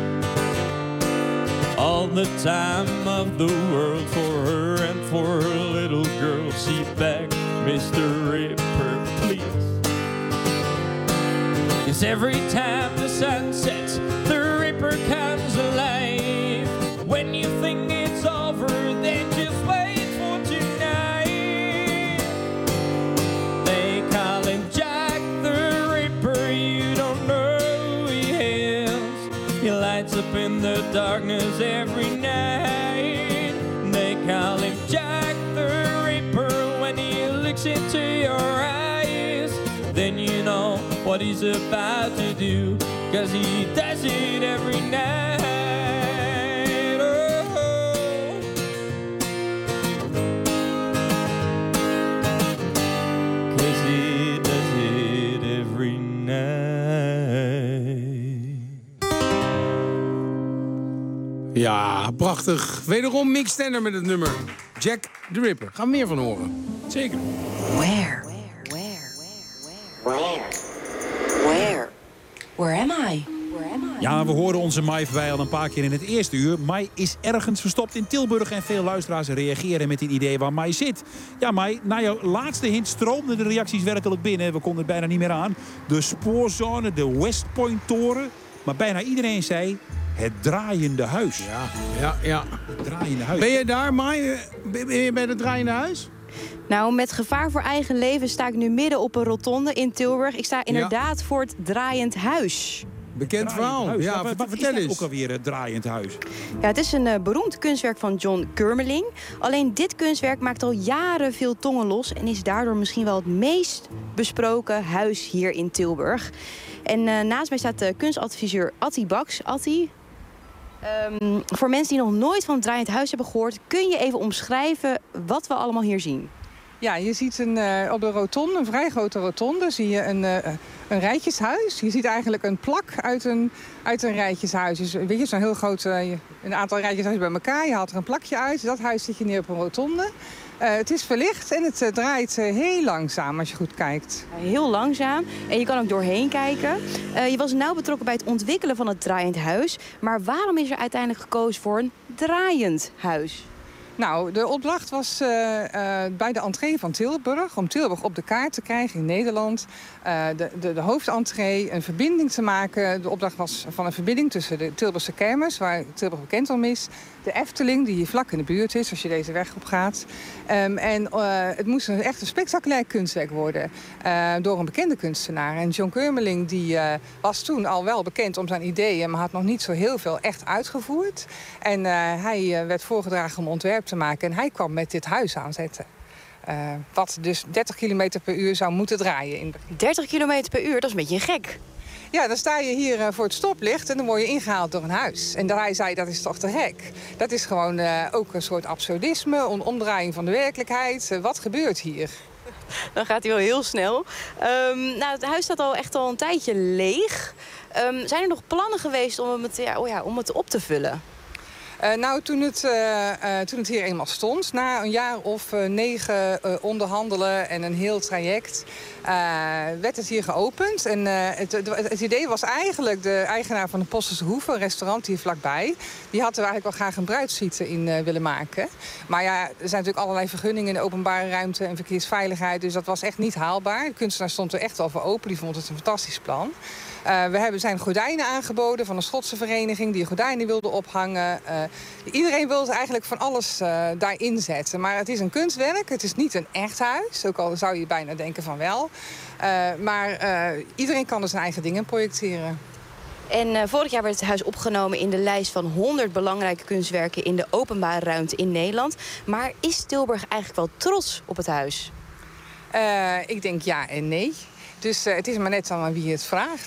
All the time of the world for her and for her little girl, she begged Mister Ripper, please. 'Cause every time the sun sets, the Ripper comes alive. When you think it's over, then just wait for tonight. They call him Jack the Ripper, you don't know who he is. He lights up in the darkness every night. They call him Jack the Ripper. When he looks into your eyes, then you know what he's about to do, 'cause he does it every night. Oh. 'Cause he does it every night. Ja, prachtig. Wederom Mick Stenner met het nummer Jack the Ripper. Gaan we meer van horen. Zeker. Where? Where? Where? Where am I? Where am I? Ja, we horen onze Mai voorbij al een paar keer in het eerste uur. Mai is ergens verstopt in Tilburg en veel luisteraars reageren met een idee waar Mai zit. Ja, Mai, na jouw laatste hint stroomden de reacties werkelijk binnen. We konden het bijna niet meer aan. De spoorzone, de West Point toren. Maar bijna iedereen zei het draaiende huis. Ja, ja, ja. Het draaiende huis. Ben je daar, Mai? Ben je bij het draaiende huis? Nou, met gevaar voor eigen leven sta ik nu midden op een rotonde in Tilburg. Ik sta inderdaad ja. voor het draaiend huis. Bekend verhaal. Huis. Ja, ja, wat, wat vertel is eens. ook alweer het draaiend huis? Ja, het is een uh, beroemd kunstwerk van John Curmeling. Alleen dit kunstwerk maakt al jaren veel tongen los en is daardoor misschien wel het meest besproken huis hier in Tilburg. En uh, naast mij staat de kunstadviseur Attie Baks. Attie, um, voor mensen die nog nooit van het draaiend huis hebben gehoord, kun je even omschrijven wat we allemaal hier zien? Ja, je ziet een, uh, op de rotonde, een vrij grote rotonde, zie je een, uh, een rijtjeshuis. Je ziet eigenlijk een plak uit een, uit een rijtjeshuis. Dus, weet je, zo'n heel groot, uh, een aantal rijtjeshuizen bij elkaar. Je haalt er een plakje uit. Dat huis zit je neer op een rotonde. Uh, het is verlicht en het uh, draait uh, heel langzaam als je goed kijkt. Heel langzaam. En je kan ook doorheen kijken. Uh, je was nauw betrokken bij het ontwikkelen van het draaiend huis. Maar waarom is er uiteindelijk gekozen voor een draaiend huis? Nou, de opdracht was uh, uh, bij de entree van Tilburg, om Tilburg op de kaart te krijgen in Nederland. Uh, de, de, de hoofdentree, een verbinding te maken. De opdracht was van een verbinding tussen de Tilburgse kermis, waar Tilburg bekend om is. De Efteling, die hier vlak in de buurt is, als je deze weg op gaat. Um, en uh, het moest een, echt een spectaculair kunstwerk worden. Uh, door een bekende kunstenaar. En John Curmeling, die uh, was toen al wel bekend om zijn ideeën, maar had nog niet zo heel veel echt uitgevoerd. En uh, hij uh, werd voorgedragen om ontwerp te maken. En hij kwam met dit huis aanzetten. Uh, wat dus dertig kilometer per uur zou moeten draaien. In dertig kilometer per uur, dat is een beetje gek. Ja, dan sta je hier uh, voor het stoplicht en dan word je ingehaald door een huis. En hij zei, dat is toch te gek. Dat is gewoon uh, ook een soort absurdisme, een omdraaiing van de werkelijkheid. Uh, wat gebeurt hier? Dan gaat hij wel heel snel. Um, nou, het huis staat al echt al een tijdje leeg. Um, zijn er nog plannen geweest om het, ja, oh ja, om het op te vullen? Uh, nou, toen het, uh, uh, toen het hier eenmaal stond, na een jaar of uh, negen uh, onderhandelen en een heel traject, uh, werd het hier geopend. En uh, het, het, het idee was eigenlijk de eigenaar van de Postelse Hoeve, een restaurant hier vlakbij. Die had er eigenlijk wel graag een bruidssuite in uh, willen maken. Maar ja, er zijn natuurlijk allerlei vergunningen in de openbare ruimte en verkeersveiligheid. Dus dat was echt niet haalbaar. De kunstenaar stond er echt wel voor open. Die vond het een fantastisch plan. Uh, we hebben zijn gordijnen aangeboden van een Schotse vereniging die gordijnen wilde ophangen. Uh, iedereen wilde eigenlijk van alles uh, daarin zetten. Maar het is een kunstwerk, het is niet een echt huis. Ook al zou je bijna denken van wel. Uh, maar uh, iedereen kan er zijn eigen dingen projecteren. En uh, vorig jaar werd het huis opgenomen in de lijst van honderd belangrijke kunstwerken in de openbare ruimte in Nederland. Maar is Tilburg eigenlijk wel trots op het huis? Uh, ik denk ja en nee. Dus uh, het is maar net aan wie het vraagt.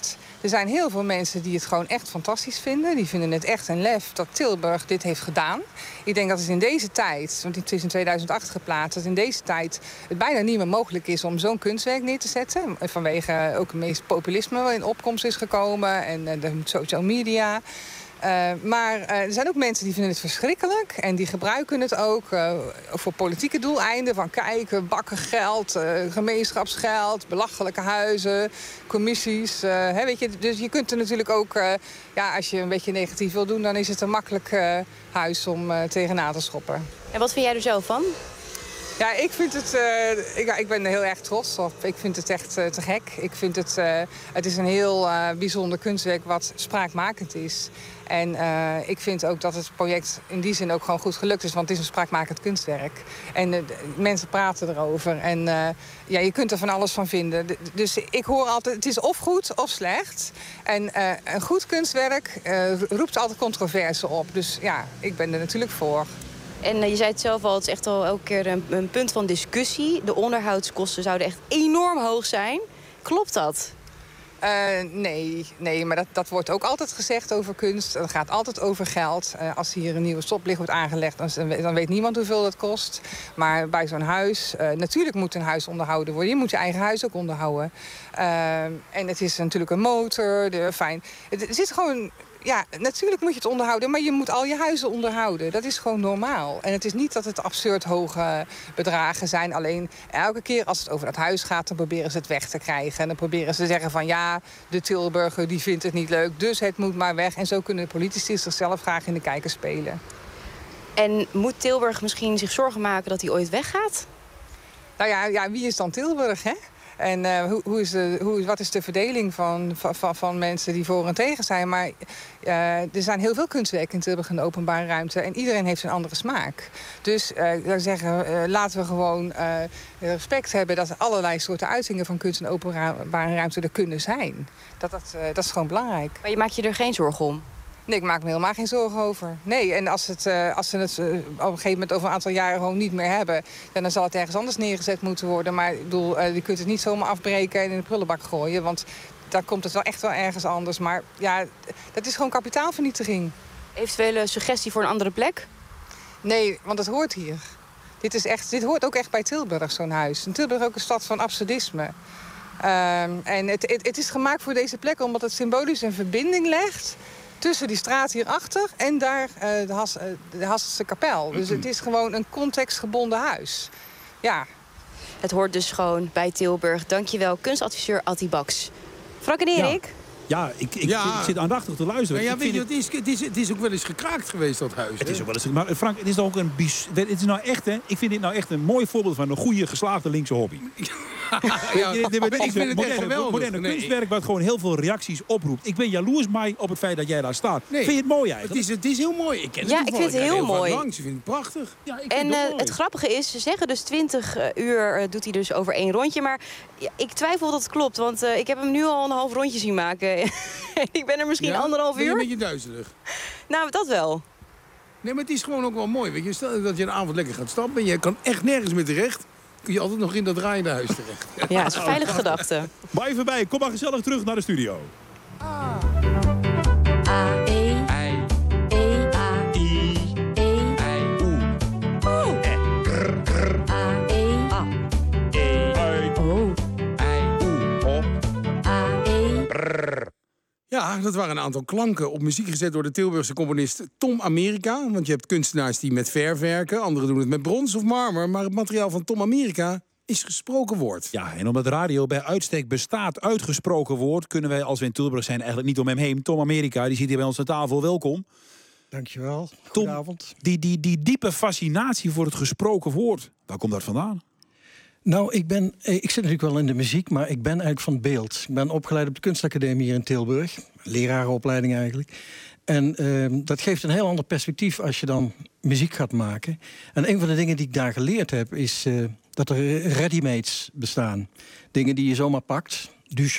Er zijn heel veel mensen die het gewoon echt fantastisch vinden. Die vinden het echt een lef dat Tilburg dit heeft gedaan. Ik denk dat het in deze tijd, want het is in tweeduizend acht geplaatst... dat in deze tijd het bijna niet meer mogelijk is om zo'n kunstwerk neer te zetten. Vanwege ook het meest populisme wat in opkomst is gekomen en de social media. Uh, maar uh, er zijn ook mensen die vinden het verschrikkelijk. En die gebruiken het ook uh, voor politieke doeleinden. Van kijk, bakken geld, uh, gemeenschapsgeld, belachelijke huizen, commissies. Uh, hè, weet je, dus je kunt er natuurlijk ook, uh, ja, als je een beetje negatief wil doen... dan is het een makkelijk uh, huis om uh, tegenaan te schoppen. En wat vind jij er zelf van? Ja, ik vind het, uh, ik, ik ben er heel erg trots op. Ik vind het echt uh, te gek. Ik vind het, uh, het is een heel uh, bijzonder kunstwerk wat spraakmakend is. En uh, ik vind ook dat het project in die zin ook gewoon goed gelukt is. Want het is een spraakmakend kunstwerk. En uh, de, mensen praten erover. En uh, ja, je kunt er van alles van vinden. De, dus ik hoor altijd, het is of goed of slecht. En uh, een goed kunstwerk uh, roept altijd controverse op. Dus ja, ik ben er natuurlijk voor. En uh, je zei het zelf al, het is echt al elke keer een, een punt van discussie. De onderhoudskosten zouden echt enorm hoog zijn. Klopt dat? Uh, nee, nee, maar dat, dat wordt ook altijd gezegd over kunst. Het gaat altijd over geld. Uh, als hier een nieuwe stoplicht wordt aangelegd, dan, dan weet niemand hoeveel dat kost. Maar bij zo'n huis, uh, natuurlijk moet een huis onderhouden worden. Je moet je eigen huis ook onderhouden. Uh, en het is natuurlijk een motor, de, fijn. Het, het is gewoon... Ja, natuurlijk moet je het onderhouden, maar je moet al je huizen onderhouden. Dat is gewoon normaal. En het is niet dat het absurd hoge bedragen zijn. Alleen elke keer als het over dat huis gaat, dan proberen ze het weg te krijgen. En dan proberen ze te zeggen van ja, de Tilburger die vindt het niet leuk, dus het moet maar weg. En zo kunnen de politici zichzelf graag in de kijker spelen. En moet Tilburg misschien zich zorgen maken dat hij ooit weggaat? Nou ja, ja wie is dan Tilburg, hè? En uh, hoe, hoe is de, hoe, wat is de verdeling van, van, van mensen die voor en tegen zijn? Maar uh, er zijn heel veel kunstwerken in Tilburg in de openbare ruimte. En iedereen heeft een andere smaak. Dus uh, ik zou zeggen, uh, laten we gewoon uh, respect hebben... dat er allerlei soorten uitingen van kunst in de openbare ruimte er kunnen zijn. Dat, dat, uh, dat is gewoon belangrijk. Maar je maakt je er geen zorgen om? Nee, ik maak me helemaal geen zorgen over. Nee, en als, het, uh, als ze het uh, op een gegeven moment over een aantal jaren gewoon niet meer hebben... dan zal het ergens anders neergezet moeten worden. Maar ik bedoel, uh, je kunt het niet zomaar afbreken en in de prullenbak gooien. Want daar komt het wel echt wel ergens anders. Maar ja, dat is gewoon kapitaalvernietiging. Eventuele suggestie voor een andere plek? Nee, want het hoort hier. Dit, is echt, dit hoort ook echt bij Tilburg, zo'n huis. En Tilburg is ook een stad van absurdisme. Um, en het, het, het is gemaakt voor deze plek omdat het symbolisch een verbinding legt... tussen die straat hierachter en daar uh, de, Has, uh, de Hasseltse kapel. Dus het is gewoon een contextgebonden huis. Ja. Het hoort dus gewoon bij Tilburg. Dankjewel, kunstadviseur Atti Baks. Frank en Erik? Ja. Ja, ik, ik, Ja. ik zit aandachtig te luisteren. Ja, ja, Ik weet vind je, het, is, het, is, het is ook wel eens gekraakt geweest, dat huis. Het hè? is ook wel eens. Maar Frank, het is toch ook een. bis- Het is nou echt, hè? Ik vind dit nou echt een mooi voorbeeld van een goede geslaagde linkse hobby. Ja, Dit- dit- dit- ik vind het echt moderne, geweldig. moderne Nee, kunstwerk wat gewoon heel veel reacties oproept. Ik ben jaloers, Mai, op het feit dat jij daar staat. Nee. Vind je het mooi Het eigenlijk? is, het is heel mooi. Ik ken Ja, het ik vind het toevallig. heel ga vaak mooi. Langs. Ik vind het prachtig. Ja, ik vind En het, ook uh, mooi. het grappige is, ze zeggen dus twintig uur uh, doet hij dus over één rondje. Maar ja, ik twijfel dat het klopt, want uh, ik heb hem nu al een half rondje zien maken. Ik ben er misschien Ja? anderhalf Ben je uur. een beetje duizelig? Nou, dat wel. Nee, maar het is gewoon ook wel mooi. Weet je, stel dat je een avond lekker gaat stappen en je kan echt nergens meer terecht. Kun je altijd nog in dat draaiende huis terecht. Ja, het is een veilige gedachte. Maar even bij, kom maar gezellig terug naar de studio. A, E, I, E, A, I, E, I, O, O, R, R, A, E, A, E, O, I, O, A, E, R. Ja, dat waren een aantal klanken op muziek gezet door de Tilburgse componist Tom America. Want je hebt kunstenaars die met verf werken, anderen doen het met brons of marmer. Maar het materiaal van Tom America is gesproken woord. Ja, en omdat radio bij uitstek bestaat uit gesproken woord, kunnen wij als we in Tilburg zijn eigenlijk niet om hem heen. Tom America, die zit hier bij ons aan tafel. Welkom. Dankjewel. Tom, Goedenavond. die, die, die diepe fascinatie voor het gesproken woord, waar komt dat vandaan? Nou, ik, ben, ik zit natuurlijk wel in de muziek, maar ik ben eigenlijk van het beeld. Ik ben opgeleid op de kunstacademie hier in Tilburg. Lerarenopleiding eigenlijk. En uh, dat geeft een heel ander perspectief als je dan muziek gaat maken. En een van de dingen die ik daar geleerd heb, is uh, dat er readymates bestaan. Dingen die je zomaar pakt. Duchamp,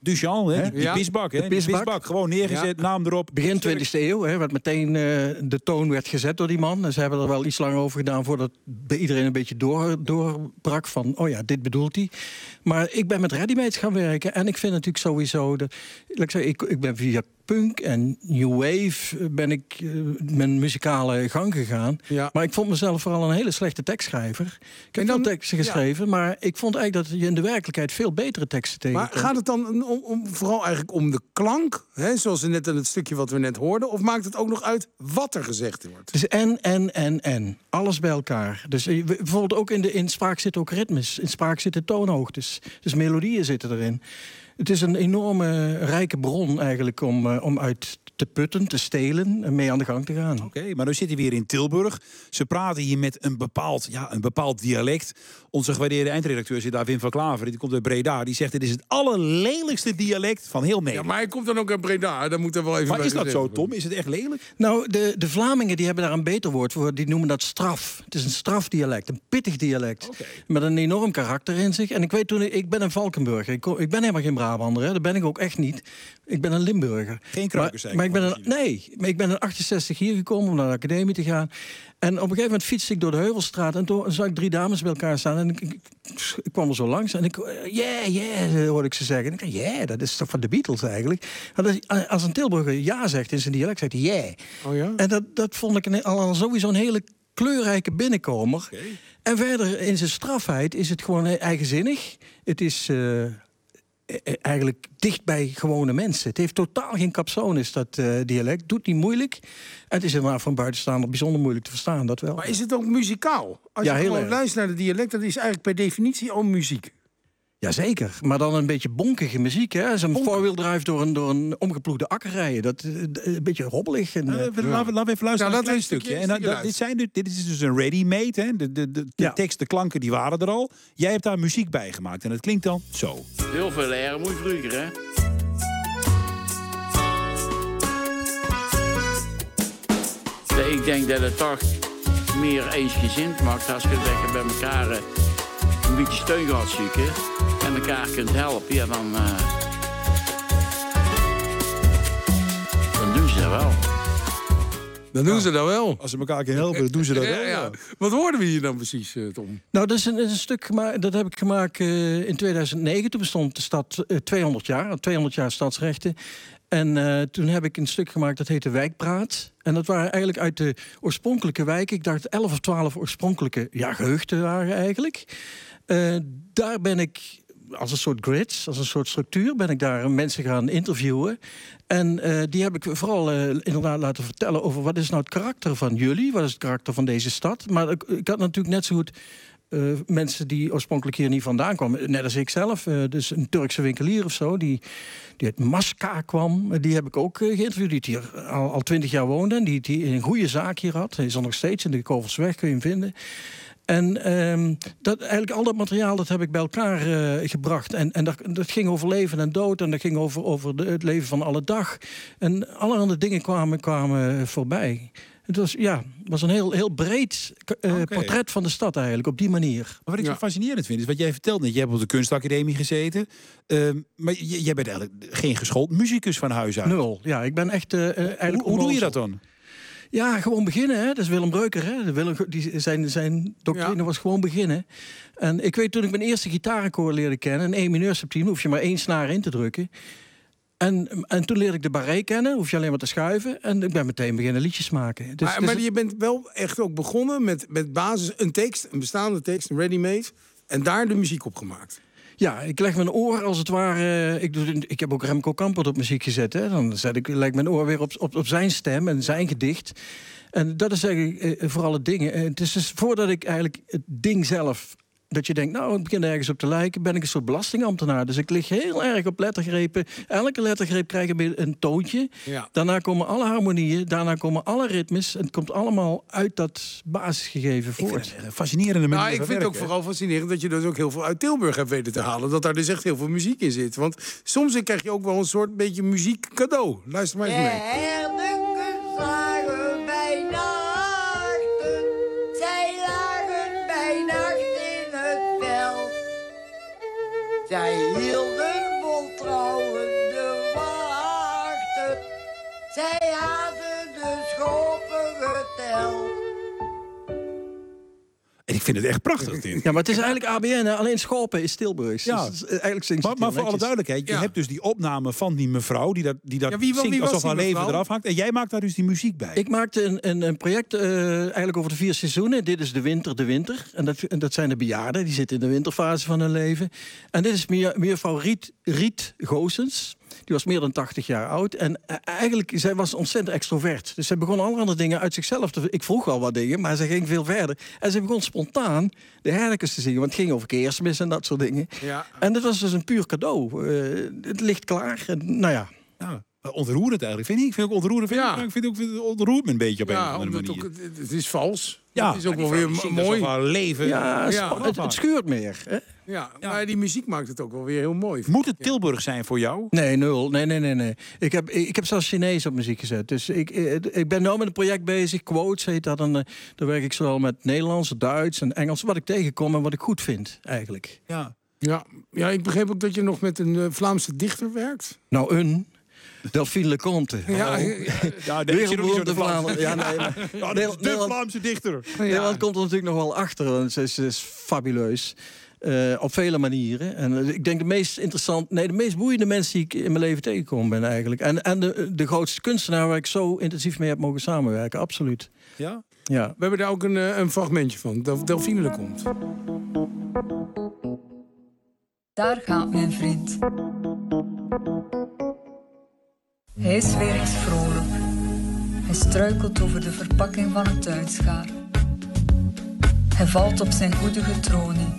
Duchamp, hè? Die, Ja. die pisbak, hè? De Die pisbak. pisbak. Gewoon neergezet, Ja. naam erop. Begin twintigste eeuw, hè, wat meteen uh, de toon werd gezet door die man. En ze hebben er wel iets langer over gedaan voordat bij iedereen een beetje door, doorbrak van, oh ja, dit bedoelt hij. Maar ik ben met readymates gaan werken en ik vind natuurlijk sowieso, de, laat ik zeggen, ik, ik ben via punk en new wave ben ik uh, mijn muzikale gang gegaan. Ja. Maar ik vond mezelf vooral een hele slechte tekstschrijver. Ik heb veel teksten geschreven, ja. maar ik vond eigenlijk dat je in de werkelijkheid veel betere teksten tegenkomt. Maar gaat het dan om, om, vooral eigenlijk om de klank, hè, zoals we net in het stukje wat we net hoorden, of maakt het ook nog uit wat er gezegd wordt? Dus en, en, en, en. Alles bij elkaar. Dus eh, bijvoorbeeld ook in, de, in spraak zitten ook ritmes. In spraak zitten toonhoogtes. Dus melodieën zitten erin. Het is een enorme rijke bron eigenlijk om, uh, om uit te putten, te stelen en mee aan de gang te gaan. Oké, okay, maar nu zitten we hier in Tilburg. Ze praten hier met een bepaald, ja, een bepaald dialect. Onze gewaardeerde eindredacteur zit daar, Wim van Klaveren. Die komt uit Breda. Die zegt, dit is het allerlelijkste dialect van heel Nederland. Ja, maar hij komt dan ook uit Breda. Dan moet er wel even maar bij is dat zo, worden. Tom? Is het echt lelijk? Nou, de, de Vlamingen die hebben daar een beter woord voor. Die noemen dat straf. Het is een strafdialect, een pittig dialect. Okay. Met een enorm karakter in zich. En ik weet toen, ik ben een Valkenburger. Ik, ik ben helemaal geen Brabander, hè. Dat ben ik ook echt niet. Ik ben een Limburger. Geen kruikers, maar, maar ik ben een, Nee, maar ik ben in achtenzestig hier gekomen om naar de academie te gaan. En op een gegeven moment fietste ik door de Heuvelstraat en toen zag ik drie dames bij elkaar staan. En ik, ik, ik kwam er zo langs en ik, yeah, yeah, hoorde ik ze zeggen. En ik dacht, yeah, dat is toch van de Beatles eigenlijk. Dat, als een Tilburger ja zegt in zijn dialect, zegt hij yeah. Oh ja? En dat, dat vond ik een, al sowieso een hele kleurrijke binnenkomer. Okay. En verder in zijn strafheid is het gewoon eigenzinnig. Het is Uh, eigenlijk dicht bij gewone mensen. Het heeft totaal geen capsones, dat uh, dialect. Doet niet moeilijk. En het is inderdaad van buitenstaander bijzonder moeilijk te verstaan, dat wel. Maar is het ook muzikaal? Als ja, je gewoon erg. luistert naar de dialect, dat is eigenlijk per definitie al muziek. Jazeker, maar dan een beetje bonkige muziek. Hè? Zo'n four-wheel drive door een, door een omgeploegde akker rijden. Dat, een beetje hobbelig. En, uh, uh, laten, ja. we, laten we even luisteren nou, naar een klein stukje. En, dat, dat, dit, zijn de, dit is dus een ready-made. Hè? De, de, de, de ja. tekst, de klanken, die waren er al. Jij hebt daar muziek bij gemaakt. En het klinkt dan zo. Heel veel leren moet je vroeger, hè? Ik denk dat het toch meer eensgezind maakt als je lekker bij elkaar een beetje steun gaat zoeken en elkaar kunt helpen. Ja, dan, uh, dan doen ze dat wel. Dan doen ze dat wel. Als ze elkaar kunnen helpen, dan doen ze dat wel. Ja, ja. Wat hoorden we hier dan precies, Tom? Nou, dat is een, is een stuk gemaakt, dat heb ik gemaakt uh, in tweeduizend negen. Toen bestond de stad uh, tweehonderd jaar, tweehonderd jaar stadsrechten. En uh, toen heb ik een stuk gemaakt dat heette Wijkpraat. En dat waren eigenlijk uit de oorspronkelijke wijken. Ik dacht elf of twaalf oorspronkelijke ja, gehuchten waren eigenlijk. Uh, daar ben ik als een soort grids, als een soort structuur, ben ik daar mensen gaan interviewen. En uh, die heb ik vooral uh, inderdaad laten vertellen over wat is nou het karakter van jullie, wat is het karakter van deze stad. Maar ik, ik had natuurlijk net zo goed uh, mensen die oorspronkelijk hier niet vandaan kwamen, net als ik zelf. Uh, dus een Turkse winkelier of zo, die, die uit Maska kwam, die heb ik ook uh, geïnterviewd, die hier al twintig jaar woonde en die, die een goede zaak hier had. Hij is er nog steeds in de Kovelsweg, kun je hem vinden. En um, dat, eigenlijk al dat materiaal dat heb ik bij elkaar uh, gebracht. En, en dat, dat ging over leven en dood. En dat ging over, over de, het leven van alle dag. En allerhande dingen kwamen, kwamen voorbij. Het was, ja, was een heel, heel breed uh, okay. portret van de stad eigenlijk, op die manier. Maar wat ik ja. zo fascinerend vind, is wat jij vertelt net. Je hebt op de kunstacademie gezeten. Uh, maar jij bent eigenlijk geen geschoold muzikus van huis uit. Nul, ja. Ik ben echt uh, eigenlijk Hoe, hoe doe je dat dan? Ja, gewoon beginnen. Hè. Dat is Willem Breuker. Hè. Willem, die, zijn, zijn doctrine ja. was gewoon beginnen. En ik weet toen ik mijn eerste gitaarakkoord leerde kennen, een E-mineur septiem, hoef je maar één snaar in te drukken. En, en toen leerde ik de barré kennen, hoef je alleen maar te schuiven. En ik ben meteen beginnen liedjes maken. Dus, maar dus maar je bent wel echt ook begonnen met, met basis een tekst, een bestaande tekst, een ready-made. En daar de muziek op gemaakt. Ja, ik leg mijn oor als het ware. Ik, doe, ik heb ook Remco Kampert op muziek gezet. Hè. Dan zet ik, leg mijn oor weer op, op, op zijn stem en zijn gedicht. En dat is eigenlijk eh, vooral het ding. Het is dus voordat ik eigenlijk het ding zelf, dat je denkt, nou, het begint ergens op te lijken, ben ik een soort belastingambtenaar. Dus ik lig heel erg op lettergrepen. Elke lettergreep krijgt een, een toontje. Ja. Daarna komen alle harmonieën, daarna komen alle ritmes. En het komt allemaal uit dat basisgegeven voort. Een fascinerende manier nou, ik vind werken, het ook vooral fascinerend dat je dus ook heel veel uit Tilburg hebt weten te halen. Dat daar dus echt heel veel muziek in zit. Want soms krijg je ook wel een soort beetje muziek cadeau. Luister maar eens mee. Zij hielden vol trouwen Zij hadden de schopen geteld. En ik vind het echt prachtig, dit. Ja, maar het is eigenlijk A B N, hè? Alleen Schopen is Tilburgs. Ja. Dus eigenlijk zingt ze Maar, maar voor alle netjes. duidelijkheid, je Ja. hebt dus die opname van die mevrouw... die dat, die dat Ja, wie- wie zingt was alsof die haar leven mevrouw? eraf hangt. En jij maakt daar dus die muziek bij. Ik maakte een, een, een project uh, eigenlijk over de vier seizoenen. Dit is de winter, de winter. En dat, en dat zijn de bejaarden, die zitten in de winterfase van hun leven. En dit is mevrouw Riet, Riet Goossens. Die was meer dan tachtig jaar oud. En uh, eigenlijk, zij was ontzettend extrovert. Dus zij begon allerhande dingen uit zichzelf te... Ik vroeg wel wat dingen, maar ze ging veel verder. En ze begon spontaan de Herkens te zingen. Want het ging over kerstmis en dat soort dingen. Ja. En dat was dus een puur cadeau. Uh, het ligt klaar. En, nou ja... Ja. Ontroerend eigenlijk, vind ik. Ik vind het ook ontroerend. Vind Ja. ik, ik vind het ook het ontroert me een beetje op een Ja, of andere omdat manier. ook, het is vals. Ja, het is ook maar wel die weer vrouw zingt mooi. alsof haar leven... Ja, Ja. het, het schuurt meer. Hè? Ja, maar die muziek maakt het ook wel weer heel mooi. Moet het Tilburg zijn voor jou? Nee, nul. Nee, nee, nee, nee. Ik heb, ik heb zelfs Chinees op muziek gezet. Dus ik, ik ben nu met een project bezig. Quotes heet dat. En, uh, daar werk ik zowel met Nederlands, Duits en Engels. Wat ik tegenkom en wat ik goed vind, eigenlijk. Ja. Ja, ja, ik begreep ook dat je nog met een uh, Vlaamse dichter werkt. Nou, een... Delphine Leconte. Ja, Hallo. Ja, nee, ik zie nog niet zo de Vlaanderen. Ja, nee, maar... Ja, dat is Nederland- de Vlaamse dichter. Ja. Nederland komt er natuurlijk nog wel achter. Want ze is, ze is fabuleus. Uh, op vele manieren. En uh, ik denk de meest interessant, nee, de meest boeiende mensen die ik in mijn leven tegengekomen ben eigenlijk. En, en de, de grootste kunstenaar waar ik zo intensief mee heb mogen samenwerken, absoluut. Ja? Ja. We hebben daar ook een, uh, een fragmentje van. Del Delphine Leconte. Daar gaat mijn vriend. Hij is weer eens vrolijk. Hij struikelt over de verpakking van een tuinschaar. Hij valt op zijn hoedige tronie.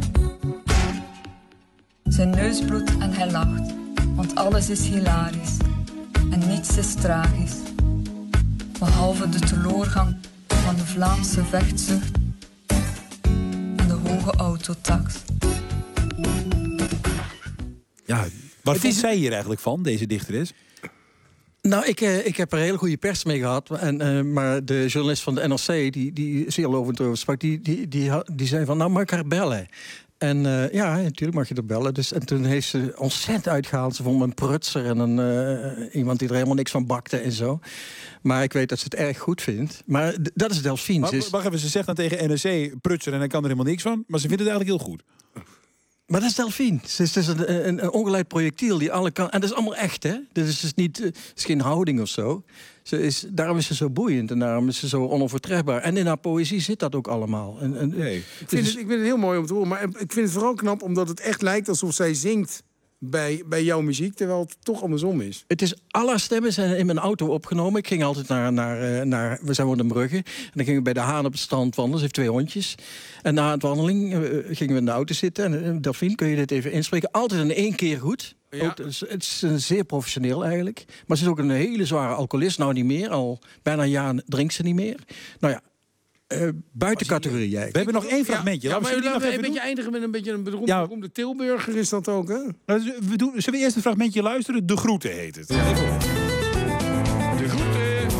Zijn neus bloedt en hij lacht, want alles is hilarisch en niets is tragisch. Behalve de teleurgang van de Vlaamse vechtzucht en de hoge autotax. Ja, wat vond zij hier eigenlijk van, deze dichteres? Nou, ik, uh, ik heb er een hele goede pers mee gehad. En, uh, maar de journalist van de N R C, die, die zeer lovend over sprak, die, die, die, die zei van, nou mag ik haar bellen. En uh, ja, natuurlijk mag je er bellen. Dus, en toen heeft ze ontzettend uitgehaald. Ze vond me een prutser en een, uh, iemand die er helemaal niks van bakte en zo. Maar ik weet dat ze het erg goed vindt. Maar d- dat is Delphine. Maar, Is... Wacht even, ze zegt dan tegen N R C prutser en dan kan er helemaal niks van. Maar ze vindt het eigenlijk heel goed. Maar dat is Delphine. Ze is, dus een, een, een ongeleid projectiel die alle kan. En dat is allemaal echt, hè? Dit is dus niet, uh, is geen houding of zo. Ze is, daarom is ze zo boeiend en daarom is ze zo onovertrefbaar. En in haar poëzie zit dat ook allemaal. En, en, nee. Ik vind, het, ik vind het heel mooi om te horen. Maar ik vind het vooral knap omdat het echt lijkt alsof zij zingt bij, bij jouw muziek, terwijl het toch andersom is. Het is, alle stemmen zijn in mijn auto opgenomen. Ik ging altijd naar, naar, naar we zijn in Brugge. En dan gingen we bij de Haan op het strand wandelen. Ze heeft twee hondjes. En na het wandeling uh, gingen we in de auto zitten. En uh, Delphine, kun je dit even inspreken? Altijd in één keer goed. Ja. Ook, het, is, het is een zeer professioneel eigenlijk. Maar ze is ook een hele zware alcoholist. Nou niet meer. Al bijna een jaar drinkt ze niet meer. Nou ja. Uh, buiten categorie eigenlijk. We hebben nog één fragmentje. Ja, Laten maar we laten nog we een even beetje doen. eindigen met een beetje een beroemde, Ja. beroemde Tilburger is dat ook, hè? Nou, we doen, zullen we eerst een fragmentje luisteren? De Groeten heet het. Even horen. De Groeten.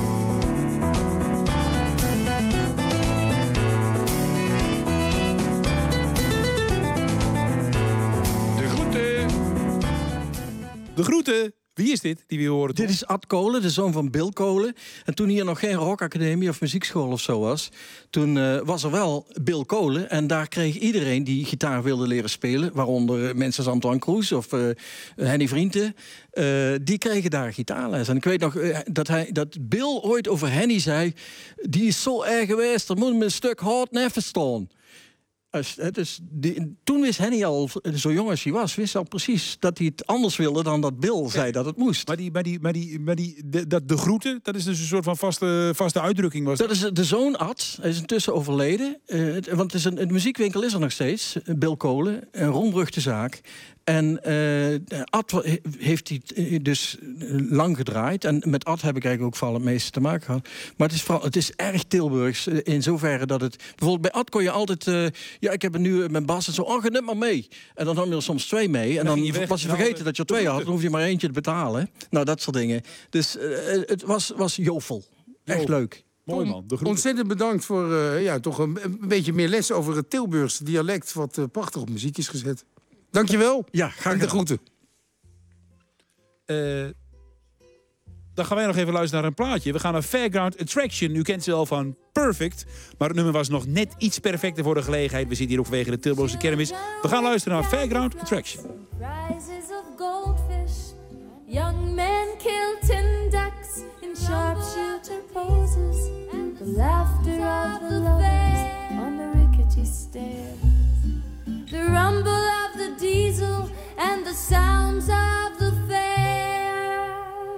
De Groeten. De Groeten. Wie is dit die we horen? Dit is Ad Kolen, de zoon van Bill Kolen. En toen hier nog geen rockacademie of muziekschool of zo was, toen uh, was er wel Bill Kolen. En daar kreeg iedereen die gitaar wilde leren spelen, waaronder uh, mensen als Antoine Kroes of uh, Henny Vrienden, uh, die kregen daar gitaarles. En ik weet nog uh, dat, hij, dat Bill ooit over Henny zei, die is zo erg geweest, er moet me een stuk hout neffen staan. Dus die, toen wist Henny al, zo jong als hij was, wist al precies dat hij het anders wilde dan dat Bill zei dat het moest. Maar die, maar die, maar die, maar die de, dat de groeten, dat is dus een soort van vaste, vaste uitdrukking. Was dat is de zoon Ad, hij is intussen overleden. Uh, het, want het is een, een muziekwinkel is er nog steeds, Bill Kolen, een roemruchte zaak. En uh, Ad heeft hij dus lang gedraaid. En met Ad heb ik eigenlijk ook vooral het meeste te maken gehad. Maar het is, vooral, het is erg Tilburgs in zoverre dat het... Bijvoorbeeld bij Ad kon je altijd... Uh, ja, ik heb er nu mijn bas en zo... Oh, ga net maar mee. En dan nam je er soms twee mee. En dan, dan je was je vergeten dat je er twee had. Dan hoef je maar eentje te betalen. Nou, dat soort dingen. Dus uh, het was, was jofel. Echt jo. Leuk. Mooi man. De ontzettend bedankt voor uh, ja, toch een, een beetje meer les over het Tilburgse dialect... wat uh, prachtig op muziek is gezet. Dankjewel. Ja, graag en de groeten. Uh, Dan gaan wij nog even luisteren naar een plaatje. We gaan naar Fairground Attraction. U kent ze wel van Perfect. Maar het nummer was nog net iets perfecter voor de gelegenheid. We zitten hier ook vanwege de Tilburgse kermis. We gaan luisteren naar Fairground Attraction. Rises of goldfish. Young men kill tin ducks in sharpshooter poses. The laughter of the lovers on the rickety stairs. The rumble of the diesel and the sounds of the fair.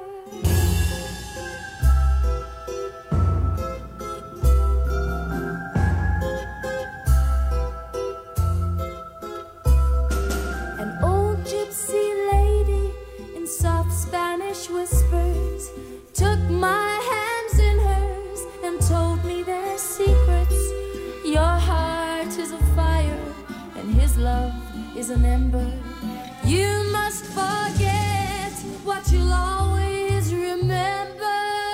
An old gypsy lady in soft Spanish whispers took my hands in hers and told me their secrets. Your heart is a fire and his love is an ember. You must forget what you'll always remember.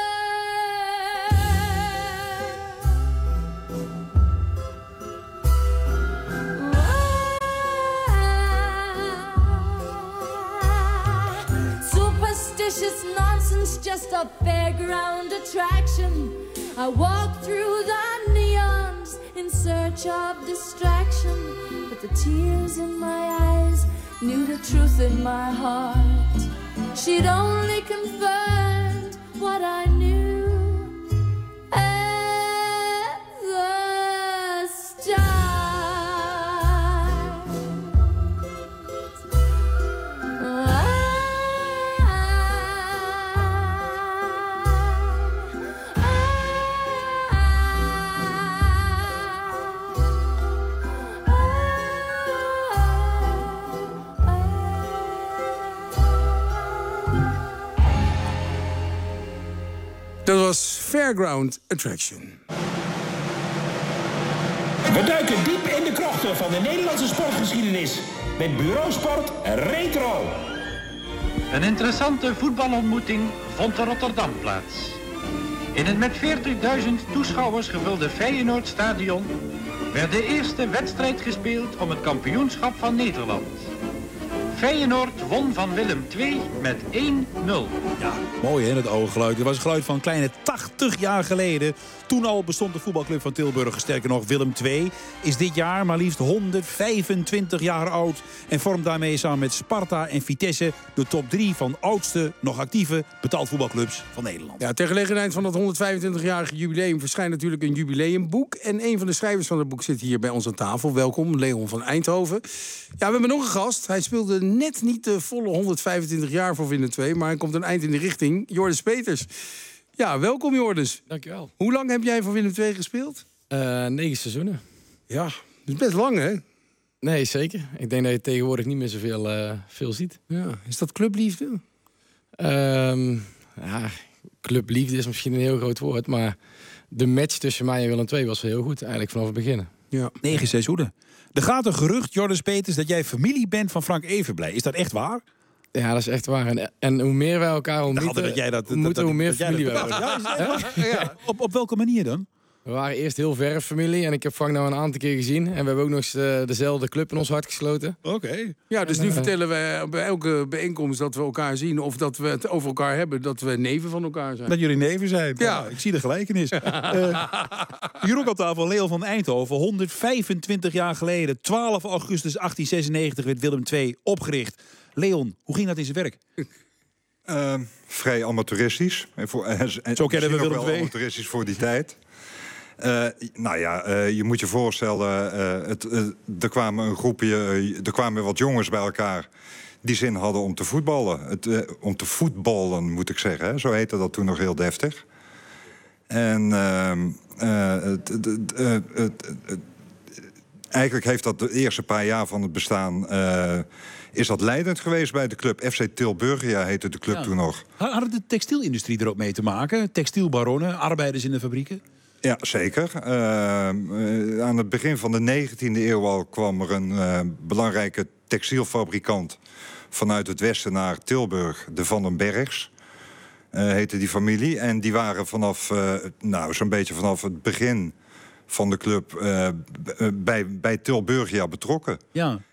Superstitious nonsense, just a fairground attraction. I walk through the neons in search of distraction, but the tears in my eyes knew the truth in my heart. She'd only confirmed what I knew at the start. Dat was Fairground Attraction. We duiken diep in de krochten van de Nederlandse sportgeschiedenis met Bureau Sport Retro. Een interessante voetbalontmoeting vond in Rotterdam plaats. In het met veertigduizend toeschouwers gevulde Feyenoordstadion werd de eerste wedstrijd gespeeld om het kampioenschap van Nederland. Feyenoord won van Willem twee met één nul. Ja, mooi hè, het oude geluid. Het was een geluid van een kleine tachtig jaar geleden. Toen al bestond de voetbalclub van Tilburg. Sterker nog, Willem twee is dit jaar maar liefst honderdvijfentwintig jaar oud. En vormt daarmee samen met Sparta en Vitesse de top drie van oudste, nog actieve betaald voetbalclubs van Nederland. Ja, ter gelegenheid van dat honderdvijfentwintigjarige jubileum verschijnt natuurlijk een jubileumboek. En een van de schrijvers van het boek zit hier bij ons aan tafel. Welkom, Leon van Eindhoven. Ja, we hebben nog een gast. Hij speelde net niet de volle honderdvijfentwintig jaar voor Willem twee, maar hij komt een eind in de richting. Jordis Peters. Ja, welkom Jordis. Dankjewel. Hoe lang heb jij voor Willem twee gespeeld? Uh, negen seizoenen. Ja, dat is best lang hè? Nee, zeker. Ik denk dat je tegenwoordig niet meer zoveel uh, veel ziet. Ja. Is dat clubliefde? Um, ja, clubliefde is misschien een heel groot woord, maar de match tussen mij en Willem twee was heel goed, eigenlijk vanaf het begin. Ja. Negen seizoenen. Er gaat een gerucht, Jordis Peters, dat jij familie bent van Frank Evenblij. Is dat echt waar? Ja, dat is echt waar. En, en hoe meer wij elkaar ontmoeten, dat jij dat, dat, moeten, dat, hoe meer dat familie we dat, hebben. ja, is het echt waar? Ja. Op, op welke manier dan? We waren eerst heel ver familie en ik heb Frank nou een aantal keer gezien. En we hebben ook nog eens uh, dezelfde club in ons hart gesloten. Oké. Okay. Ja, dus nu uh, vertellen we bij elke bijeenkomst dat we elkaar zien of dat we het over elkaar hebben, dat we neven van elkaar zijn. Dat jullie neven zijn. Ja, ja, ik zie de gelijkenis. uh, hier ook op tafel Leon van Eindhoven. honderdvijfentwintig jaar geleden, twaalf augustus achttien zesennegentig, werd Willem twee opgericht. Leon, hoe ging dat in zijn werk? Uh, vrij amateuristisch. En voor, en, Zo kennen we Willem twee. Amateuristisch voor die tijd. Uh, nou ja, uh, je moet je voorstellen, uh, het, uh, er kwamen een groepje, uh, er kwamen wat jongens bij elkaar die zin hadden om te voetballen. Het, uh, om te voetballen, moet ik zeggen. Hè. Zo heette dat toen nog heel deftig. En uh, uh, het, het, uh, het, het, eigenlijk heeft dat de eerste paar jaar van het bestaan Uh, is dat leidend geweest bij de club. F C Tilburgia heette de club ja. toen nog. Hadden de textielindustrie er ook mee te maken? Textielbaronnen, arbeiders in de fabrieken? Ja, zeker. Uh, uh, aan het begin van de negentiende eeuw al kwam er een uh, belangrijke textielfabrikant vanuit het westen naar Tilburg, de Van den Bergs, uh, heette die familie. En die waren vanaf, uh, nou, zo'n beetje vanaf het begin van de club uh, bij, bij Tilburgia betrokken. Ja.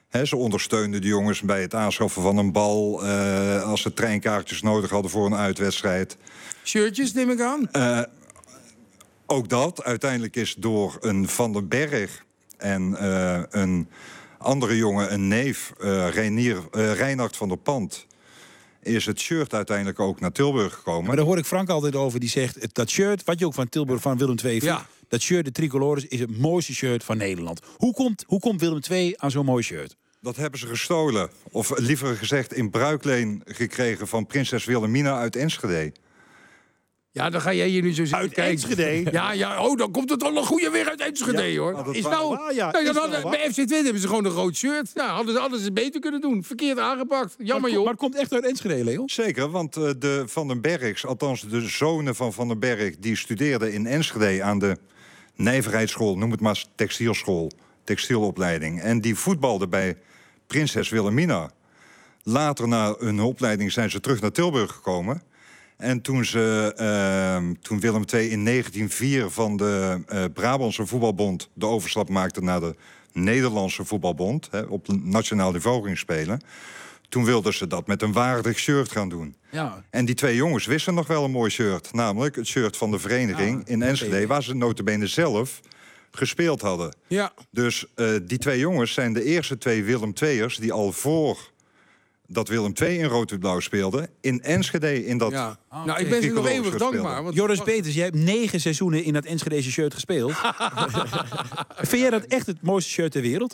He, ze ondersteunden de jongens bij het aanschaffen van een bal... Uh, als ze treinkaartjes nodig hadden voor een uitwedstrijd. Shirtjes, neem ik aan? Uh, ook dat. Uiteindelijk is door een Van den Berg en uh, een andere jongen, een neef, uh, Reinier, uh, Reinhard van der Pand... is het shirt uiteindelijk ook naar Tilburg gekomen. Ja, maar daar hoor ik Frank altijd over. Die zegt, dat shirt, wat je ook van Tilburg, van Willem twee vindt... Ja. dat shirt, de tricolores, is het mooiste shirt van Nederland. Hoe komt, hoe komt Willem twee aan zo'n mooi shirt? Dat hebben ze gestolen. Of liever gezegd in bruikleen gekregen van prinses Wilhelmina uit Enschede. Ja, dan ga jij hier nu zo zitten uit kijken. Enschede? Ja, ja, oh, dan komt het wel een goede weer uit Enschede, Ja, hoor. maar dat Is wa- nou, waar, ja, nou, is dan wel hadden- waar. bij F C Twente hebben ze gewoon een rood shirt. Nou, hadden ze, hadden ze het beter kunnen doen. Verkeerd aangepakt. Jammer, maar, joh. Maar het komt echt uit Enschede, Leon? Zeker, want uh, de Van den Bergs, althans de zonen van Van den Berg... die studeerden in Enschede aan de nijverheidsschool, noem het maar textielschool, textielopleiding. En die voetbalden bij prinses Wilhelmina. Later na hun opleiding zijn ze terug naar Tilburg gekomen. En toen, ze, uh, toen Willem twee in negentien vier van de uh, Brabantse voetbalbond... de overstap maakte naar de Nederlandse voetbalbond... Hè, op nationaal niveau ging spelen... toen wilden ze dat met een waardig shirt gaan doen. Ja. En die twee jongens wisten nog wel een mooi shirt. Namelijk het shirt van de vereniging Ja, in Enschede... waar ze nota bene zelf gespeeld hadden. Ja. Dus uh, die twee jongens zijn de eerste twee Willem tweeërs... die al voor dat Willem twee in rood-wit-blauw speelde... in Enschede in dat... Ja. Nou, ik ben ze nog eeuwig dankbaar. Want Joris Peters, jij hebt negen seizoenen in dat Enschedese shirt gespeeld. Vind jij dat echt het mooiste shirt ter wereld?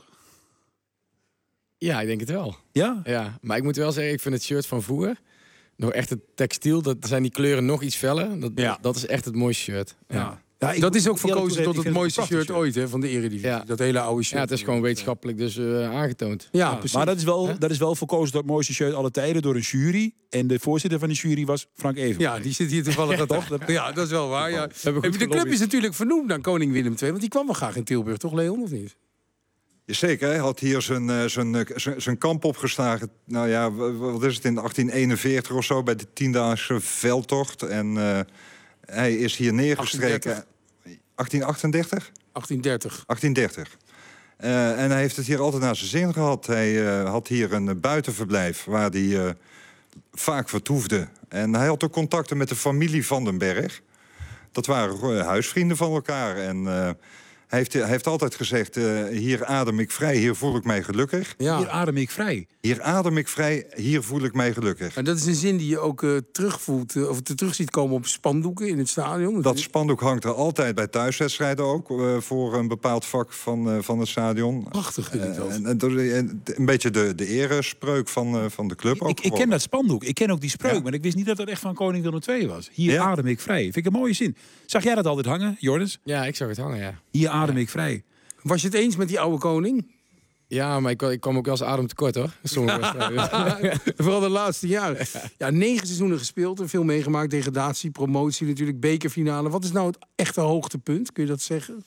Ja, ik denk het wel. Ja? Ja, maar ik moet wel zeggen, ik vind het shirt van vroeger... nog echt het textiel, dat zijn die kleuren nog iets feller. Dat, Ja. dat is echt het mooiste shirt. Ja. Ja. Ja, ik dat is ook moet eerlijk verkozen tot toegeven, het ik vind mooiste een shirt prachtig ooit, hè, van de Eredivisie. Ja. Dat hele oude shirt. Ja, het is gewoon wetenschappelijk dus uh, aangetoond. Ja, Ja, precies. maar dat is, wel, dat is wel verkozen tot het mooiste shirt alle tijden door een jury. En de voorzitter van die jury was Frank Even. Ja, die zit hier toevallig. Ja, toch? Ja, dat is wel waar. Ja. Hebben we goed De club gelobbyd. is natuurlijk vernoemd naar koning Willem twee. Want die kwam wel graag in Tilburg, toch Leon, of niet? Zeker, hij had hier zijn, uh, zijn, uh, zijn, zijn kamp opgeslagen. Nou ja, w- wat is het, in achttien eenenveertig of zo... bij de tiendaagse veldtocht. En uh, hij is hier neergestreken... achttien achtendertig? achttien dertig. achttien dertig. Uh, en hij heeft het hier altijd naar zijn zin gehad. Hij uh, had hier een uh, buitenverblijf waar hij uh, vaak vertoefde. En hij had ook contacten met de familie Van den Berg. Dat waren uh, huisvrienden van elkaar. En uh, hij, heeft, hij heeft altijd gezegd, uh, hier adem ik vrij, hier voel ik mij gelukkig. Ja. Hier adem ik vrij. Hier adem ik vrij, hier voel ik mij gelukkig. En dat is een zin die je ook uh, terugvoelt, uh, of te terug ziet komen op spandoeken in het stadion. Dat spandoek hangt er altijd bij thuiswedstrijden ook... Uh, voor een bepaald vak van, uh, van het stadion. Prachtig vind ik dat. Uh, en, en, en, een beetje de, de erespreuk van, uh, van de club ook. Ik, ik ken dat spandoek, ik ken ook die spreuk, Ja. maar ik wist niet dat dat echt van koning Willem twee was. Hier Ja. adem ik vrij. Vind ik een mooie zin. Zag jij dat altijd hangen, Joris? Ja, ik zag het hangen, ja. Hier adem ik vrij. Was je het eens met die oude koning? Ja, maar ik, ik kwam ook wel eens adem tekort, hoor. Sommige wedstrijden. Vooral de laatste jaren. Ja, negen seizoenen gespeeld en veel meegemaakt. Degradatie, promotie natuurlijk, bekerfinale. Wat is nou het echte hoogtepunt? Kun je dat zeggen?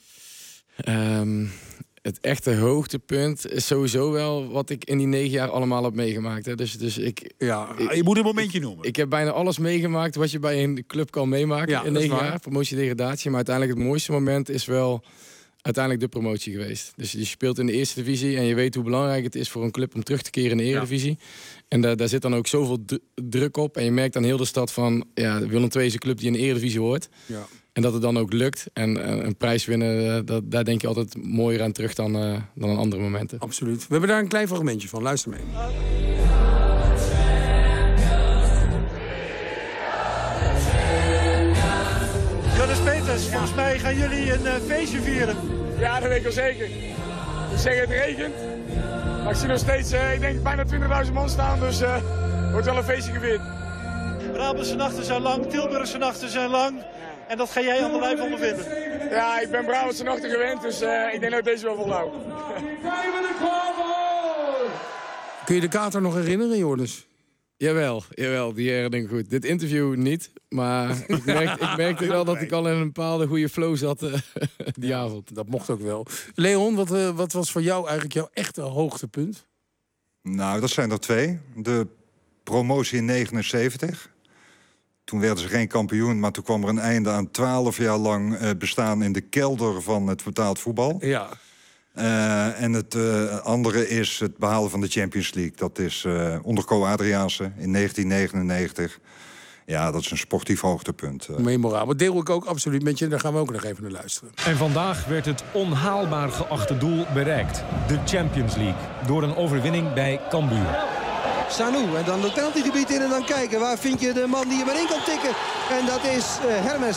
Um, het echte hoogtepunt is sowieso wel wat ik in die negen jaar allemaal heb meegemaakt. Hè. Dus, dus ik, ja, ik, je moet een momentje noemen. Ik heb bijna alles meegemaakt wat je bij een club kan meemaken Ja, in dat is negen waar. jaar. Promotie, degradatie. Maar uiteindelijk het mooiste moment is wel uiteindelijk de promotie geweest. Dus je speelt in de eerste divisie en je weet hoe belangrijk het is voor een club om terug te keren in de eredivisie. Ja. En daar, daar zit dan ook zoveel d- druk op. En je merkt aan heel de stad van, ja, Willem twee is een club die in de eredivisie hoort. Ja. En dat het dan ook lukt. En uh, een prijs winnen, uh, dat, daar denk je altijd mooier aan terug dan, uh, dan aan andere momenten. Absoluut. We hebben daar een klein fragmentje van. Luister mee. Joris Peters, volgens mij gaan jullie een uh, feestje vieren. Ja, dat weet ik wel zeker. Ik zeg het regent. Maar ik zie nog steeds, uh, ik denk bijna twintigduizend man staan. Dus uh, het wordt wel een feestje gevierd. Brabantse nachten zijn lang, Tilburgse nachten zijn lang. En dat ga jij aan de lijf ondervinden. Ja, ik ben Brabantse nachten gewend, dus uh, ik denk dat ik deze wel volhoud. Kun je de kater nog herinneren, Joris? Jawel, jawel, die herinner ik goed. Dit interview niet, maar ik merkte, ik merkte wel dat ik al in een bepaalde goede flow zat uh, die ja, avond. Dat mocht ook wel. Leon, wat, uh, wat was voor jou eigenlijk jouw echte hoogtepunt? Nou, dat zijn er twee. De promotie in negenenzeventig. Toen werden ze geen kampioen, maar toen kwam er een einde aan twaalf jaar lang uh, bestaan in de kelder van het betaald voetbal. Ja. Uh, en het uh, andere is het behalen van de Champions League. Dat is uh, onder Co Adriaanse in negentien negenennegentig. Ja, dat is een sportief hoogtepunt. Uh. Memorabel. Deel ik ook absoluut met je. Daar gaan we ook nog even naar luisteren. En vandaag werd het onhaalbaar geachte doel bereikt. De Champions League. Door een overwinning bij Cambuur. Sanu, en dan het penaltygebied in en dan kijken. Waar vind je de man die je maar in kan tikken? En dat is uh, Hermes.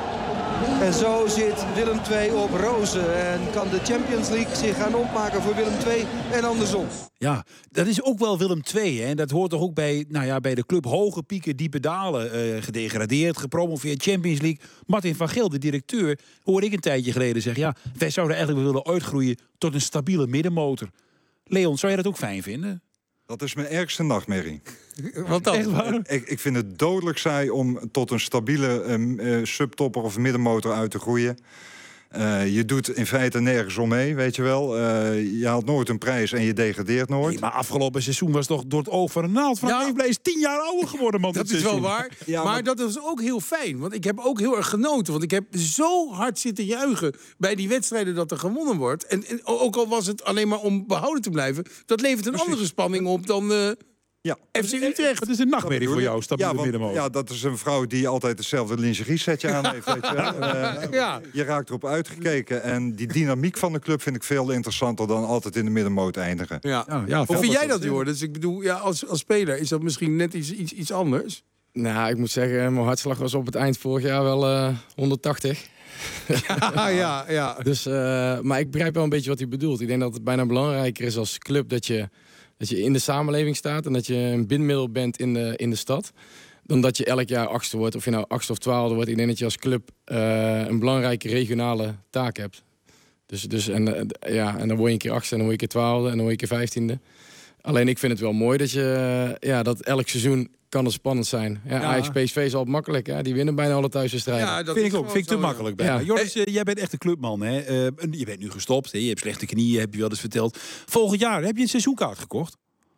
En zo zit Willem twee op rozen. En kan de Champions League zich gaan opmaken voor Willem twee en andersom. Ja, dat is ook wel Willem twee. Hè? En dat hoort toch ook bij, nou ja, bij de club hoge pieken, diepe dalen. Uh, gedegradeerd, gepromoveerd, Champions League. Martin van Geel, de directeur, hoorde ik een tijdje geleden zeggen... ja, wij zouden eigenlijk willen uitgroeien tot een stabiele middenmotor. Leon, zou jij dat ook fijn vinden? Dat is mijn ergste nachtmerrie. Wat dan? Echt waar? Ik, ik vind het dodelijk saai om tot een stabiele uh, uh, subtopper of middenmotor uit te groeien. Uh, je doet in feite nergens om mee, weet je wel. Uh, je haalt nooit een prijs en je degradeert nooit. Nee, maar afgelopen seizoen was toch door het oog van een naald. Van ja. Evenblij is tien jaar ouder geworden, man. Dat is wel waar. Ja, maar, maar dat is ook heel fijn. Want ik heb ook heel erg genoten. Want ik heb zo hard zitten juichen bij die wedstrijden dat er gewonnen wordt. En, en ook al was het alleen maar om behouden te blijven. Dat levert een Precies. andere spanning op dan... Uh, Ja. F C Utrecht. Dat is een nachtmerrie voor jou, stabiele ja, want, middenmotor. Ja, dat is een vrouw die altijd hetzelfde lingerie-setje aan heeft. Weet je, uh, ja. je raakt erop uitgekeken. En die dynamiek van de club vind ik veel interessanter dan altijd in de middenmoot eindigen. Ja. Ja, ja, Hoe vind jij dat, Jor? Dus ik bedoel, ja, als, als speler is dat misschien net iets, iets, iets anders? Nou, ik moet zeggen, mijn hartslag was op het eind vorig jaar wel uh, honderdtachtig. ja, ja, ja. Dus, uh, maar ik begrijp wel een beetje wat hij bedoelt. Ik denk dat het bijna belangrijker is als club dat je... dat je in de samenleving staat en dat je een bindmiddel bent in de, in de stad. Dan dat je elk jaar achtste wordt, of je nou achtste of twaalfde wordt. Ik denk dat je als club uh, een belangrijke regionale taak hebt. Dus, dus en, uh, ja, en dan word je een keer achtste en dan word je een keer twaalfde en dan word je een keer vijftiende. Alleen ik vind het wel mooi dat je uh, ja, dat elk seizoen kan het spannend zijn. Ja, ja. Ajax P S V is al makkelijk, hè? Die winnen bijna alle thuiswedstrijden. Ja, dat vind ik ook. Vind ik te makkelijk bij. Ja. Joris, uh, jij bent echt een clubman, hè? Uh, je bent nu gestopt, hè? Je hebt slechte knieën, heb je wel eens verteld. Volgend jaar heb je een seizoenkaart gekocht?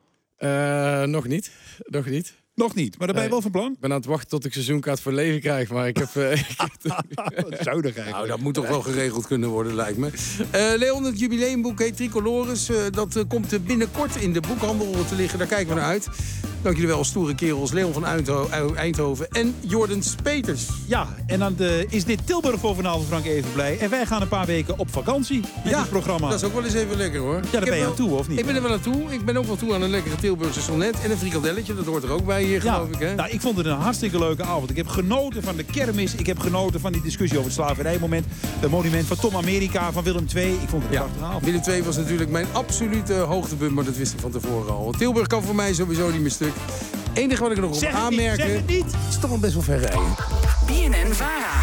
Uh, nog niet, nog niet. Nog niet, maar daar ben je wel van plan? Ik ben aan het wachten tot ik seizoenkaart voor leven krijg, maar ik heb... Uh, ik heb zuinig eigenlijk. Nou, dat moet toch wel geregeld kunnen worden, lijkt me. Uh, Leon, het jubileumboek heet Tricolores. Uh, dat uh, komt binnenkort in de boekhandel te liggen. Daar kijken we naar uit. Dank jullie wel, stoere kerels. Leon van Eindhoven en Jordan Peters. Ja, en dan de, is dit Tilburg voor vanavond, Frank Evenblij. En wij gaan een paar weken op vakantie met ja, dit programma. Dat is ook wel eens even lekker, hoor. Ja, daar ben je aan toe, of niet? Ik ben er wel aan toe. Ik ben ook wel toe aan een lekkere Tilburgse sonnet. En een frikandelletje, dat hoort er ook bij hier, ja, geloof ik. Hè? Nou, ik vond het een hartstikke leuke avond. Ik heb genoten van de kermis. Ik heb genoten van die discussie over het slavernijmoment. Het monument van Tom Amerika, van Willem twee. Ik vond het een ja, prachtige avond. Willem twee was natuurlijk mijn absolute hoogtepunt, maar dat wist ik van tevoren al. Tilburg kan voor mij sowieso niet meer stuk. Het enige wat ik er nog op aanmerken... Zeg het niet! Het is toch wel best wel ver rijden. B N N Vara.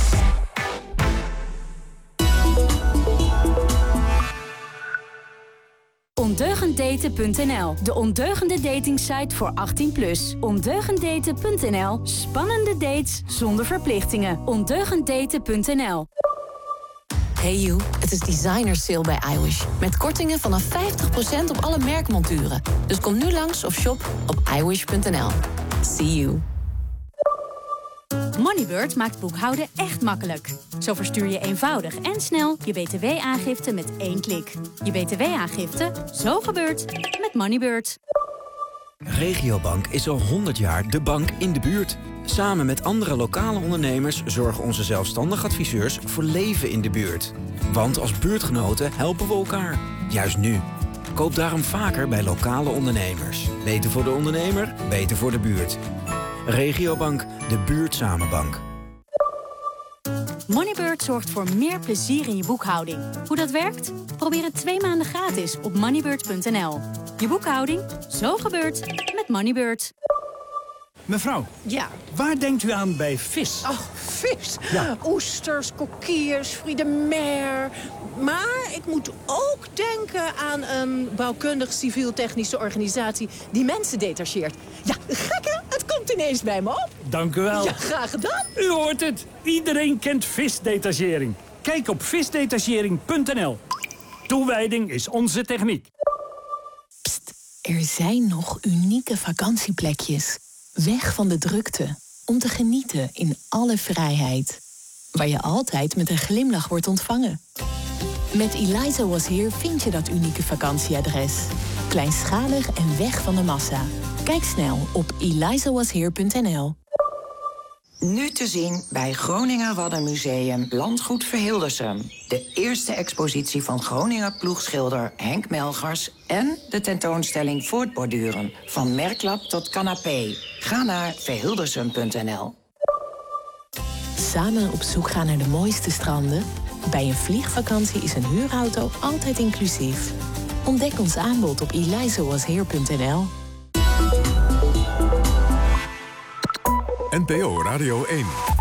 Ondeugenddaten punt n l, de ondeugende datingsite voor achttien plus. Ondeugenddaten punt n l, spannende dates zonder verplichtingen. Ondeugenddaten punt n l. Hey you, het is designer sale bij iWish. Met kortingen vanaf vijftig procent op alle merkmonturen. Dus kom nu langs of shop op i wish punt n l. See you. Moneybird maakt boekhouden echt makkelijk. Zo verstuur je eenvoudig en snel je B T W-aangifte met één klik. Je B T W-aangifte, zo gebeurt met Moneybird. Regiobank is al honderd jaar de bank in de buurt. Samen met andere lokale ondernemers zorgen onze zelfstandig adviseurs voor leven in de buurt. Want als buurtgenoten helpen we elkaar. Juist nu. Koop daarom vaker bij lokale ondernemers. Beter voor de ondernemer, beter voor de buurt. Regiobank, de buurtzamenbank. Moneybird zorgt voor meer plezier in je boekhouding. Hoe dat werkt? Probeer het twee maanden gratis op moneybird punt n l. Je boekhouding, zo gebeurt met Moneybird. Mevrouw, ja. Waar denkt u aan bij vis? Oh, vis. Ja. Oesters, kokkiers, fruits de mer. Maar ik moet ook denken aan een bouwkundig civiel-technische organisatie die mensen detacheert. Ja, gek hè? Het komt ineens bij me op. Dank u wel. Ja, graag gedaan. U hoort het. Iedereen kent visdetachering. Kijk op visdetachering punt n l. Toewijding is onze techniek. Pst, er zijn nog unieke vakantieplekjes. Weg van de drukte. Om te genieten in alle vrijheid. Waar je altijd met een glimlach wordt ontvangen. Met Eliza Was Here vind je dat unieke vakantieadres. Kleinschalig en weg van de massa. Kijk snel op eliza was here punt n l. Nu te zien bij Groninger Waddenmuseum Landgoed Verhildersum. De eerste expositie van Groninger ploegschilder Henk Melgers... en de tentoonstelling Voortborduren, van merklap tot canapé. Ga naar verhildersum punt n l. Samen op zoek gaan naar de mooiste stranden? Bij een vliegvakantie is een huurauto altijd inclusief. Ontdek ons aanbod op eliza was here punt n l. N P O Radio één.